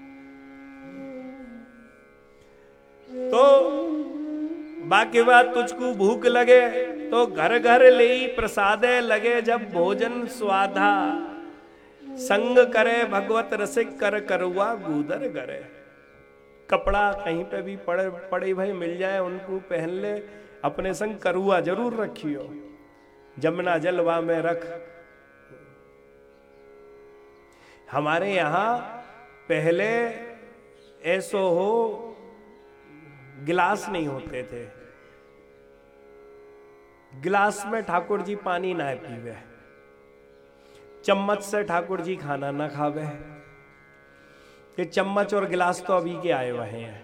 तो बाकी बात तुझको भूख लगे तो घर घर ले प्रसादे लगे, जब भोजन स्वादा संग करे भगवत रसिक कर करुआ गूदर करे। कपड़ा कहीं पे भी पड़े पड़े भाई मिल जाए उनको पहन ले, अपने संग करुआ जरूर रखियो, जमुना जलवा में रख। हमारे यहाँ पहले ऐसो हो गिलास नहीं होते थे, गिलास में ठाकुर जी पानी ना पीवे, चम्मच से ठाकुर जी खाना ना खावे। ये चम्मच और गिलास तो अभी के आए हुए हैं।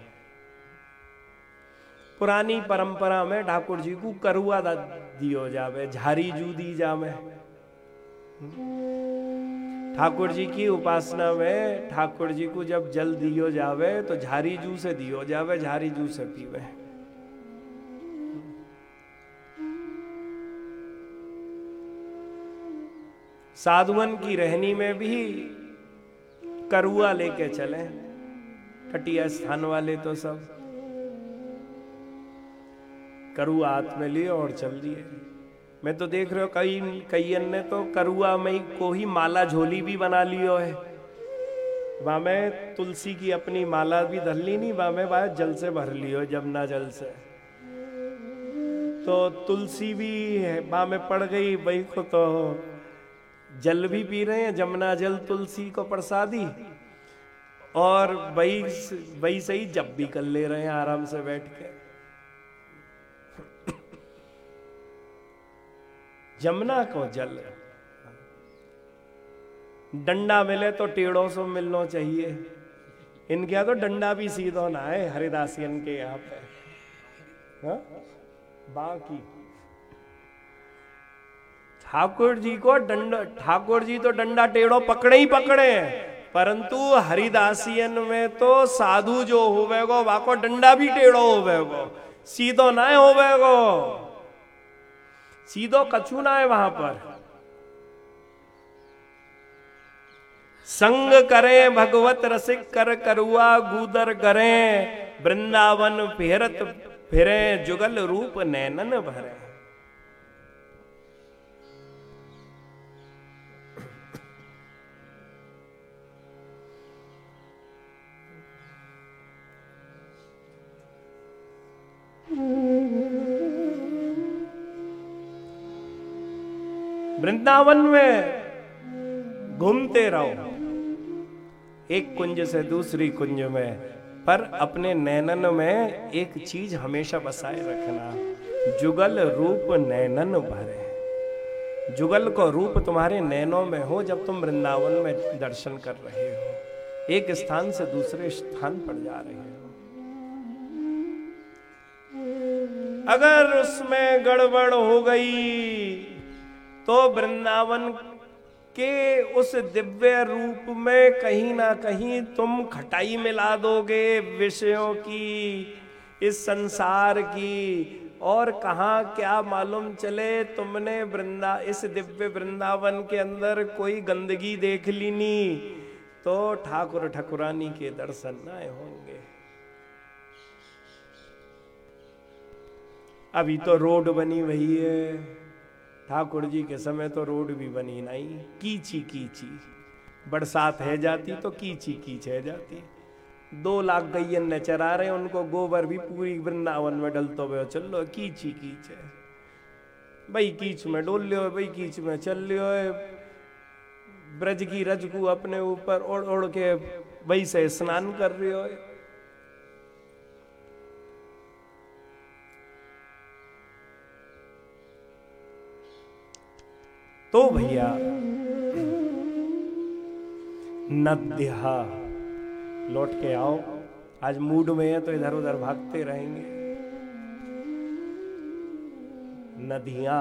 पुरानी परंपरा में ठाकुर जी को करुआ दियो जावे, झारी जू दी जावे। ठाकुर जी की उपासना में ठाकुर जी को जब जल दियो जावे तो झारी जू से दियो जावे, झारी जू से पीवे। साधुवन की रहनी में भी करुआ लेके चले, कटिया स्थान वाले तो सब करुआ हाथ में लिए और चल दिए। मैं तो देख रहे हो कई कई ने तो करुआ में को ही माला झोली भी बना लियो है। वहां में तुलसी की अपनी माला भी धर ली नहीं, वहां में वह जल से भर लियो, जमुना जल से। तो तुलसी भी है वहां में पड़ गई, वही को तो जल भी पी रहे हैं, जमुना जल तुलसी को प्रसादी, और वही वही सही जब भी कर ले रहे हैं आराम से बैठ के। जमुना को जल, डंडा मिले तो टेढ़ों से मिलना चाहिए। इनके यहाँ तो डंडा भी सीधो ना है, हरिदासियन के यहाँ पे। हाँ? बाकी ठाकुर जी को डंडा, ठाकुर जी तो डंडा टेढ़ो पकड़े ही पकड़े हैं, परंतु हरिदासियन में तो साधु जो होवेगो वाको डंडा भी टेढ़ो होवेगो, सीधो ना होवेगो, सीधो कछु ना है वहां पर। संग करें भगवत रसिक कर करुआ गूदर करें, वृंदावन फिरत फिरे जुगल रूप नैनन भरे। वृंदावन में घूमते रहो, एक कुंज से दूसरी कुंज में, पर अपने नैनन में एक चीज हमेशा बसाए रखना, जुगल रूप नैनन भरे। जुगल को रूप तुम्हारे नैनों में हो जब तुम वृंदावन में दर्शन कर रहे हो, एक स्थान से दूसरे स्थान पर जा रहे हो। अगर उसमें गड़बड़ हो गई तो वृंदावन के उस दिव्य रूप में कहीं ना कहीं तुम खटाई मिला दोगे विषयों की, इस संसार की, और कहाँ क्या मालूम चले तुमने वृंदा इस दिव्य वृंदावन के अंदर कोई गंदगी देख ली नी, तो ठाकुर ठकुरानी के दर्शन न होंगे। अभी तो रोड बनी हुई है, ठाकुर जी के समय तो रोड भी बनी नहीं, कीची कीची, बरसात है जाती तो कीची कीच है जाती। दो लाख गैयन ने चरा रहे, उनको गोबर भी पूरी वृंदावन में डलतो हुए चल लो, कीची कीच है भाई, कीच में डोल लियो भाई, कीच में चल लियो, ब्रज की रज को अपने ऊपर ओढ़ ओढ़ के वही से स्नान कर रही हो। तो भैया नद्या लौट के आओ, आज मूड में है तो इधर उधर भागते रहेंगे। नदियां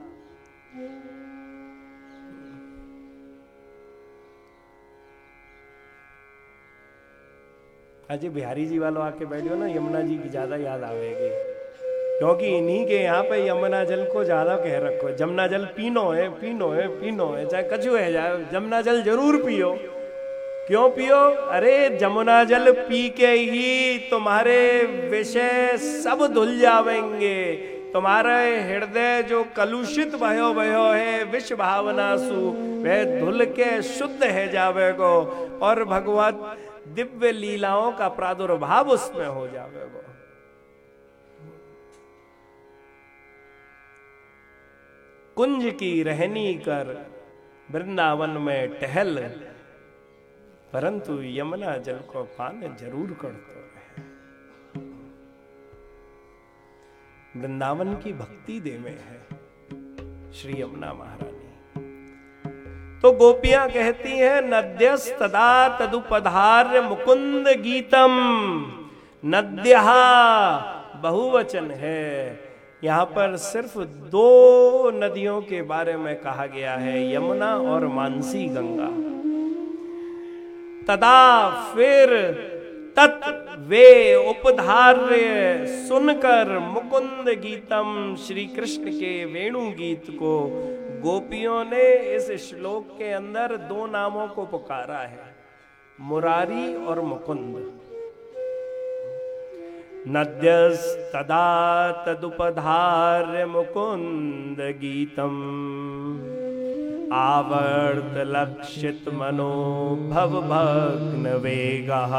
अजय बिहारी जी वालों आके बैठो ना, यमुना जी की ज्यादा याद आवेगी, क्योंकि इन्हीं के यहाँ पे यमुना जल को ज्यादा कह रखो। जमुना जल पीनो है, पीनो है, पीनो है, चाहे कछु है जाए, जमुना जल जरूर पियो। क्यों पियो? अरे जमुना जल पी के ही तुम्हारे विषय सब धुल जावेंगे, तुम्हारे हृदय जो कलुषित भयो भयो है विष भावना सु, वह धुल के शुद्ध है जावेगो, और भगवत दिव्य लीलाओं का प्रादुर्भाव उसमें हो जावेगो। कुंज की रहनी कर वृंदावन में टहल, परंतु यमुना जल को पान जरूर करते रहे। वृंदावन की भक्ति देवे है श्री यमुना महारानी। तो गोपियां कहती हैं नद्यस तदा तदुपधार्य मुकुंद गीतम। नद्या बहुवचन है, यहां पर सिर्फ दो नदियों के बारे में कहा गया है, यमुना और मानसी गंगा। तदा फिर तत् वे उपधार्य सुनकर मुकुंद गीतम, श्री कृष्ण के वेणु गीत को गोपियों ने इस श्लोक के अंदर दो नामों को पुकारा है, मुरारी और मुकुंद। नद्यस तदा तदुपधार्य मुकुंद गीतम, आवर्त लक्षित मनोभव भग्न वेगः,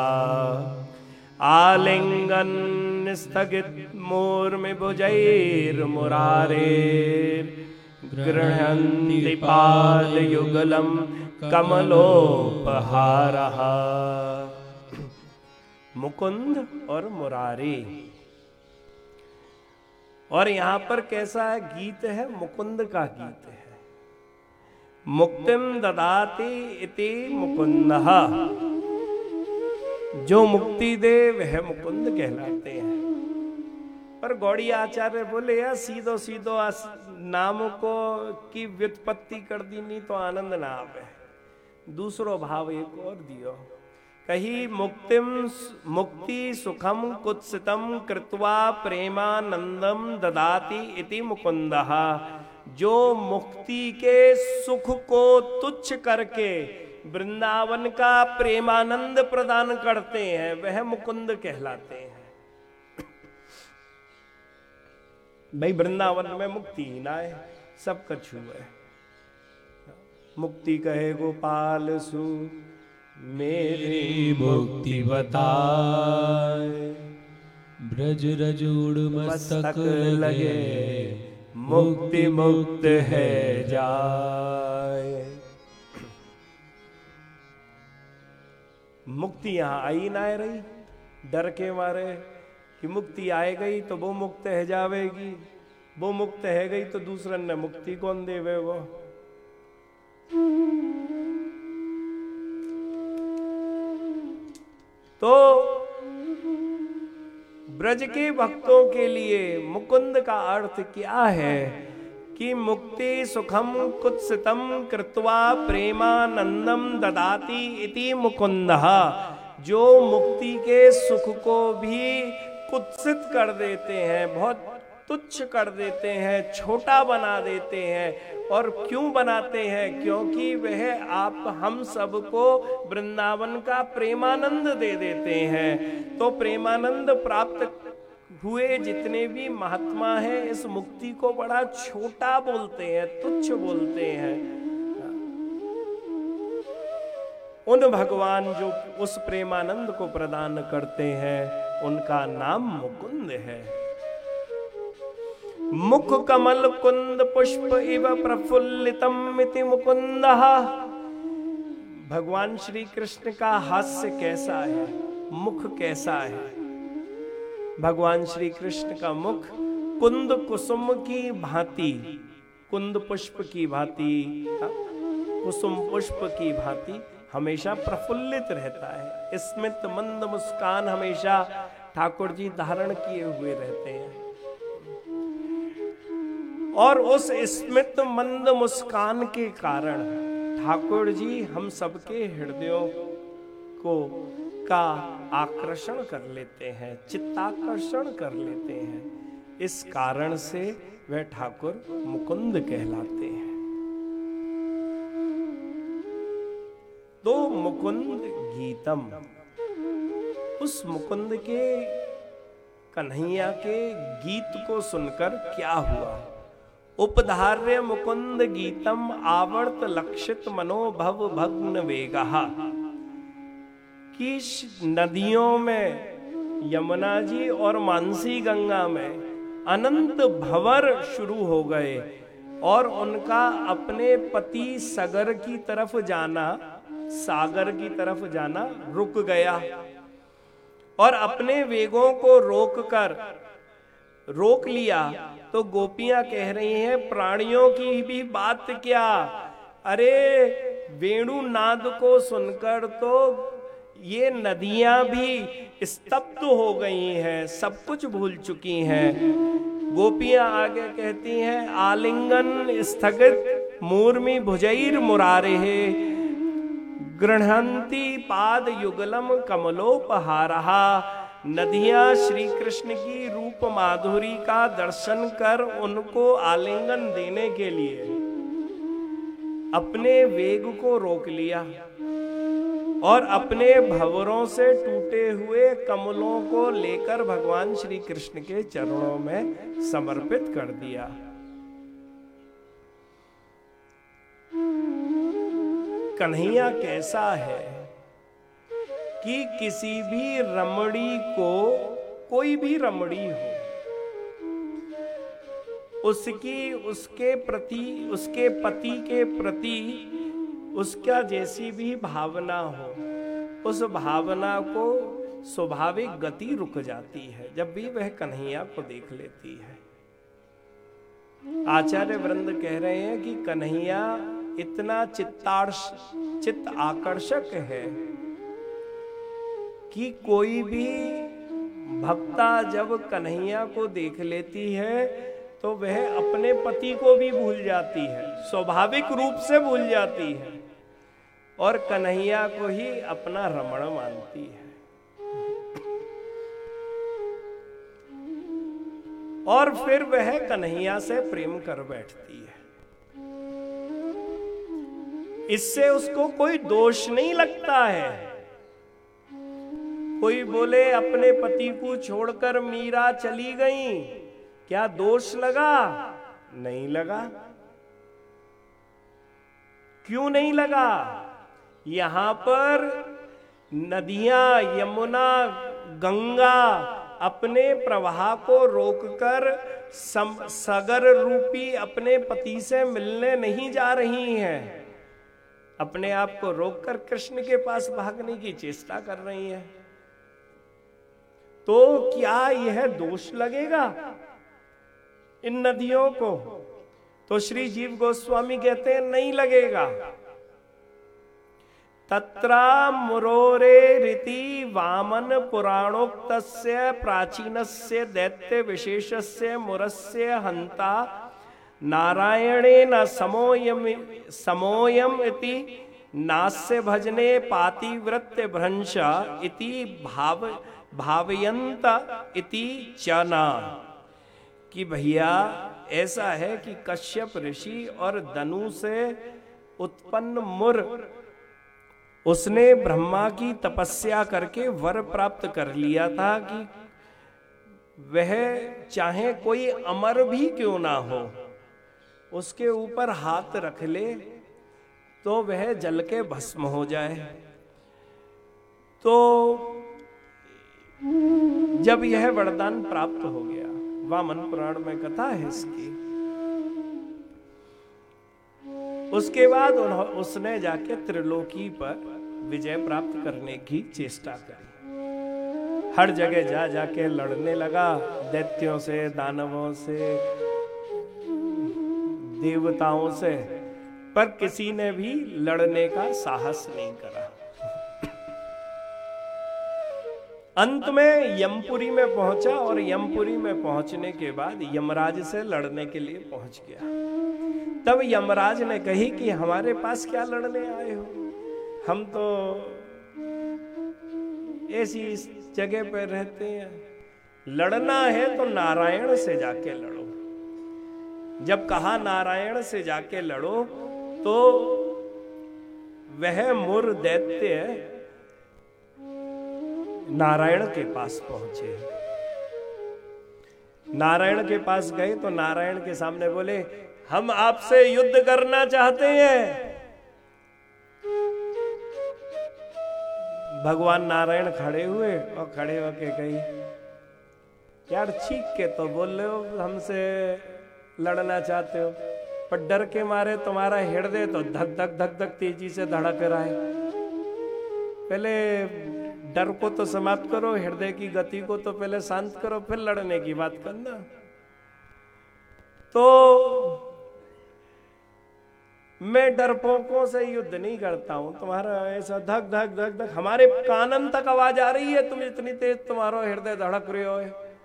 आलिंगन स्थगित मूर्मि भुजैर मुरारेर, गृह्णन्ति पाद युगलम कमलोपहारः। मुकुंद और मुरारी, और यहां पर कैसा है गीत है? मुकुंद का गीत है। मुक्तिम ददाति इति मुकुंदः, जो मुक्ति दे वह मुकुंद कहलाते हैं। पर गौड़ी आचार्य बोले यार सीधो सीधो नाम को की व्युत्पत्ति कर दी नहीं तो आनंद ना आवे, दूसरो भाव एक और दियो। कही मुक्तिम मुक्ति सुखम कुत्सितम कृत्वा प्रेमानंदम ददाति इति मुकुंदः, जो मुक्ति के सुख को तुच्छ करके वृंदावन का प्रेमानंद प्रदान करते हैं वह मुकुंद कहलाते हैं। भाई वृंदावन में मुक्ति ही ना है, सब कछु है। मुक्ति कहे गोपाल सु मेरी मुक्ति बताए, ब्रज रजूड़ मस्तक लगे, मुक्ति मुक्त है जाए। मुक्ति यहां आई ना रही, डर के मारे कि मुक्ति आए गई तो वो मुक्त है जावेगी, वो मुक्त है गई तो दूसरन ने मुक्ति कौन देवे वो। तो ब्रज के भक्तों के लिए मुकुंद का अर्थ क्या है कि मुक्ति सुखम कुत्सितम कृत्वा प्रेमानंदम ददाति इति मुकुंदः, जो मुक्ति के सुख को भी कुत्सित कर देते हैं, बहुत तुच्छ कर देते हैं, छोटा बना देते हैं। और क्यों बनाते हैं? क्योंकि वह आप हम सबको वृंदावन का प्रेमानंद दे देते हैं। तो प्रेमानंद प्राप्त हुए जितने भी महात्मा हैं इस मुक्ति को बड़ा छोटा बोलते हैं, तुच्छ बोलते हैं। उन भगवान जो उस प्रेमानंद को प्रदान करते हैं उनका नाम मुकुंद है। मुख कमल कुंद पुष्प इव प्रफुल्लितम इति मुकुंदः। भगवान श्री कृष्ण का हास्य कैसा है, मुख कैसा है? भगवान श्री कृष्ण का मुख कुंद कुसुम की भांति, कुंद पुष्प की भांति, कुसुम पुष्प की भांति हमेशा प्रफुल्लित रहता है। स्मित मंद मुस्कान हमेशा ठाकुर जी धारण किए हुए रहते हैं। और उस स्मित मंद मुस्कान के कारण ठाकुर जी हम सबके हृदयों को का आकर्षण कर लेते हैं, चित्ताकर्षण कर लेते हैं। इस कारण से वह ठाकुर मुकुंद कहलाते हैं। तो मुकुंद गीतम, उस मुकुंद के कन्हैया के गीत को सुनकर क्या हुआ? उपधार्य मुकुंद गीतम आवर्त लक्षित मनोभव भग्न वेगा। कि नदियों में यमुना जी और मानसी गंगा में अनंत भंवर शुरू हो गए और उनका अपने पति सगर की तरफ जाना, सागर की तरफ जाना रुक गया। और अपने वेगों को रोककर रोक लिया। तो गोपियां कह रही हैं प्राणियों की भी बात क्या, अरे वेणु नाद को सुनकर तो ये नदियां भी स्तब्ध हो गई हैं, सब कुछ भूल चुकी हैं। गोपियां आगे कहती हैं आलिंगन स्थगित मूर्मि भुजैर मुरारे गृहंती पाद युगलम कमलोपहारहा। नदियां श्री कृष्ण की रूप माधुरी का दर्शन कर उनको आलिंगन देने के लिए अपने वेग को रोक लिया और अपने भंवरों से टूटे हुए कमलों को लेकर भगवान श्री कृष्ण के चरणों में समर्पित कर दिया। कन्हैया कैसा है कि किसी भी रमणी को, कोई भी रमणी हो, उसकी उसके प्रति, उसके पति के प्रति उसका जैसी भी भावना हो, उस भावना को स्वाभाविक गति रुक जाती है जब भी वह कन्हैया को देख लेती है। आचार्य वृंद कह रहे हैं कि कन्हैया इतना चित्तार्श चित्त आकर्षक है कि कोई भी भक्ता जब कन्हैया को देख लेती है तो वह अपने पति को भी भूल जाती है, स्वाभाविक रूप से भूल जाती है और कन्हैया को ही अपना रमण मानती है। और फिर वह कन्हैया से प्रेम कर बैठती है। इससे उसको कोई दोष नहीं लगता है। कोई बोले अपने पति को छोड़कर मीरा चली गई, क्या दोष लगा? नहीं लगा। क्यों नहीं लगा? यहां पर नदियां, यमुना, गंगा अपने प्रवाह को रोककर सगर रूपी अपने पति से मिलने नहीं जा रही हैं, अपने आप को रोककर कृष्ण के पास भागने की चेष्टा कर रही हैं। तो क्या यह दोष लगेगा इन नदियों को? तो श्री जीव गोस्वामी कहते हैं नहीं लगेगा। तत्रा मुरोरे रीति वामन पुराणोक्तस्य प्राचीनस्य दैत्य विशेषस्य मुरस्य हंता नारायणे न समोयम समोयम इति नास्य भजने पातिव्रत्य भ्रंश इति भाव भावयंत इति चना, कि भैया ऐसा है कि कश्यप ऋषि और दनु से उत्पन्न मुर, उसने ब्रह्मा की तपस्या करके वर प्राप्त कर लिया था कि वह चाहे कोई अमर भी क्यों ना हो, उसके ऊपर हाथ रख ले तो वह जल के भस्म हो जाए। तो जब यह वरदान प्राप्त हो गया, वामन पुराण में कथा है इसकी, उसके बाद उसने जाके त्रिलोकी पर विजय प्राप्त करने की चेष्टा करी। हर जगह जा जाके लड़ने लगा, दैत्यों से, दानवों से, देवताओं से, पर किसी ने भी लड़ने का साहस नहीं करा। अंत में यमपुरी में पहुंचा और यमपुरी में पहुंचने के बाद यमराज से लड़ने के लिए पहुंच गया। तब यमराज ने कही कि हमारे पास क्या लड़ने आए हो, हम तो ऐसी जगह पर रहते हैं, लड़ना है तो नारायण से जाके लड़ो। जब कहा नारायण से जाके लड़ो तो वह मुर दैत्य नारायण के पास पहुंचे। नारायण के पास गए तो नारायण के सामने बोले, हम आपसे युद्ध करना चाहते हैं। भगवान नारायण खड़े हुए और खड़े होके कही, यार चीख के तो बोल रहे हो हमसे लड़ना चाहते हो, पर डर के मारे तुम्हारा हृदय तो धक धक धक धक तेजी से धड़क रहा है। पहले डर को तो समाप्त करो, हृदय की गति को तो पहले शांत करो, फिर लड़ने की बात करना। तो मैं डरपोकों से युद्ध नहीं करता हूं, तुम्हारा ऐसा धक धक धक धक हमारे कानन तक आवाज आ रही है, तुम इतनी तेज तुम्हारा हृदय धड़क रहे हो।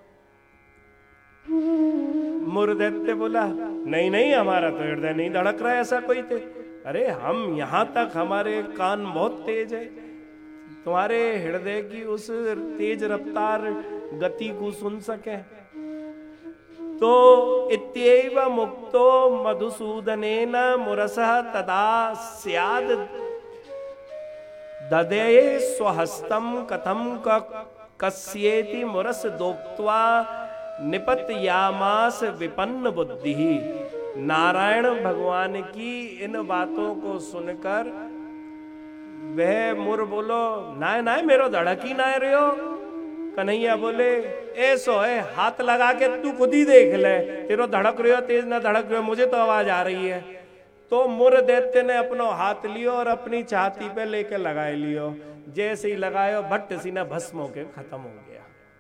मुरदैत्य बोला, नहीं नहीं हमारा तो हृदय नहीं धड़क रहा है ऐसा कोई थे। अरे हम यहां तक हमारे कान बहुत तेज है, तुम्हारे हृदय की उस तेज रफ्तार गति को सुन सके। तो इत्येव मुक्तो मधुसूदनेन मुरसः तदा स्याद ददये स्वहस्तम कथम कस्येति मुरस दोक्त्वा निपतयामास विपन्न बुद्धि। नारायण भगवान की इन बातों को सुनकर वह मुर बोलो, नाय नाय मेरो धड़क ही ना रहे हो। कन्हैया बोले, ऐसो है, हाथ लगा के तू खुद ही देख ले, तेरो धड़क रहे हो तेज ना धड़क रहे हो, मुझे तो आवाज आ रही है। तो मुर दैत्य ने अपनो हाथ लियो और अपनी छाती पे लेके लगाए लियो। जैसे ही लगायो भट्ट सीना भस्म होके खत्म हो गया।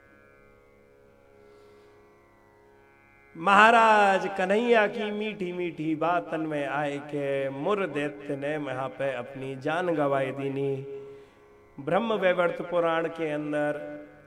महाराज कन्हैया की मीठी मीठी बातन में आए के मुर दैत्य ने वहां पे अपनी जान गवाई दीनी। ब्रह्म वैवर्त पुराण के अंदर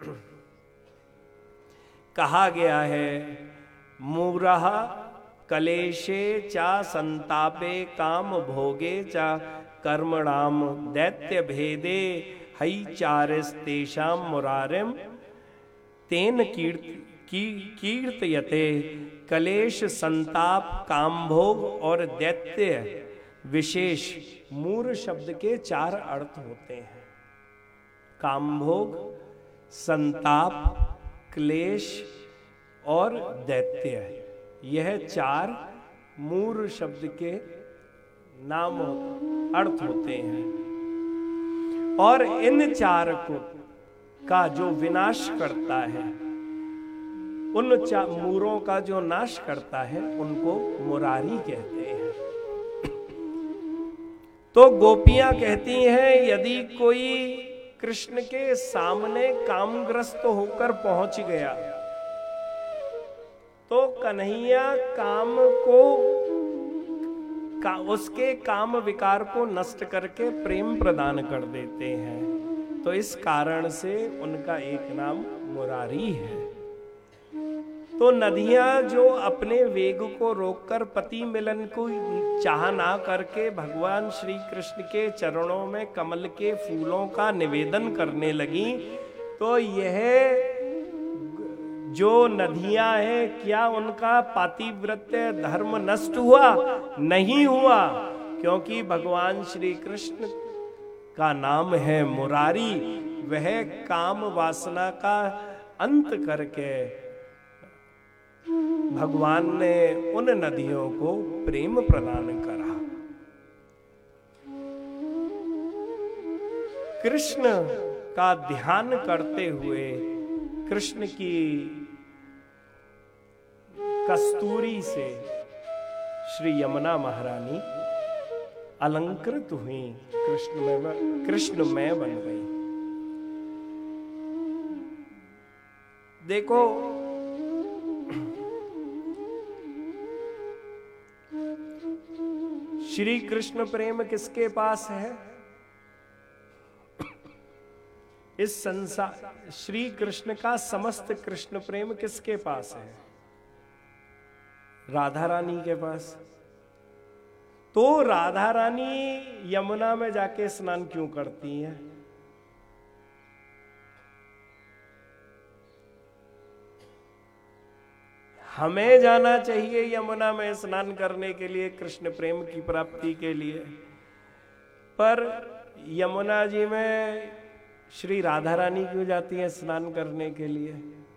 कहा गया है, मूरः कलेशे चा संतापे काम भोगे चा कर्मणाम दैत्य भेदे हई चारिस्तेषाम मुरारिम तेन कीर्त की कीर्तयते। कलेश, संताप, कामभोग और दैत्य विशेष मूर शब्द के चार अर्थ होते हैं। कामभोग, संताप, क्लेश और दैत्य, यह चार मूर शब्द के नाम अर्थ होते हैं। और इन चार को का जो विनाश करता है, उन मूरों का जो नाश करता है, उनको मुरारी कहते हैं। तो गोपियां कहती हैं, यदि कोई कृष्ण के सामने कामग्रस्त होकर पहुंच गया तो कन्हैया काम को का, उसके काम विकार को नष्ट करके प्रेम प्रदान कर देते हैं। तो इस कारण से उनका एक नाम मुरारी है। तो नदियां जो अपने वेग को रोककर पति मिलन को चाह ना करके भगवान श्री कृष्ण के चरणों में कमल के फूलों का निवेदन करने लगी, तो यह जो नदियां हैं, क्या उनका पातिव्रत्य धर्म नष्ट हुआ? नहीं हुआ, क्योंकि भगवान श्री कृष्ण का नाम है मुरारी। वह काम वासना का अंत करके भगवान ने उन नदियों को प्रेम प्रदान करा। कृष्ण का ध्यान करते हुए कृष्ण की कस्तूरी से श्री यमुना महारानी अलंकृत हुई, कृष्ण में कृष्ण में बन गई। देखो, श्री कृष्ण प्रेम किसके पास है? इस संसार श्री कृष्ण का समस्त कृष्ण प्रेम किसके पास है? राधा रानी के पास। तो राधा रानी यमुना में जाके स्नान क्यों करती हैं? हमें जाना चाहिए यमुना में स्नान करने के लिए, कृष्ण प्रेम की प्राप्ति के लिए, पर यमुना जी में श्री राधा रानी क्यों जाती हैं स्नान करने के लिए?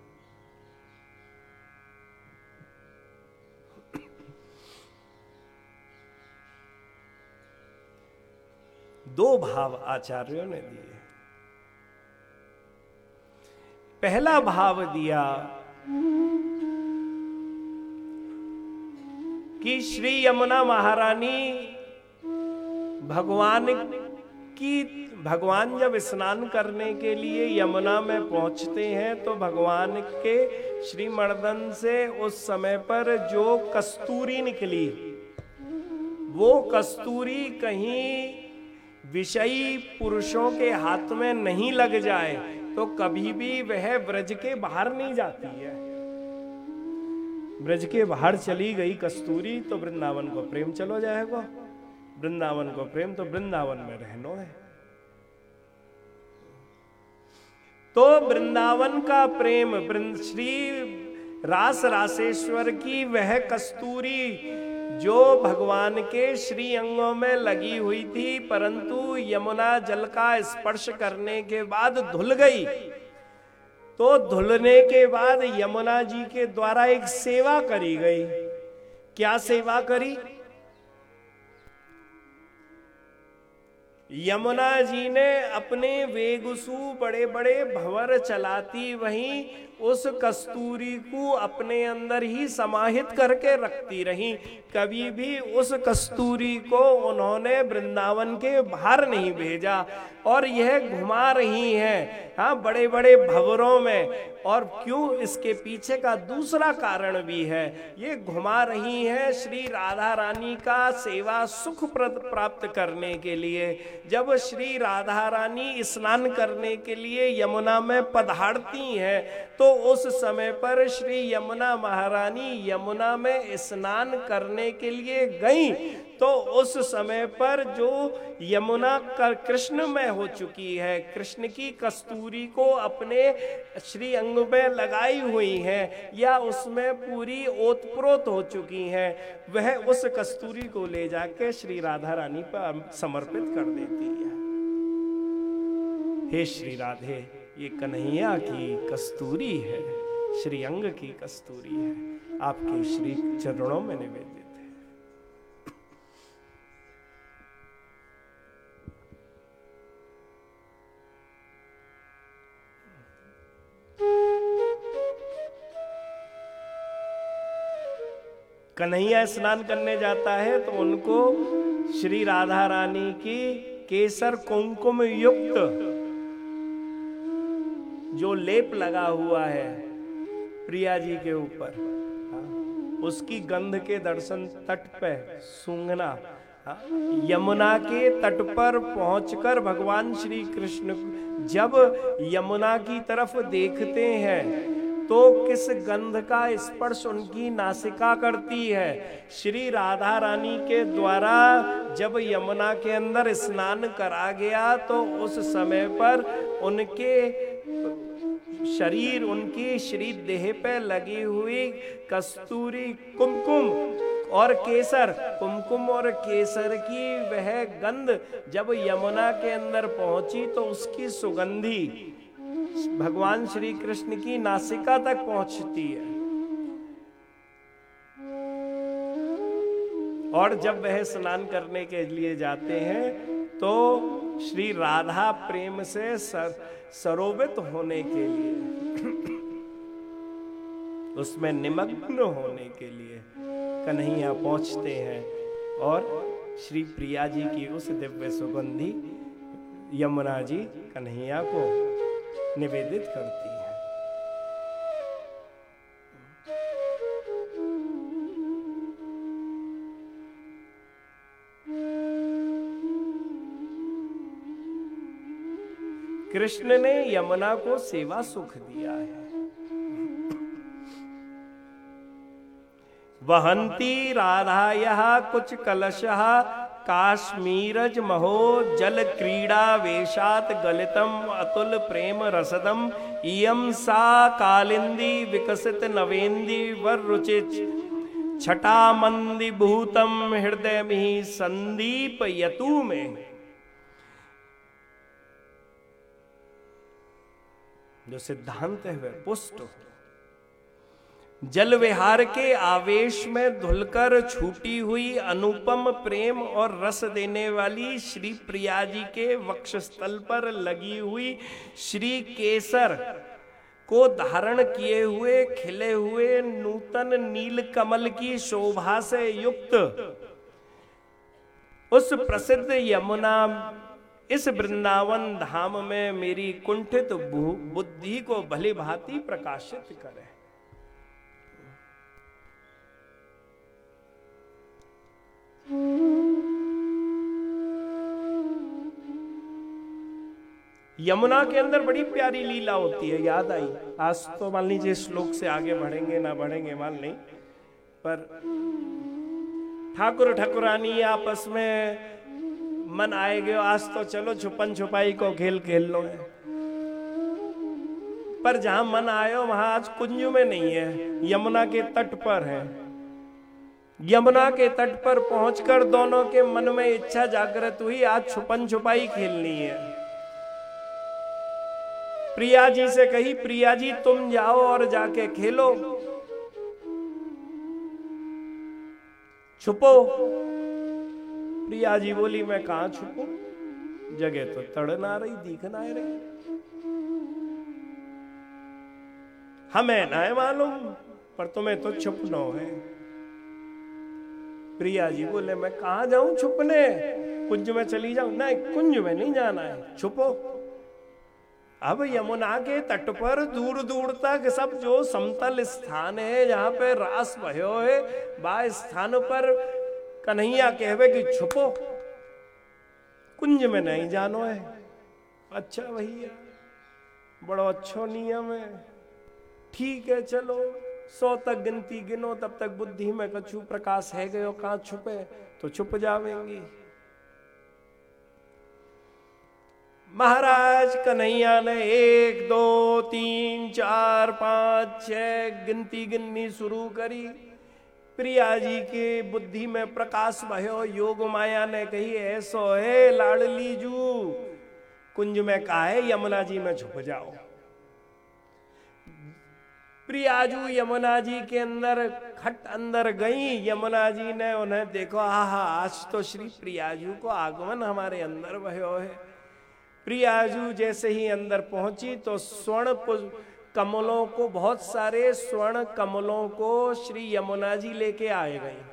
दो भाव आचार्यों ने दिए। पहला भाव दिया कि श्री यमुना महारानी भगवान की भगवान जब स्नान करने के लिए यमुना में पहुंचते हैं तो भगवान के श्री मर्दन से उस समय पर जो कस्तूरी निकली, वो कस्तूरी कहीं विषयी पुरुषों के हाथ में नहीं लग जाए तो कभी भी वह ब्रज के बाहर नहीं जाती है। ब्रज के बाहर चली गई कस्तूरी तो वृंदावन को प्रेम चलो जाएगा, वृंदावन को प्रेम तो वृंदावन में रहनो है। तो वृंदावन का प्रेम, श्री रास रासेश्वर की वह कस्तूरी जो भगवान के श्री अंगों में लगी हुई थी, परंतु यमुना जल का स्पर्श करने के बाद धुल गई। तो धुलने के बाद यमुना जी के द्वारा एक सेवा करी गई। क्या सेवा करी? यमुना जी ने अपने वेगसु बड़े बड़े भंवर चलाती वहीं उस कस्तूरी को अपने अंदर ही समाहित करके रखती रही। कभी भी उस कस्तूरी को उन्होंने वृंदावन के बाहर नहीं भेजा और यह घुमा रही हैं, हाँ, बड़े बड़े भंवरों में। और क्यों? इसके पीछे का दूसरा कारण भी है। ये घुमा रही हैं श्री राधा रानी का सेवा सुख प्राप्त करने के लिए। जब श्री राधा रानी स्नान करने के लिए यमुना में पधारती हैं तो उस समय पर श्री यमुना महारानी यमुना में स्नान करने के लिए गई तो उस समय पर जो यमुना कृष्ण में हो चुकी है, कृष्ण की कस्तूरी को अपने श्री अंग में लगाई हुई है या उसमें पूरी ओतप्रोत हो चुकी हैं, वह उस कस्तूरी को ले जाके श्री राधा रानी पर समर्पित कर देती है। हे श्री राधे, ये कन्हैया की कस्तूरी है, श्री अंग की कस्तूरी है, आपके श्री चरणों में निवेदित है। कन्हैया स्नान करने जाता है तो उनको श्री राधा रानी की केसर कुमकुम युक्त जो लेप लगा हुआ है प्रिया जी के ऊपर, उसकी गंध के दर्शन तट पे सूंघना। यमुना के तट पर पहुंचकर भगवान श्री कृष्ण जब यमुना की तरफ देखते हैं तो किस गंध का स्पर्श उनकी नासिका करती है। श्री राधा रानी के द्वारा जब यमुना के अंदर स्नान करा गया तो उस समय पर उनके शरीर, उनकी श्री देह पे लगी हुई कस्तूरी, कुमकुम और केसर, कुमकुम और केसर की वह गंध जब यमुना के अंदर पहुंची तो उसकी सुगंधी भगवान श्री कृष्ण की नासिका तक पहुंचती है। और जब वह स्नान करने के लिए जाते हैं तो श्री राधा प्रेम से सर, सरोवित होने के लिए उसमें निमग्न होने के लिए कन्हैया पहुंचते हैं और श्री प्रिया जी की उस दिव्य सुगंधी यमुना जी कन्हैया को निवेदित करती है। कृष्ण ने यमुना को सेवा सुख दिया है। वहंती राधायः कुछ कलशः काश्मीरज महो जल क्रीड़ा वेशात गलितम अतुल प्रेम रसदम इयम सा कालिंदी विकसित नवेंदी वर रुचित छटा मंदी भूतम हृदय में संदीप यतु में। जो सिद्धांत है वह पुष्ट हो। जल विहार के आवेश में धुलकर छूटी हुई अनुपम प्रेम और रस देने वाली श्री प्रिया जी के वक्षस्थल पर लगी हुई श्री केसर को धारण किए हुए खिले हुए नूतन नील कमल की शोभा से युक्त उस प्रसिद्ध यमुना इस वृंदावन धाम में मेरी कुंठित बुद्धि को भली भांति प्रकाशित करे। यमुना के अंदर बड़ी प्यारी लीला होती है, याद आई। आज तो मान लीजिए श्लोक से आगे बढ़ेंगे ना बढ़ेंगे मान नहीं, पर ठाकुर ठाकुरानी आपस में मन आए गयो, आज तो चलो छुपन छुपाई को खेल खेल लो है। पर जहां मन आयो वहां आज कुंज में नहीं है, यमुना के तट पर है। यमुना के तट पर पहुंचकर दोनों के मन में इच्छा जागृत हुई, आज छुपन छुपाई खेलनी है। प्रिया जी से कही, प्रिया जी तुम जाओ और जाके खेलो, छुपो। प्रिया जी बोली मैं कहां छुपूं, जगह तो तड़ ना रही, दिख ना रही, हमें ना है मालूम, पर तुम्हें तो छुपना है। प्रिया जी बोले मैं कहां जाऊं छुपने, कुंज में चली जाऊं? नहीं, कुंज में नहीं जाना है, छुपो। अब यमुना के तट पर दूर दूर तक सब जो समतल स्थान है जहां पे रास भयो है, बा स्थान पर कन्हैया कहवे कि छुपो, कुंज में नहीं जानो है। अच्छा भैया, बड़ा अच्छा नियम है, ठीक है चलो। सौ तक गिनती गिनो, तब तक बुद्धि में कछु प्रकाश है गयो, कहां छुपे तो छुप जावेंगी। महाराज कन्हैया ने एक दो तीन चार पांच छह गिनती गिननी शुरू करी। प्रिया जी के बुद्धि में प्रकाश भयो। योग माया ने कही ऐसो है लाडली जू, कुंज में कहा है यमुना जी में छुप जाओ। प्रियाजू यमुना जी के अंदर खट अंदर गई। यमुना जी ने उन्हें देखो, आहा आज तो श्री प्रियाजू को आगमन हमारे अंदर भयो है। प्रियाजू जैसे ही अंदर पहुंची तो स्वर्ण कमलों को, बहुत सारे स्वर्ण कमलों को श्री यमुना जी लेके आए गए।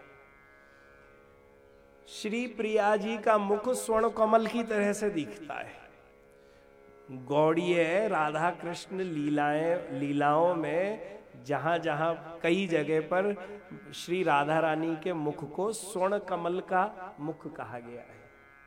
श्री प्रिया जी का मुख स्वर्ण कमल की तरह से दिखता है। गौड़ीय राधा कृष्ण लीलाएं लीलाओं में जहां जहां कई जगह पर श्री राधा रानी के मुख को स्वर्ण कमल का मुख कहा गया है।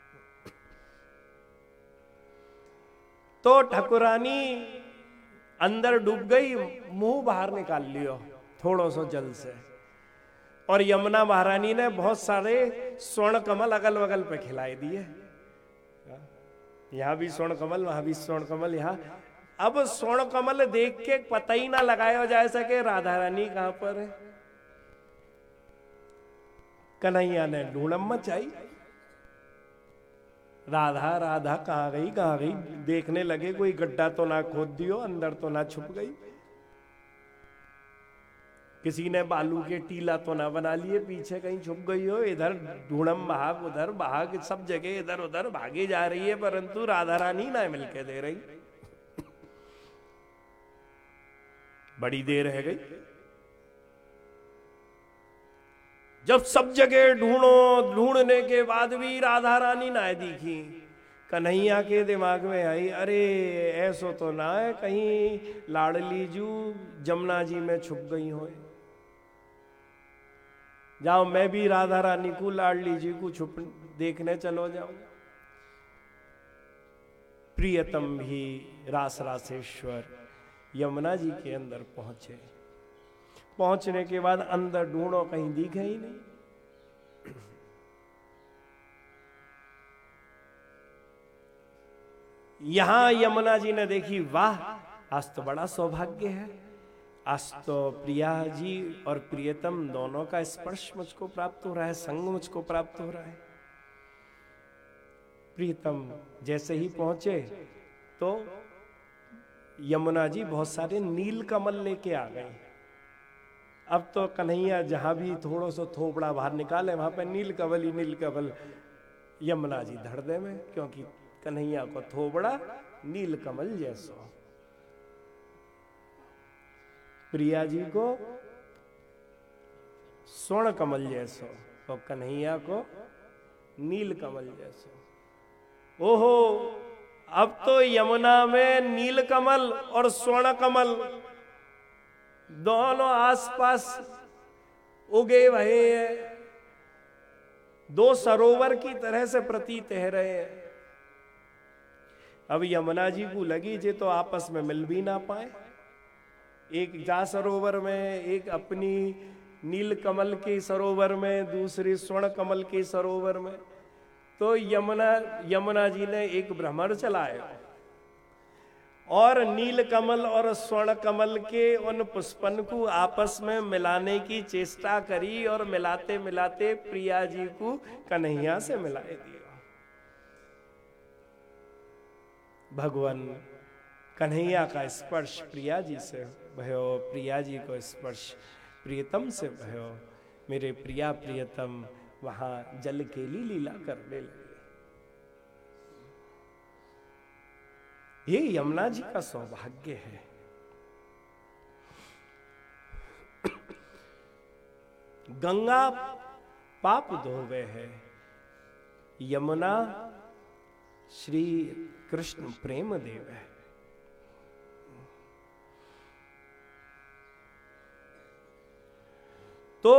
तो ठाकुरानी अंदर डूब गई, मुंह बाहर निकाल लियो थोड़ो सो जल से, और यमुना महारानी ने बहुत सारे स्वर्ण कमल अगल बगल पे खिलाई दिए। यहां भी स्वर्ण कमल, वहां भी स्वर्ण कमल, यहां अब स्वर्ण कमल देख के पता ही ना लगाया जा सके राधा रानी कहां पर है। कन्हैया ने ढूंढम मचाई, राधा राधा कहां गई कहां गई, देखने लगे कोई गड्ढा तो ना खोद दियो, अंदर तो ना छुप गई, किसी ने बालू के टीला तो ना बना लिए, पीछे कहीं छुप गई हो। इधर ढूंढम भाग, उधर भाग, सब जगह इधर उधर भागी जा रही है, परंतु राधा रानी ना मिलके दे रही। बड़ी देर रह गई। जब सब जगह ढूंढो, ढूंढने के बाद भी राधा रानी ना दिखी, कन्हैया के दिमाग में आई, अरे ऐसो तो ना है कहीं लाडली जू जमुना जी में छुप गई हो। जाओ मैं भी राधा रानी को लाडली जी को छुप देखने चलो जाओ। प्रियतम भी रास रासेश्वर यमुना जी के अंदर पहुंचे। पहुंचने के बाद अंदर ढूंढो, कहीं दिखे ही नहीं। यहां यमुना जी ने देखी, वाह आज तो बड़ा सौभाग्य है, आज तो प्रिया जी और प्रियतम दोनों का स्पर्श मुझको प्राप्त हो रहा है, संग मुझको प्राप्त हो रहा है। प्रियतम जैसे ही पहुंचे तो यमुना जी बहुत सारे नील कमल लेके आ गए। अब तो कन्हैया जहां भी थोड़ा सा थोपड़ा बाहर निकाले वहां पे नील कमल ही नील कमल यमुना जी धड़दे में, क्योंकि कन्हैया को थोबड़ा नील कमल जैसो, प्रिया जी को स्वर्ण कमल जैसो और कन्हैया को नील कमल जैसो। ओहो, अब तो यमुना में नील कमल और स्वर्ण कमल दोनों आसपास उगे हुए हैं, दो सरोवर की तरह से प्रतीत है रहे हैं। अब यमुना जी को लगी जे तो आपस में मिल भी ना पाए, एक जा सरोवर में, एक अपनी नील कमल के सरोवर में, दूसरी स्वर्ण कमल के सरोवर में। तो यमुना यमुना जी ने एक भ्रमण चलाया और नील कमल और स्वर्ण कमल के उन पुष्पन को आपस में मिलाने की चेष्टा करी और मिलाते मिलाते प्रिया जी को कन्हैया से मिलाए दिया। भगवान कन्हैया का स्पर्श प्रिया जी से भयो, प्रिया जी को स्पर्श प्रियतम से भयो। मेरे प्रिया प्रियतम वहां जल केली लीला करने लगे। ये यमुना जी का सौभाग्य है। गंगा पाप धोवे है, यमुना श्री कृष्ण प्रेम देव है। तो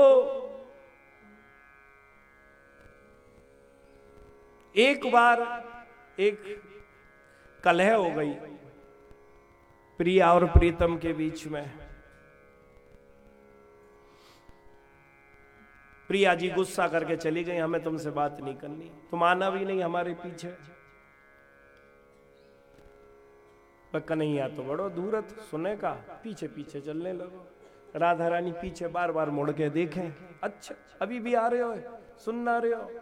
एक बार एक कलह हो गई प्रिया और प्रीतम के बीच में। प्रिया जी गुस्सा करके चली गई, हमें तुमसे बात नहीं करनी, तुम आना भी नहीं हमारे पीछे। पर कन्हैया तो बड़ो दूरत सुने का, पीछे पीछे चलने लगो। राधा रानी पीछे बार बार मुड़ के देखें, अच्छा अभी भी आ रहे हो, सुन ना रहे हो?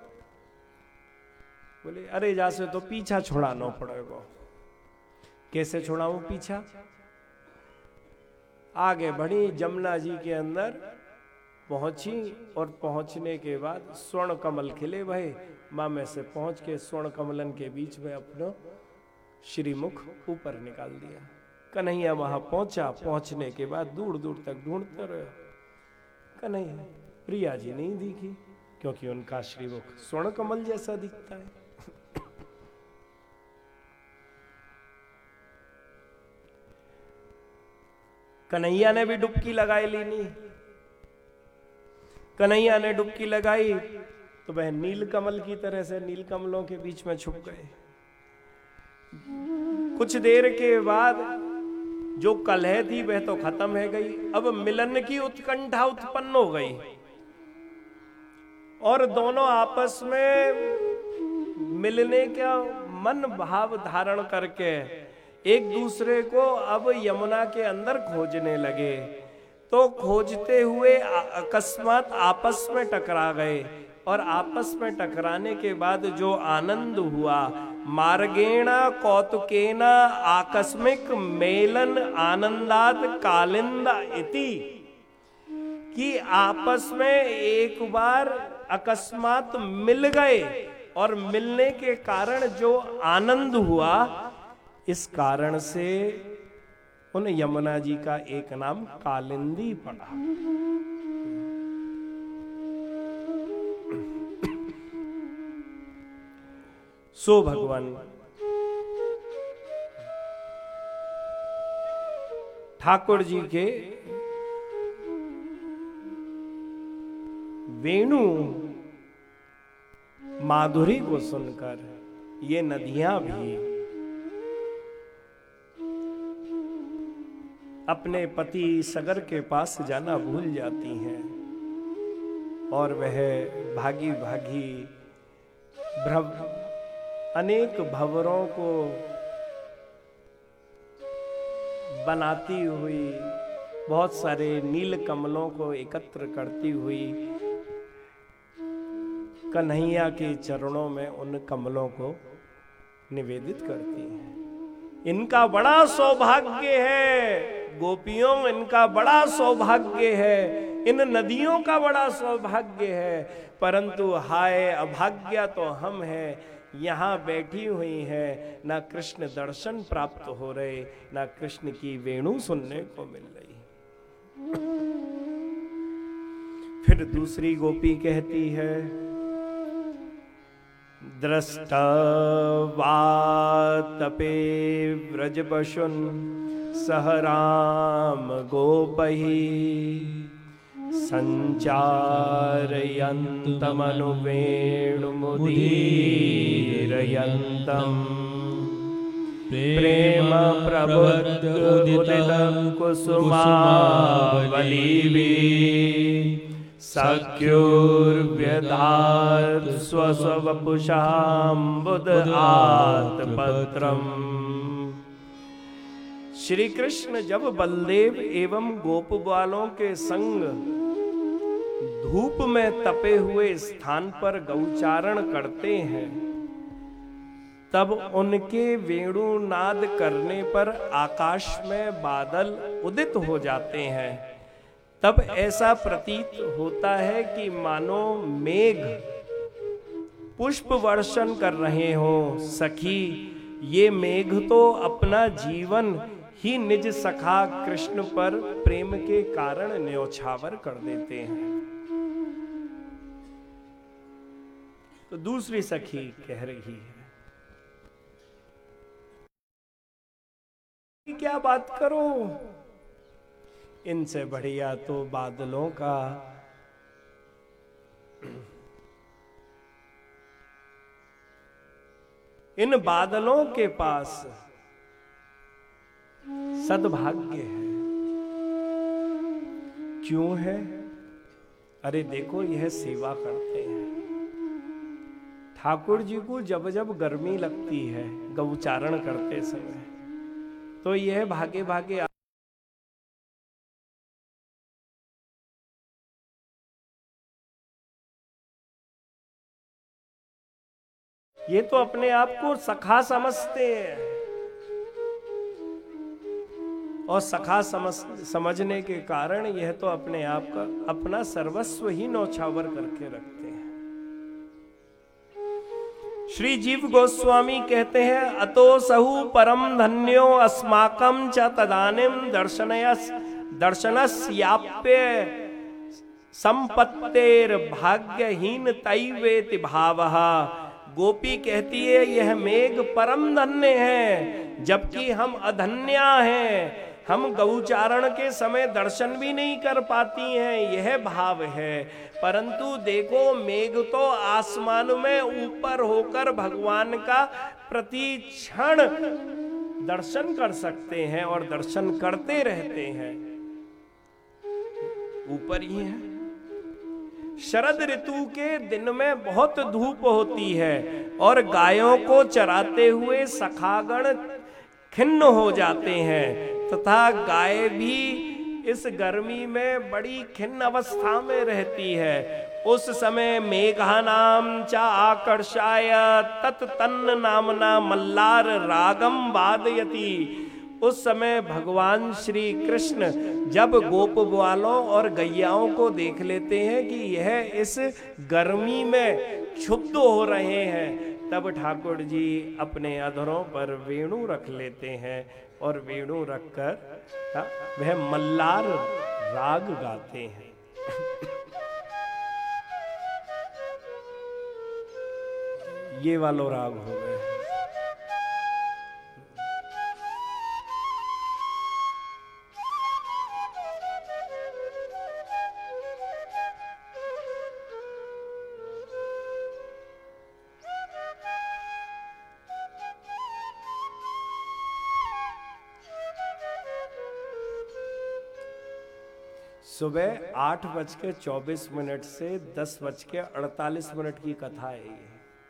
बोले अरे जैसे तो पीछा छुड़ाना पड़ेगा। कैसे छुड़ाऊं पीछा? आगे बढ़ी, जमुना जी के अंदर पहुंची और पहुंचने के बाद स्वर्ण कमल खिले भये। माँ में से पहुंच के स्वर्ण कमलन के बीच में अपना श्रीमुख ऊपर निकाल दिया। कन्हैया वहां पहुंचा, पहुंचने के बाद दूर दूर तक ढूंढते रहे, कन्हैया प्रिया जी नहीं दिखी, क्योंकि उनका श्रीमुख स्वर्ण कमल जैसा दिखता है। कन्हैया ने भी डुबकी लगाई ली नहीं। कन्हैया ने डुबकी लगाई तो वह नील कमल की तरह से नील कमलों के बीच में छुप गए। कुछ देर के बाद जो कलह थी वह तो खत्म है गई, अब मिलन की उत्कंठा उत्पन्न हो गई और दोनों आपस में मिलने का मन भाव धारण करके एक दूसरे को अब यमुना के अंदर खोजने लगे। तो खोजते हुए अकस्मात आपस में टकरा गए, और आपस में टकराने के बाद जो आनंद हुआ, मार्गेणा कौतुकेना आकस्मिक मेलन आनंदात कालिंदा इति, कि आपस में एक बार अकस्मात मिल गए और मिलने के कारण जो आनंद हुआ, इस कारण से उन यमुना जी का एक नाम कालिंदी पड़ा। सो भगवान ठाकुर जी के वेणु माधुरी को सुनकर ये नदियां भी अपने पति सगर के पास जाना भूल जाती हैं, और वह भागी भागी भ्रव अनेक भंवरों को बनाती हुई, बहुत सारे नील कमलों को एकत्र करती हुई कन्हैया के चरणों में उन कमलों को निवेदित करती हैं। इनका बड़ा सौभाग्य है गोपियों, इनका बड़ा सौभाग्य है, इन नदियों का बड़ा सौभाग्य है, परंतु हाय अभाग्या तो हम हैं, यहाँ बैठी हुई हैं, ना कृष्ण दर्शन प्राप्त हो रहे, ना कृष्ण की वेणु सुनने को मिल रही। फिर दूसरी गोपी कहती है, दृष्टवा तपे व्रजपशुन सह राम गोपहि संचारयन्तमनुवेणुमुदीरयन्तम् प्रेम प्रबुद्धोदितं कुसुमावलीभिः सख्युर्व्यधात् स्वस्वपुषाम्बुदआत्पत्रम्। श्री कृष्ण जब बलदेव एवं गोप बालों के संग धूप में तपे हुए स्थान पर गौचारण करते हैं, तब उनके वेणुनाद करने पर आकाश में बादल उदित हो जाते हैं। तब ऐसा प्रतीत होता है कि मानो मेघ पुष्प वर्षण कर रहे हो। सखी, ये मेघ तो अपना जीवन ही निज सखा कृष्ण पर प्रेम के कारण न्योछावर कर देते हैं। तो दूसरी सखी कह रही है, क्या बात करो, इनसे बढ़िया तो बादलों का इन बादलों के पास सद्भाग्य है। क्यों है? अरे देखो, यह सेवा करते हैं। ठाकुर जी को जब जब गर्मी लगती है गौचारण करते समय, तो यह भागे भागे ये तो अपने आप को सखा समझते हैं, और सखा समझ समझने के कारण यह तो अपने आप का अपना सर्वस्व ही नौछावर करके रखते हैं। श्री जीव गोस्वामी कहते हैं, अतो सहु परम धन्यो अस्माकं च तदानीं दर्शनयस दर्शनस्याप्य संपत्तेर भाग्यहीन तैवेति भावः। गोपी कहती है, यह मेघ परम धन्य है, जबकि हम अधन्या हैं, हम गौचारण के समय दर्शन भी नहीं कर पाती हैं, यह भाव है। परंतु देखो, मेघ तो आसमान में ऊपर होकर भगवान का प्रति क्षण दर्शन कर सकते हैं और दर्शन करते रहते हैं, ऊपर ही है। शरद ऋतु के दिन में बहुत धूप होती है और गायों को चराते हुए सखागण खिन्न हो जाते हैं, तथा गाय भी इस गर्मी में बड़ी खिन्न अवस्था में रहती है। उस समय मेघानाम च आकर्षाय तत् तन्न नामना मल्लार रागम वादयति। उस समय भगवान श्री कृष्ण जब गोप ग्वालों और गैयाओं को देख लेते हैं कि यह इस गर्मी में क्षुब्ध हो रहे हैं, तब ठाकुर जी अपने अधरों पर वेणु रख लेते हैं और वेणु रखकर वह मल्लार राग गाते हैं। ये वालो राग हो गए। सुबह आठ बज के चौबीस मिनट से दस बज के अड़तालीस मिनट की कथा है ये।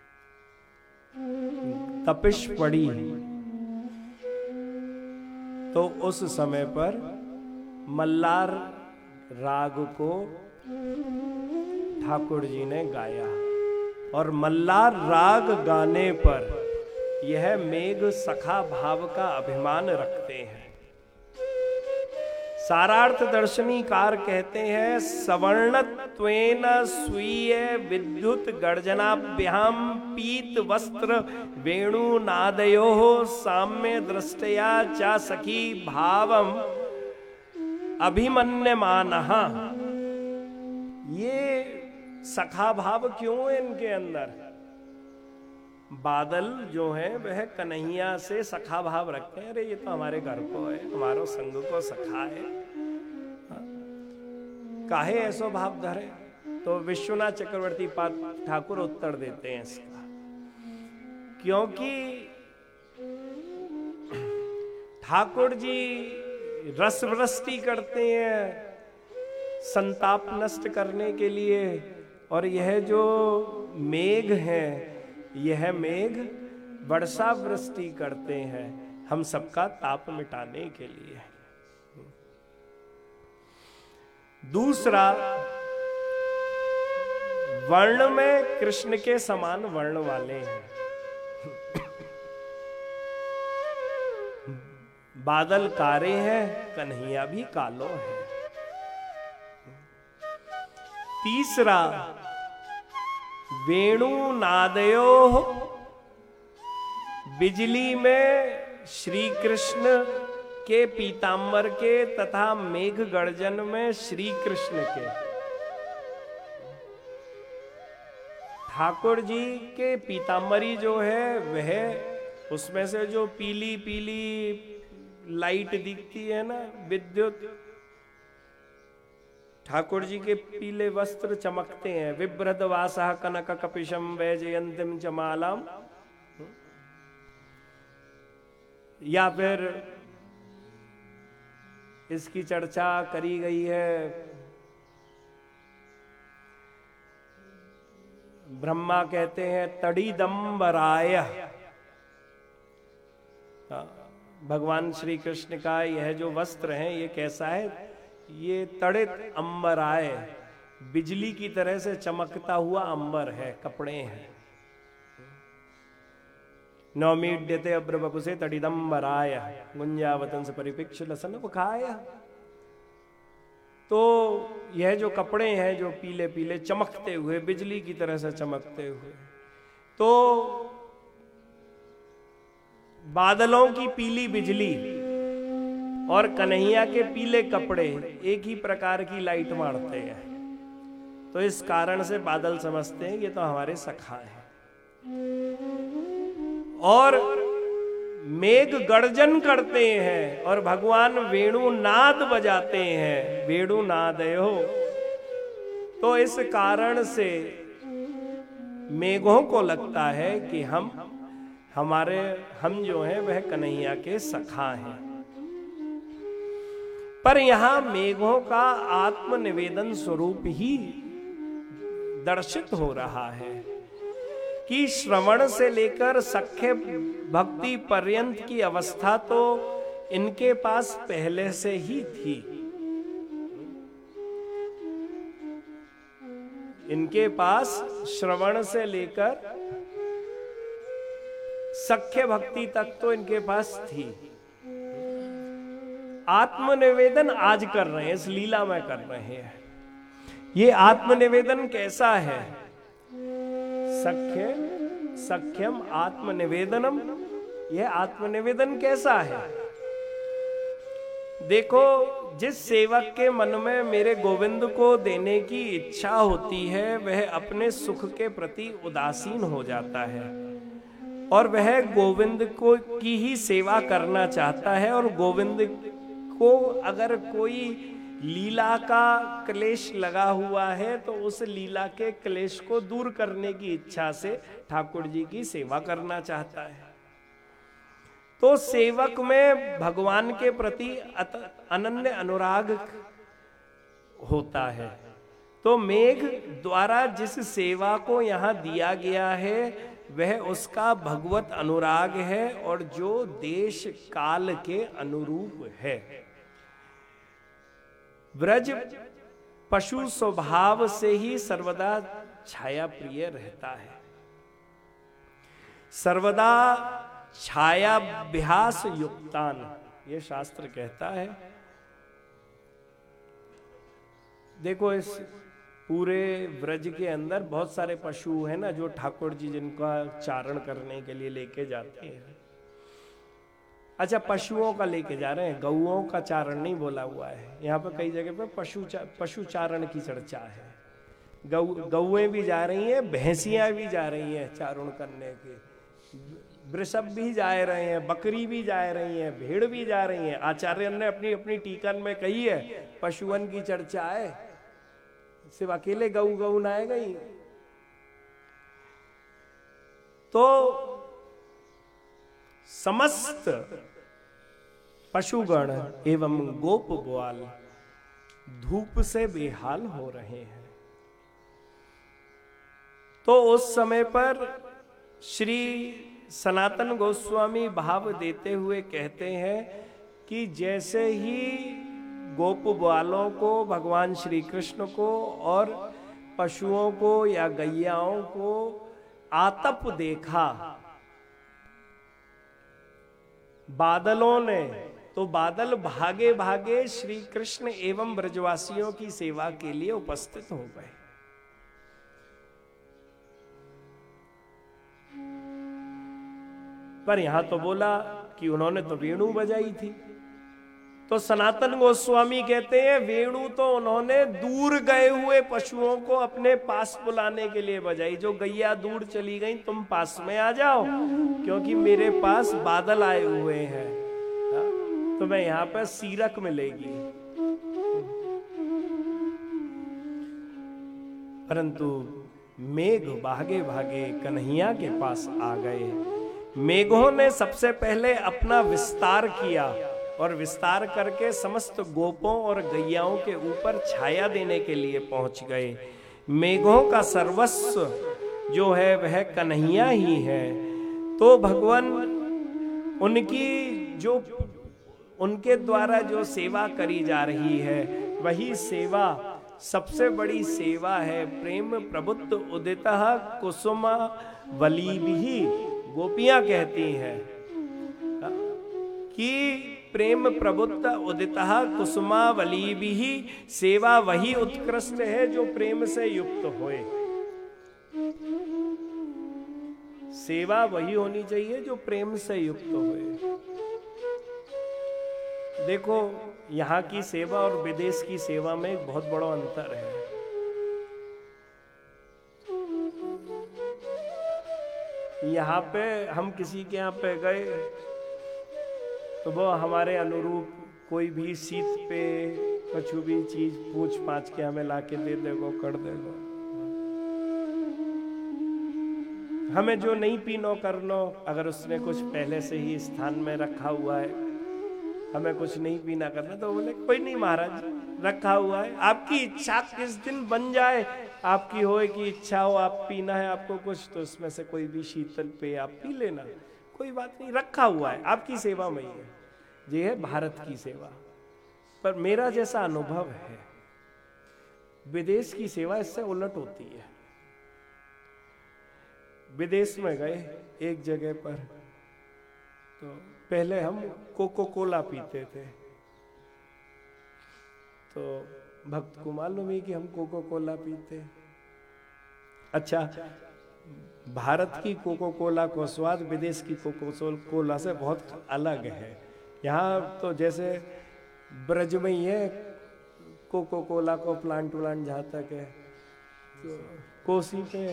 तपिश पड़ी तो उस समय पर मल्लार राग को ठाकुर जी ने गाया, और मल्लार राग गाने पर यह मेघ सखा भाव का अभिमान रखते हैं। सारार्थ दर्शनीकार कहते हैं, सवर्णत्वेन स्वीय विद्युत गर्जनाभ्याम पीत वस्त्र वेणु नादयोः साम्य दृष्टया च सखी भावम अभिमन्यमानः। ये सखा भाव क्यों है इनके अंदर? बादल जो है वह कन्हैया से सखा भाव रखते हैं। अरे ये तो हमारे घर को है, हमारो संग को सखा है, काहे ऐसो भाव धरे? तो विश्वनाथ चक्रवर्ती पाद ठाकुर उत्तर देते हैं इसका, क्योंकि ठाकुर जी रस वृष्टि करते हैं संताप नष्ट करने के लिए, और यह जो मेघ है यह मेघ वर्षा वृष्टि करते हैं हम सबका ताप मिटाने के लिए। दूसरा, वर्ण में कृष्ण के समान वर्ण वाले हैं। बादल कारे हैं, कन्हैया भी कालो है। तीसरा, वेणु नादयो, बिजली में श्री कृष्ण के पीतांबर के तथा मेघ गर्जन में श्री कृष्ण के। ठाकुर जी के पीतांबरी जो है वह, उसमें से जो पीली पीली लाइट दिखती है ना, विद्युत, ठाकुर जी के पीले वस्त्र चमकते हैं। विभ्रद वासा कनक कपिशम वैजयंतिम जमालम। या फिर इसकी चर्चा करी गई है, ब्रह्मा कहते हैं तड़ीदंबराय। भगवान श्री कृष्ण का यह जो वस्त्र है ये कैसा है? ये तड़ित अंबराय, बिजली की तरह से चमकता हुआ अंबर है, कपड़े हैं। नौमीट देते अब्र बपुसे तड़िदंबराय गुंजावतन से परिपिक्ष लसन खाय। तो यह जो कपड़े हैं जो पीले पीले चमकते हुए, बिजली की तरह से चमकते हुए, तो बादलों की पीली बिजली और कन्हैया के पीले कपड़े एक ही प्रकार की लाइट मारते हैं। तो इस कारण से बादल समझते हैं ये तो हमारे सखा हैं। और मेघ गर्जन करते हैं और भगवान वेणु नाद बजाते हैं, वेणु नादयो। तो इस कारण से मेघों को लगता है कि हम हमारे हम जो हैं वह कन्हैया के सखा हैं। पर यहां मेघों का आत्मनिवेदन स्वरूप ही दर्शित हो रहा है कि श्रवण से लेकर सख्य भक्ति पर्यंत की अवस्था तो इनके पास पहले से ही थी। इनके पास श्रवण से लेकर सख्य भक्ति तक तो इनके पास थी। आत्मनिवेदन आज कर रहे हैं, इस लीला में कर रहे हैं। ये आत्मनिवेदन कैसा है? सख्य सख्यम आत्मनिवेदनम, यह आत्मनिवेदन कैसा है? देखो, जिस सेवक के मन में मेरे गोविंद को देने की इच्छा होती है, वह अपने सुख के प्रति उदासीन हो जाता है और वह गोविंद को की ही सेवा करना चाहता है। और गोविंद को अगर कोई लीला का क्लेश लगा हुआ है तो उस लीला के क्लेश को दूर करने की इच्छा से ठाकुर जी की सेवा करना चाहता है। तो सेवक में भगवान के प्रति अनन्य अनुराग होता है। तो मेघ द्वारा जिस सेवा को यहाँ दिया गया है वह उसका भगवत अनुराग है और जो देश काल के अनुरूप है। ब्रज पशु स्वभाव से ही सर्वदा छाया प्रिय रहता है, सर्वदा छायाभ्यास युक्तान, ये शास्त्र कहता है। देखो, इस पूरे ब्रज के अंदर बहुत सारे पशु हैं ना, जो ठाकुर जी जिनका चारण करने के लिए लेके जाते हैं। अच्छा, पशुओं का लेके जा रहे हैं, गौओं का चारण नहीं बोला हुआ है यहाँ पे। कई जगह पे पशु चा, पशु चारण की चर्चा है। गौ गौएं भी जा रही हैं, भैंसियां भी जा रही हैं चारण करने के, वृषभ भी जा रहे हैं, बकरी भी जा रही हैं, भेड़ भी जा रही हैं। आचार्य ने अपनी अपनी टीकन में कही है पशुअन की चर्चा है, सिर्फ अकेले गौ गौ ना आए गई। तो समस्त पशुगण एवं गोप ग्वाल धूप से बेहाल हो रहे हैं। तो उस समय पर श्री सनातन गोस्वामी भाव देते हुए कहते हैं कि जैसे ही गोप ग्वालों को, भगवान श्री कृष्ण को और पशुओं को या गैयाओं को आतप देखा बादलों ने, तो बादल भागे भागे श्री कृष्ण एवं ब्रजवासियों की सेवा के लिए उपस्थित हो गए। पर यहां तो बोला कि उन्होंने तो वेणु बजाई थी। तो सनातन गोस्वामी कहते हैं वेणु तो उन्होंने दूर गए हुए पशुओं को अपने पास बुलाने के लिए बजाई। जो गैया दूर चली गई, तुम पास में आ जाओ, क्योंकि मेरे पास बादल आए हुए हैं, तो मैं यहां पर सीरक मिलेगी। परंतु मेघ भागे भागे कन्हैया के पास आ गए। मेघों ने सबसे पहले अपना विस्तार किया और विस्तार करके समस्त गोपों और गैयाओं के ऊपर छाया देने के लिए पहुंच गए। मेघों का सर्वस्व जो है वह कन्हैया ही है। तो भगवान उनकी जो उनके द्वारा जो सेवा करी जा रही है वही सेवा सबसे बड़ी सेवा है। प्रेम प्रबुद्ध उदितः कुसुमा वलीभिः, गोपियां कहती हैं कि प्रेम प्रबुद्ध उदितः कुसुमावलीभिः, सेवा वही उत्कृष्ट है जो प्रेम से युक्त होए। सेवा वही होनी चाहिए जो प्रेम से युक्त होए। देखो, यहाँ की सेवा और विदेश की सेवा में एक बहुत बड़ा अंतर है। यहाँ पे हम किसी के यहाँ पे गए तो वो हमारे अनुरूप कोई भी शीत पे कुछ भी चीज पूछ पाछ के हमें लाके दे देगो, कर देगो। हमें जो नहीं पीनो करनो, अगर उसने कुछ पहले से ही स्थान में रखा हुआ है, हमें कुछ नहीं पीना करना, तो बोले कोई नहीं महाराज, रखा हुआ है, आपकी इच्छा किस दिन बन जाए आपकी हो कि इच्छा हो, आप पीना है आपको कुछ, तो इसमें से कोई भी शीतल पेय आप पी लेना, कोई बात नहीं, रखा हुआ है, आपकी सेवा में ही है। ये है भारत की सेवा। पर मेरा जैसा अनुभव है, विदेश की सेवा इससे उलट होती है। विदेश में गए एक जगह पर, तो पहले हम कोको कोला पीते थे, तो भक्त को मालूम है कि हम कोको कोला पीते। अच्छा, भारत की कोको कोला को स्वाद विदेश की कोको कोला से बहुत अलग है। यहाँ तो जैसे ब्रज में ही है कोको कोला को प्लांट व्लांट जहाँ तक है, तो कोसी पे,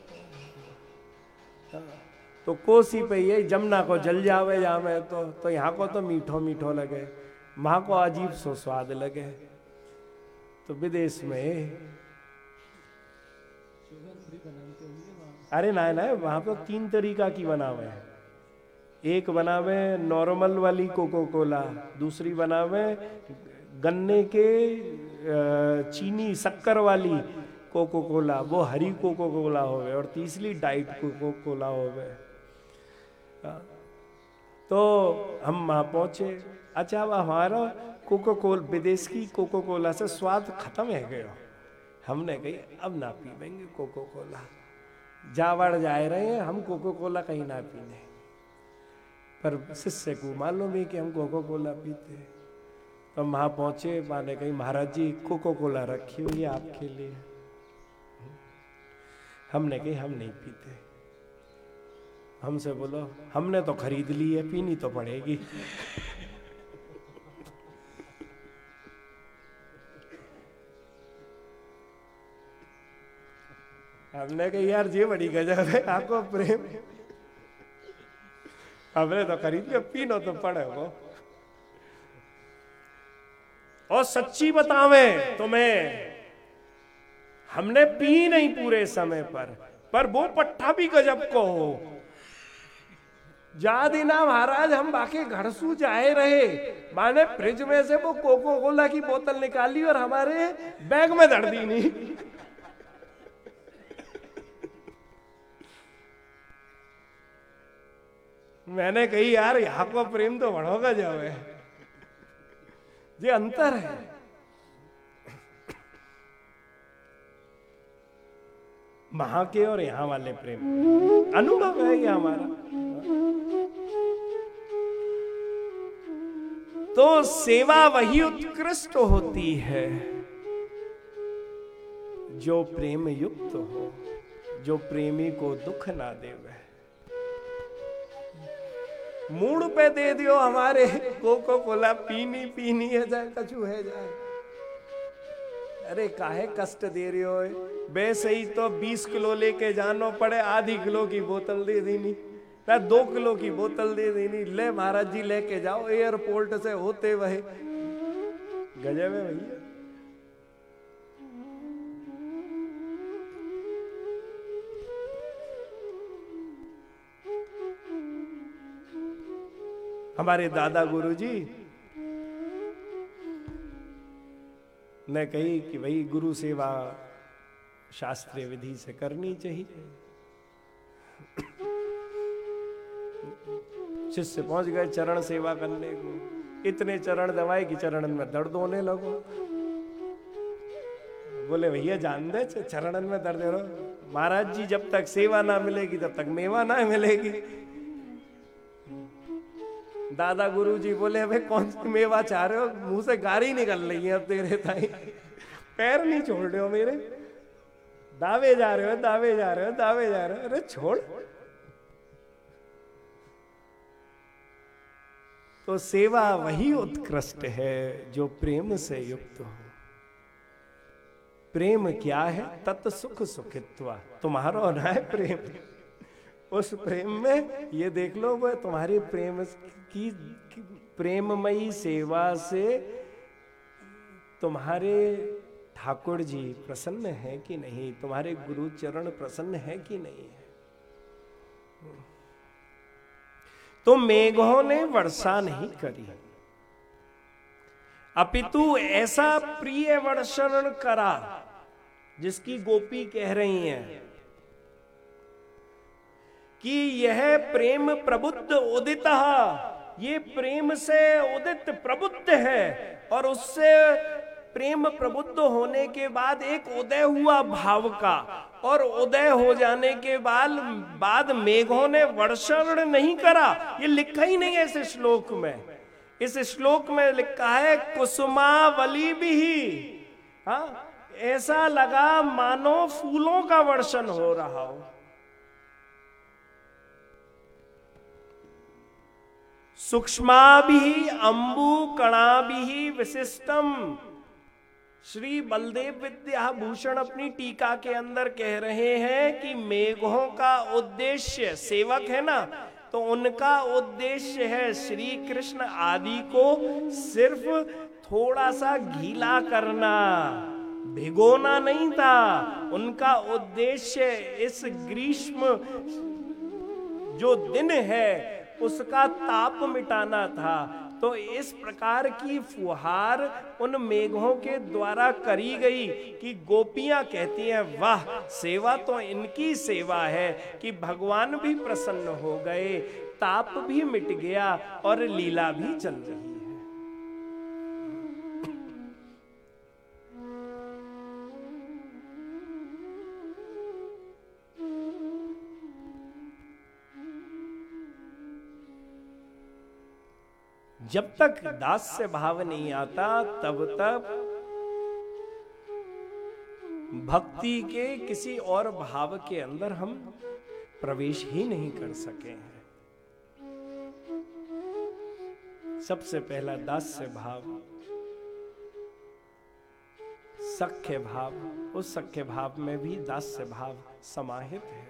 तो कोसी पे ये जमुना को जल जावे जावे, तो तो यहाँ को तो मीठो मीठो लगे, वहाँ को अजीब सो स्वाद लगे। तो विदेश में अरे ना ना, वहाँ पे तीन तरीका की बनावे है। एक बनावे नॉर्मल वाली कोको कोला, दूसरी बनावे गन्ने के चीनी शक्कर वाली कोको कोला, वो हरी कोको कोला होवे, और तीसरी डाइट कोको कोला होवे। तो हम वहाँ पहुँचे। अच्छा, अब हमारा कोको कोल विदेश की कोको कोला से स्वाद खत्म है गया। हमने कही अब ना पीवेंगे कोको कोला, जावड़ जाए रहे हैं हम, कोको कोला कहीं ना पीने। पर शिष्य को मालूम है कि हम कोको कोला पीते। तो वहाँ पहुँचे, माने कही महाराज जी कोको कोला रखी हुई है आपके लिए। हमने कही हम नहीं पीते। हमसे बोलो हमने तो खरीद ली है, पीनी तो पड़ेगी। हमने कहा यार ये बड़ी गजब है, आपको प्रेम, हमने तो खरीद लिया, पीनो तो पड़े वो। और सच्ची बतावे तुम्हें, हमने पी नहीं पूरे समय पर, पर वो पट्टा भी गजब को हो। जा दिना महाराज हम बाकी घर सू जाए रहे, माने फ्रिज में से वो कोको कोला की बोतल निकाली और हमारे बैग में धर दी नहीं। मैंने कही यार यहाँ को प्रेम तो बढ़ोगा जब है, ये अंतर है। वहां के और यहाँ वाले प्रेम, अनुभव है ये हमारा। तो सेवा वही उत्कृष्ट होती है जो प्रेम युक्त हो, जो प्रेमी को दुख ना देवे। मूड पे दे दियो हमारे कोको कोला पीनी पीनी है जाए कछु है जाए, अरे काहे कष्ट दे रहे हो। वैसे ही तो बीस किलो लेके जानो पड़े, आधी किलो की बोतल दे देनी, ना दो किलो की बोतल दे देनी, ले महाराज जी लेके जाओ एयरपोर्ट से होते वही। गजब है भैया। हमारे दादा गुरुजी ने कही कि भाई गुरु सेवा शास्त्रीय विधि से करनी चाहिए। शिष्य पहुंच गए चरण सेवा करने को, इतने चरण दबाए कि चरणन में दर्द होने लगो। बोले भैया जान दे चरणन में दर्द हो, महाराज जी जब तक सेवा ना मिलेगी तब तक मेवा ना मिलेगी। दादा गुरु जी बोले भाई कौन सी मेवा चाह रहे हो, मुंह से गारी निकल रही है अब तेरे ताई, पैर नहीं छोड़ रहे हो मेरे, दावे जा रहे हो दावे जा रहे हो दावे जा रहे हो, अरे छोड़। तो सेवा वही उत्कृष्ट है जो प्रेम से युक्त हो। प्रेम क्या है? तत् सुख सुखित्वा, तुम्हारा होना है प्रेम। उस प्रेम में ये देख लो वो तुम्हारी प्रेम की प्रेममयी सेवा से तुम्हारे ठाकुर जी प्रसन्न है कि नहीं, तुम्हारे गुरु चरण प्रसन्न है कि नहीं है। तो मेघों ने वर्षा नहीं करी, अपितु ऐसा प्रिय वर्षण करा जिसकी गोपी कह रही हैं कि यह प्रेम प्रबुद्ध उदित, ये प्रेम से उदित प्रबुद्ध है, और उससे प्रेम प्रबुद्ध होने के बाद एक उदय हुआ भाव का, और उदय हो जाने के बाद बाद मेघों ने वर्षण नहीं करा। ये लिखा ही नहीं है इस श्लोक में। इस श्लोक में लिखा है कुसुमावली भी, हाँ, ऐसा लगा मानो फूलों का वर्षण हो रहा हो। सूक्ष्माभिः अंबु कणाभिः विशिष्टम। श्री बलदेव विद्याभूषण अपनी टीका के अंदर कह रहे हैं कि मेघों का उद्देश्य, सेवक है ना, तो उनका उद्देश्य है श्री कृष्ण आदि को सिर्फ थोड़ा सा गीला करना, भिगोना नहीं था। उनका उद्देश्य इस ग्रीष्म जो दिन है उसका ताप मिटाना था। तो इस प्रकार की फुहार उन मेघों के द्वारा करी गई कि गोपियां कहती हैं वाह, सेवा तो इनकी सेवा है कि भगवान भी प्रसन्न हो गए, ताप भी मिट गया और लीला भी चल रही है। जब तक दास्य भाव नहीं आता तब तक भक्ति के किसी और भाव के अंदर हम प्रवेश ही नहीं कर सके हैं। सबसे पहला दास्य भाव, सख्य भाव, उस सख्य भाव में भी दास्य भाव समाहित है।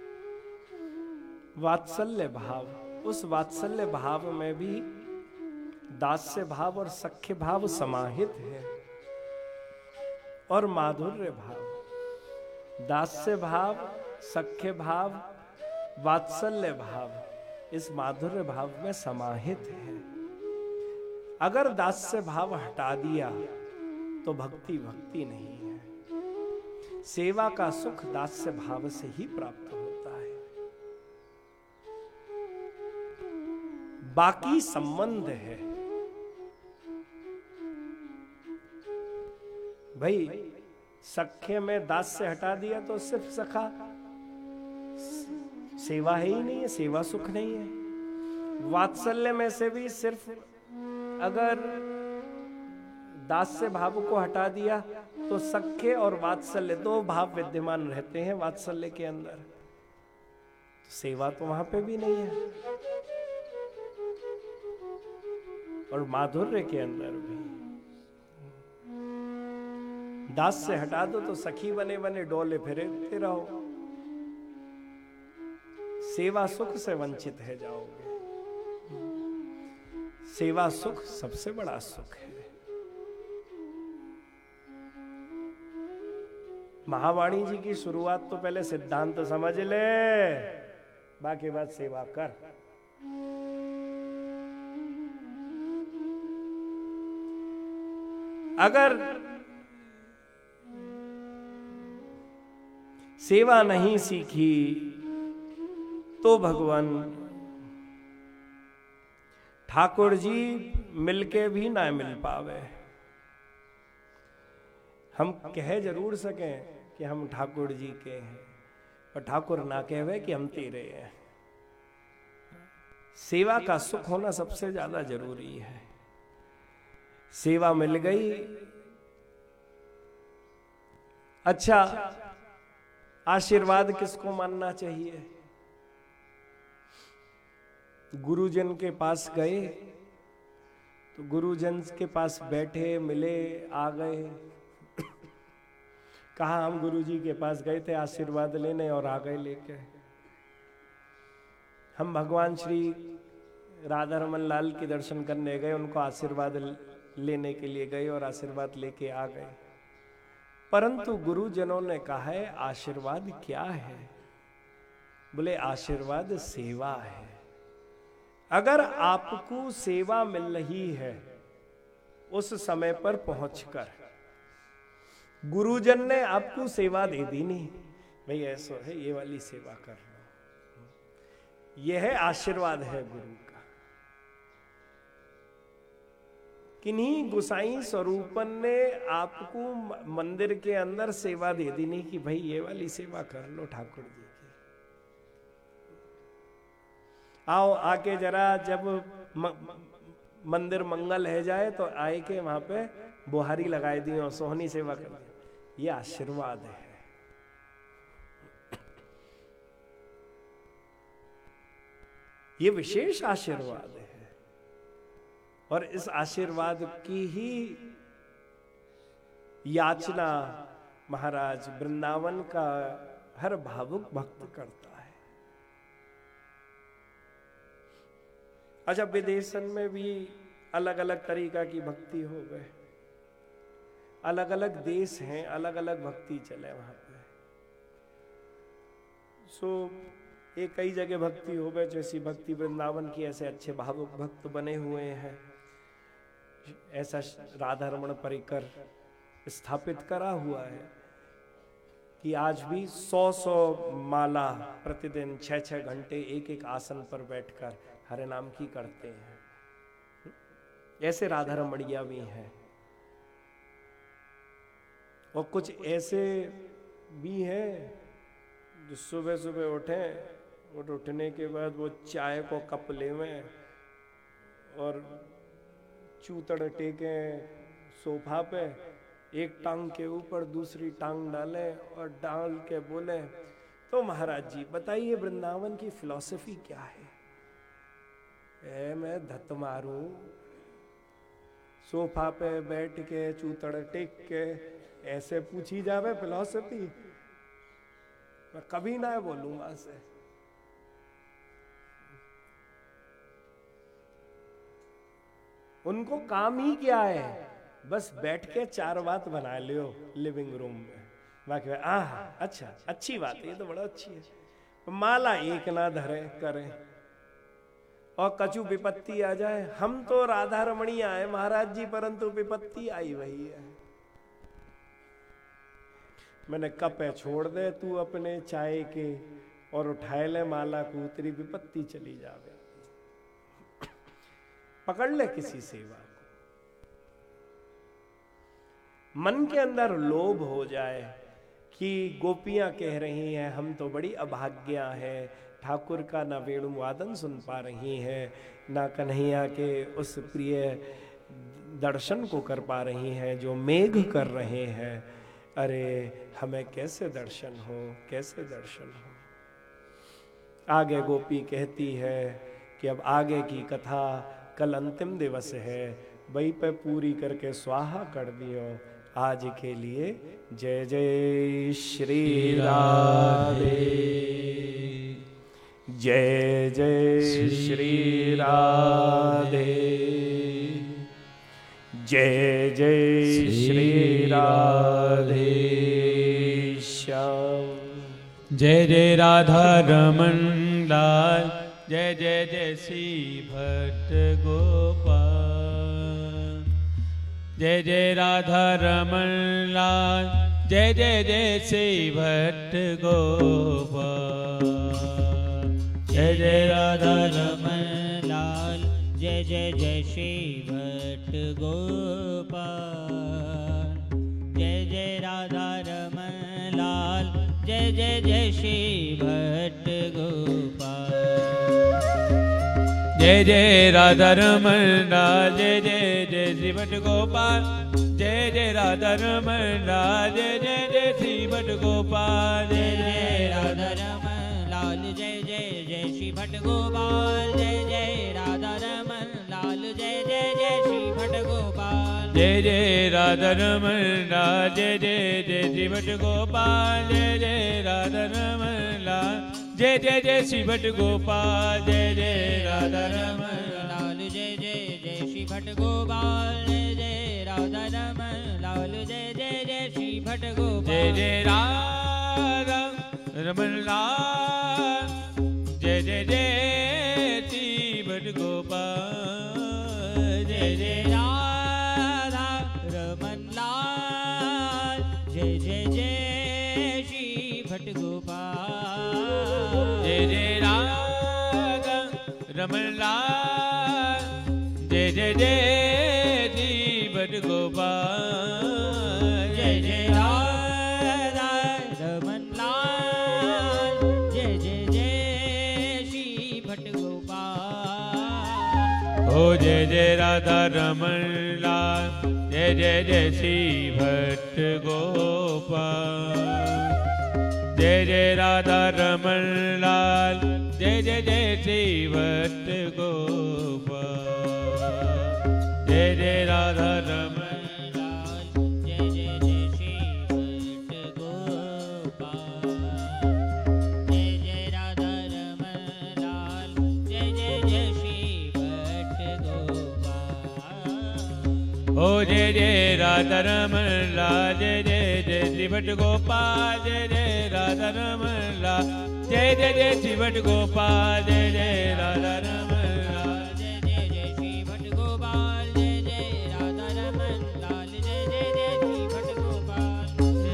वात्सल्य भाव, उस वात्सल्य भाव में भी दास्य भाव और सख्य भाव समाहित है। और माधुर्य भाव, दास्य भाव, सख्य भाव, वात्सल्य भाव, इस माधुर्य भाव में समाहित है। अगर दास्य भाव हटा दिया तो भक्ति भक्ति नहीं है। सेवा का सुख दास्य भाव से ही प्राप्त होता है। बाकी संबंध है। भाई सख्य में दास्य हटा दिया तो सिर्फ सखा, सेवा है ही नहीं है, सेवा सुख नहीं है। वात्सल्य में से भी सिर्फ अगर दास्य भाव को हटा दिया तो सख्य और वात्सल्य दो भाव विद्यमान रहते हैं वात्सल्य के अंदर, तो सेवा तो वहां पे भी नहीं है। और माधुर्य के अंदर भी दास्य हटा दो तो सखी बने बने डोले फिरते रहो, सेवा सुख से वंचित है जाओगे। सेवा सुख सबसे बड़ा सुख है। महावाणी जी की शुरुआत तो पहले सिद्धांत समझ ले, बाकी बात सेवा कर। अगर सेवा नहीं सीखी तो भगवान ठाकुर जी मिलके भी ना मिल पावे। हम कह जरूर सकें कि हम ठाकुर जी के हैं, पर ठाकुर ना कहवे कि हम तेरे हैं। सेवा का सुख होना सबसे ज्यादा जरूरी है। सेवा मिल गई, अच्छा आशीर्वाद किसको मानना चाहिए? गुरुजन के पास गए तो गुरुजन के पास बैठे, मिले, आ गए, कहा हम गुरुजी के पास गए थे आशीर्वाद लेने और आ गए लेके। हम भगवान श्री राधा रमन लाल के दर्शन करने गए, उनको आशीर्वाद लेने के लिए गए और आशीर्वाद लेके आ गए। परंतु गुरुजनों ने कहा है आशीर्वाद क्या है? बोले आशीर्वाद सेवा है। अगर आपको सेवा मिल रही है उस समय पर पहुंचकर, गुरुजन ने आपको सेवा दे दी नहीं, भाई ऐसा है ये वाली सेवा कर लो, यह आशीर्वाद है गुरु का। किन्हीं गुसाई स्वरूपन ने आपको मंदिर के अंदर सेवा दे दी नहीं कि भाई ये वाली सेवा कर लो ठाकुर जी की। आओ आके जरा जब म, मंदिर मंगल है जाए तो आए के वहां पे बुहारी लगाई दी और सोहनी सेवा कर दी, ये आशीर्वाद है। ये विशेष आशीर्वाद है और इस आशीर्वाद की ही याचना महाराज वृंदावन का हर भावुक भक्त करता है। अच्छा, विदेशन में भी अलग अलग तरीका की भक्ति हो गए, अलग अलग देश हैं, अलग अलग भक्ति चले वहां पे। सो एक कई जगह भक्ति हो गए, जैसी भक्ति वृंदावन की, ऐसे अच्छे भावुक भक्त बने हुए हैं। ऐसा राधा रमण परिकर स्थापित करा हुआ है कि आज भी सौ सौ माला प्रतिदिन छह छह घंटे एक एक आसन पर बैठकर हरे नाम की करते हैं। ऐसे राधा रमणिया भी हैं और कुछ ऐसे भी हैं जो सुबह सुबह उठे और उठने के बाद वो चाय को कप लेवें और चूतड़ टेके सोफा पे, एक टांग के ऊपर दूसरी टांग डाले और डाल के बोले, तो महाराज जी बताइए वृंदावन की फिलॉसफी क्या है? ए, मैं धत मारू सोफा पे बैठ के चूतड़ टेक के ऐसे पूछी जावे फिलॉसफी, मैं कभी ना बोलूंगा से। उनको काम ही क्या है, बस बैठ के चार बात बना लियो लिविंग रूम में, बाकी आह अच्छा अच्छी बात है, ये तो बड़ा अच्छी है। माला एक ना धरे करे और कछु विपत्ति आ जाए, हम तो राधा रमणी आए महाराज जी, परंतु विपत्ति आई वही है। मैंने कपे छोड़ दे तू अपने चाय के और उठाए ले माला को, तेरी विपत्ति चली जावे। पकड़ ले किसी सेवा को। मन के अंदर लोभ हो जाए कि गोपियां कह रही हैं हम तो बड़ी अभाग्या है, ठाकुर का ना वेणु वादन सुन पा रही हैं, ना कन्हैया के उस प्रिय दर्शन को कर पा रही हैं जो मेघ कर रहे हैं। अरे हमें कैसे दर्शन हो, कैसे दर्शन हो। आगे गोपी कहती है कि अब आगे की कथा, कल अंतिम दिवस है, वही पे पूरी करके स्वाहा कर दियो। आज के लिए जय जय श्री राधे, जय जय श्री राधे, जय जय श्री राधे श्याम। जय जय राधा रमन लाल, जय जय जय श्री भट्ट गोपाल। जय जय राधा रमन लाल, जय जय जय श्री भट्ट गोपाल। जय जय राधा रमन लाल, जय जय जय श्री भट्ट गोपाल। जय जय राधा रमन लाल, जय जय जय श्री भट्ट गोपाल। जय जय राधा रमन लाल, जय जय जय श्री भट्ट गोपाल। जय जय राधा रमन लाल, जय जय जय श्री भट्ट गोपाल। जय जय राधा रमन लाल, जय जय जय श्री भट्ट गोपाल। जय जय राधा रमन लाल, जय जय जय श्री भट्ट गोपाल। जय जय राधा रमन लाल, जय जय जय श्री भट्ट गोपाल। जय जय राधा रमन लाल, जय जय जय श्री भट्ट गोपाल। जय जय राधा रमन लाल, जय जय जय श्री भट्ट गोपाल। जय जय राधा रमन लाल, जय जय जय श्री भट्ट गोपाल। जय जय राधा रमन लाल, जय जय जय श्री भट्ट गोपाल। जय जय राधा रमन लाल, जय गोपाल जय जय राधा रमन लाल जय जय जय श्री भट गोपाल जय जय राधा रमन लाल जय जय जय श्री भट गोपाल ओ जय जय राधा रमन लाल जय जय जय श्री भट्ट गोपाल जय जय राधा रमन लाल जय जय जय श्री भट्ट गोपाल जय जय राधा रमन लाल जय जय जय श्री भट गोपाल जय जय राधा रमन लाल जय जय जय श्री भट गोपाल ओ जय जय राधा रमन लाल जय जय जय श्री भट्ट गोपाल जय जय राधा रमन लाल जय जय जय श्री भट्ट गोपाल जय जय राधा रमन लाल जय जय जय श्री भट गोपाल जय जय राधा रमन लाल जय जय जय श्री भट गोपाल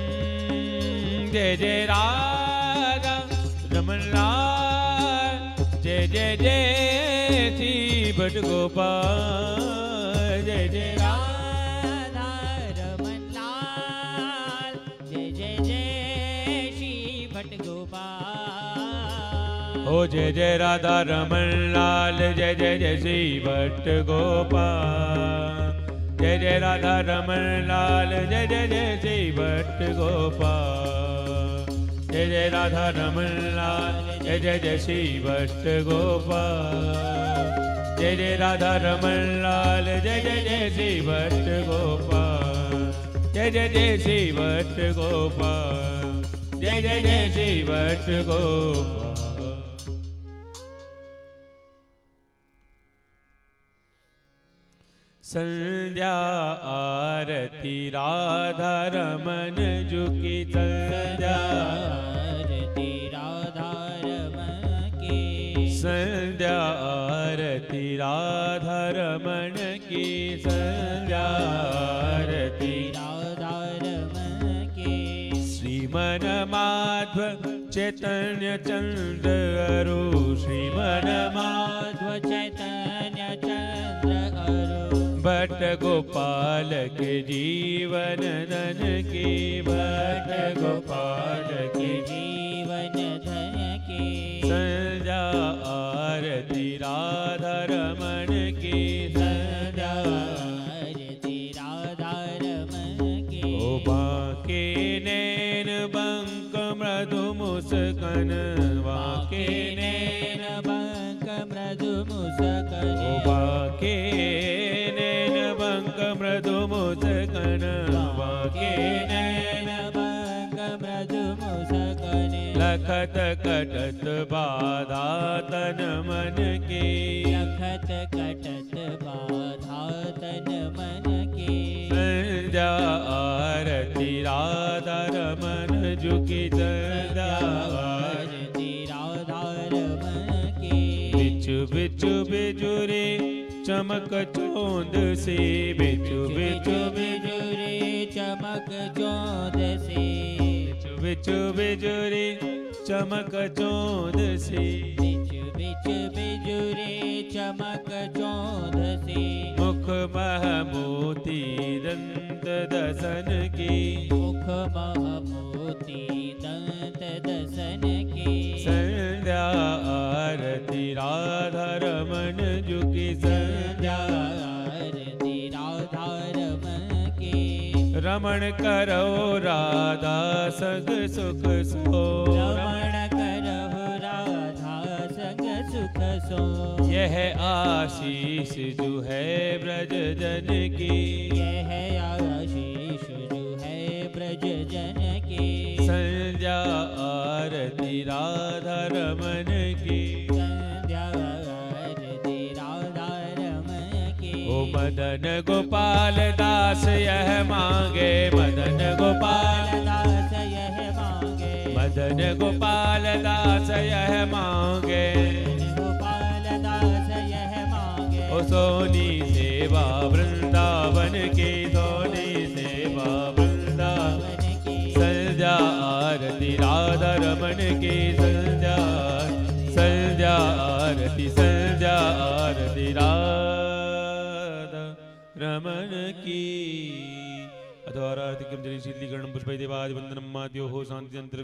जय जय राधा रमन लाल जय जय जय श्री भट्ट गोपाल जय जय राधा रमन लाल जय जय जय श्री भट गोपाल ओ जय जय राधा रमन लाल जय जय जय श्री भट्ट गोपाल जय जय राधा रमन लाल जय जय जय श्री भट्ट गोपाल जय जय राधा रमन लाल जय जय जय श्री भट्ट गोपाल जय जय राधा रमन लाल जय जय जय श्री भट्ट गोपाल जय जय जय श्री भट्ट गोपाल जय जय जय श्री भट्ट गोपाल संध्या आरती राधा रमन जुकी संध्या आरती राधा रमन की संध्या आरती राधा रमण की संध्या आरती राधा रमन की श्रीमन माध्व चैतन्य चंद्र अरु श्रीमन माध्व माध्व चैतन्य चंद्र अरु भट्ट गोपाल के जीवन धन की भट्ट गोपाल के जीवन धन की संध्या आरती राधा रमण की संध्या आरती राधा रमन की ओ बाके नैन बंक मृदु मुस्कन बाके नैन बंक मृदु मुस्कन ओ बाके नैन बंक मृदु मुस्कन बाके नैन बंक मृदु मुस्कन लखत कटत बाधा तन मन की लखत कटत बाधा तन मन की संध्या आरती राधा रमन जुकी संध्या आरती राधा रमन की बिचु बिचु बिजुरे चमक चोंद से बिचु बिचु बिजुरे चमक चौद से बिचु बिचु बिजुरे चमक चोंद से बिच बिच बिजुरे चमक चौद से मुख महमोती दंत दसन की मुख महमोती दंत दसन की संध्या आरती राधा रमन जुकी संध्या आरती राधा रमन की रमण करो राधा संग सुख सो रमण करहु राधा संग सुख सो यह आशीष जो है ब्रज जन की यह आशीष जो है ब्रज जन की संध्या आरती राधा रमन की संध्या आरती राधा रमन की ओ मदन गोपाल दास यह मांगे मदन गोपाल दास यह मांगे मदन गोपाल दास यह मांगे गोपाल दास यह मांगे ओ सोनी सेवा वृंदावन की सोनी सेवा वृंदावन की संध्या आरती राधा रमन की संध्या संध्या आरती संध्या आरती राधा रमण की अधोराति कीर्तन शीली गण पुष्पै देवादि वंदनम माद्यो हो शांति अंतर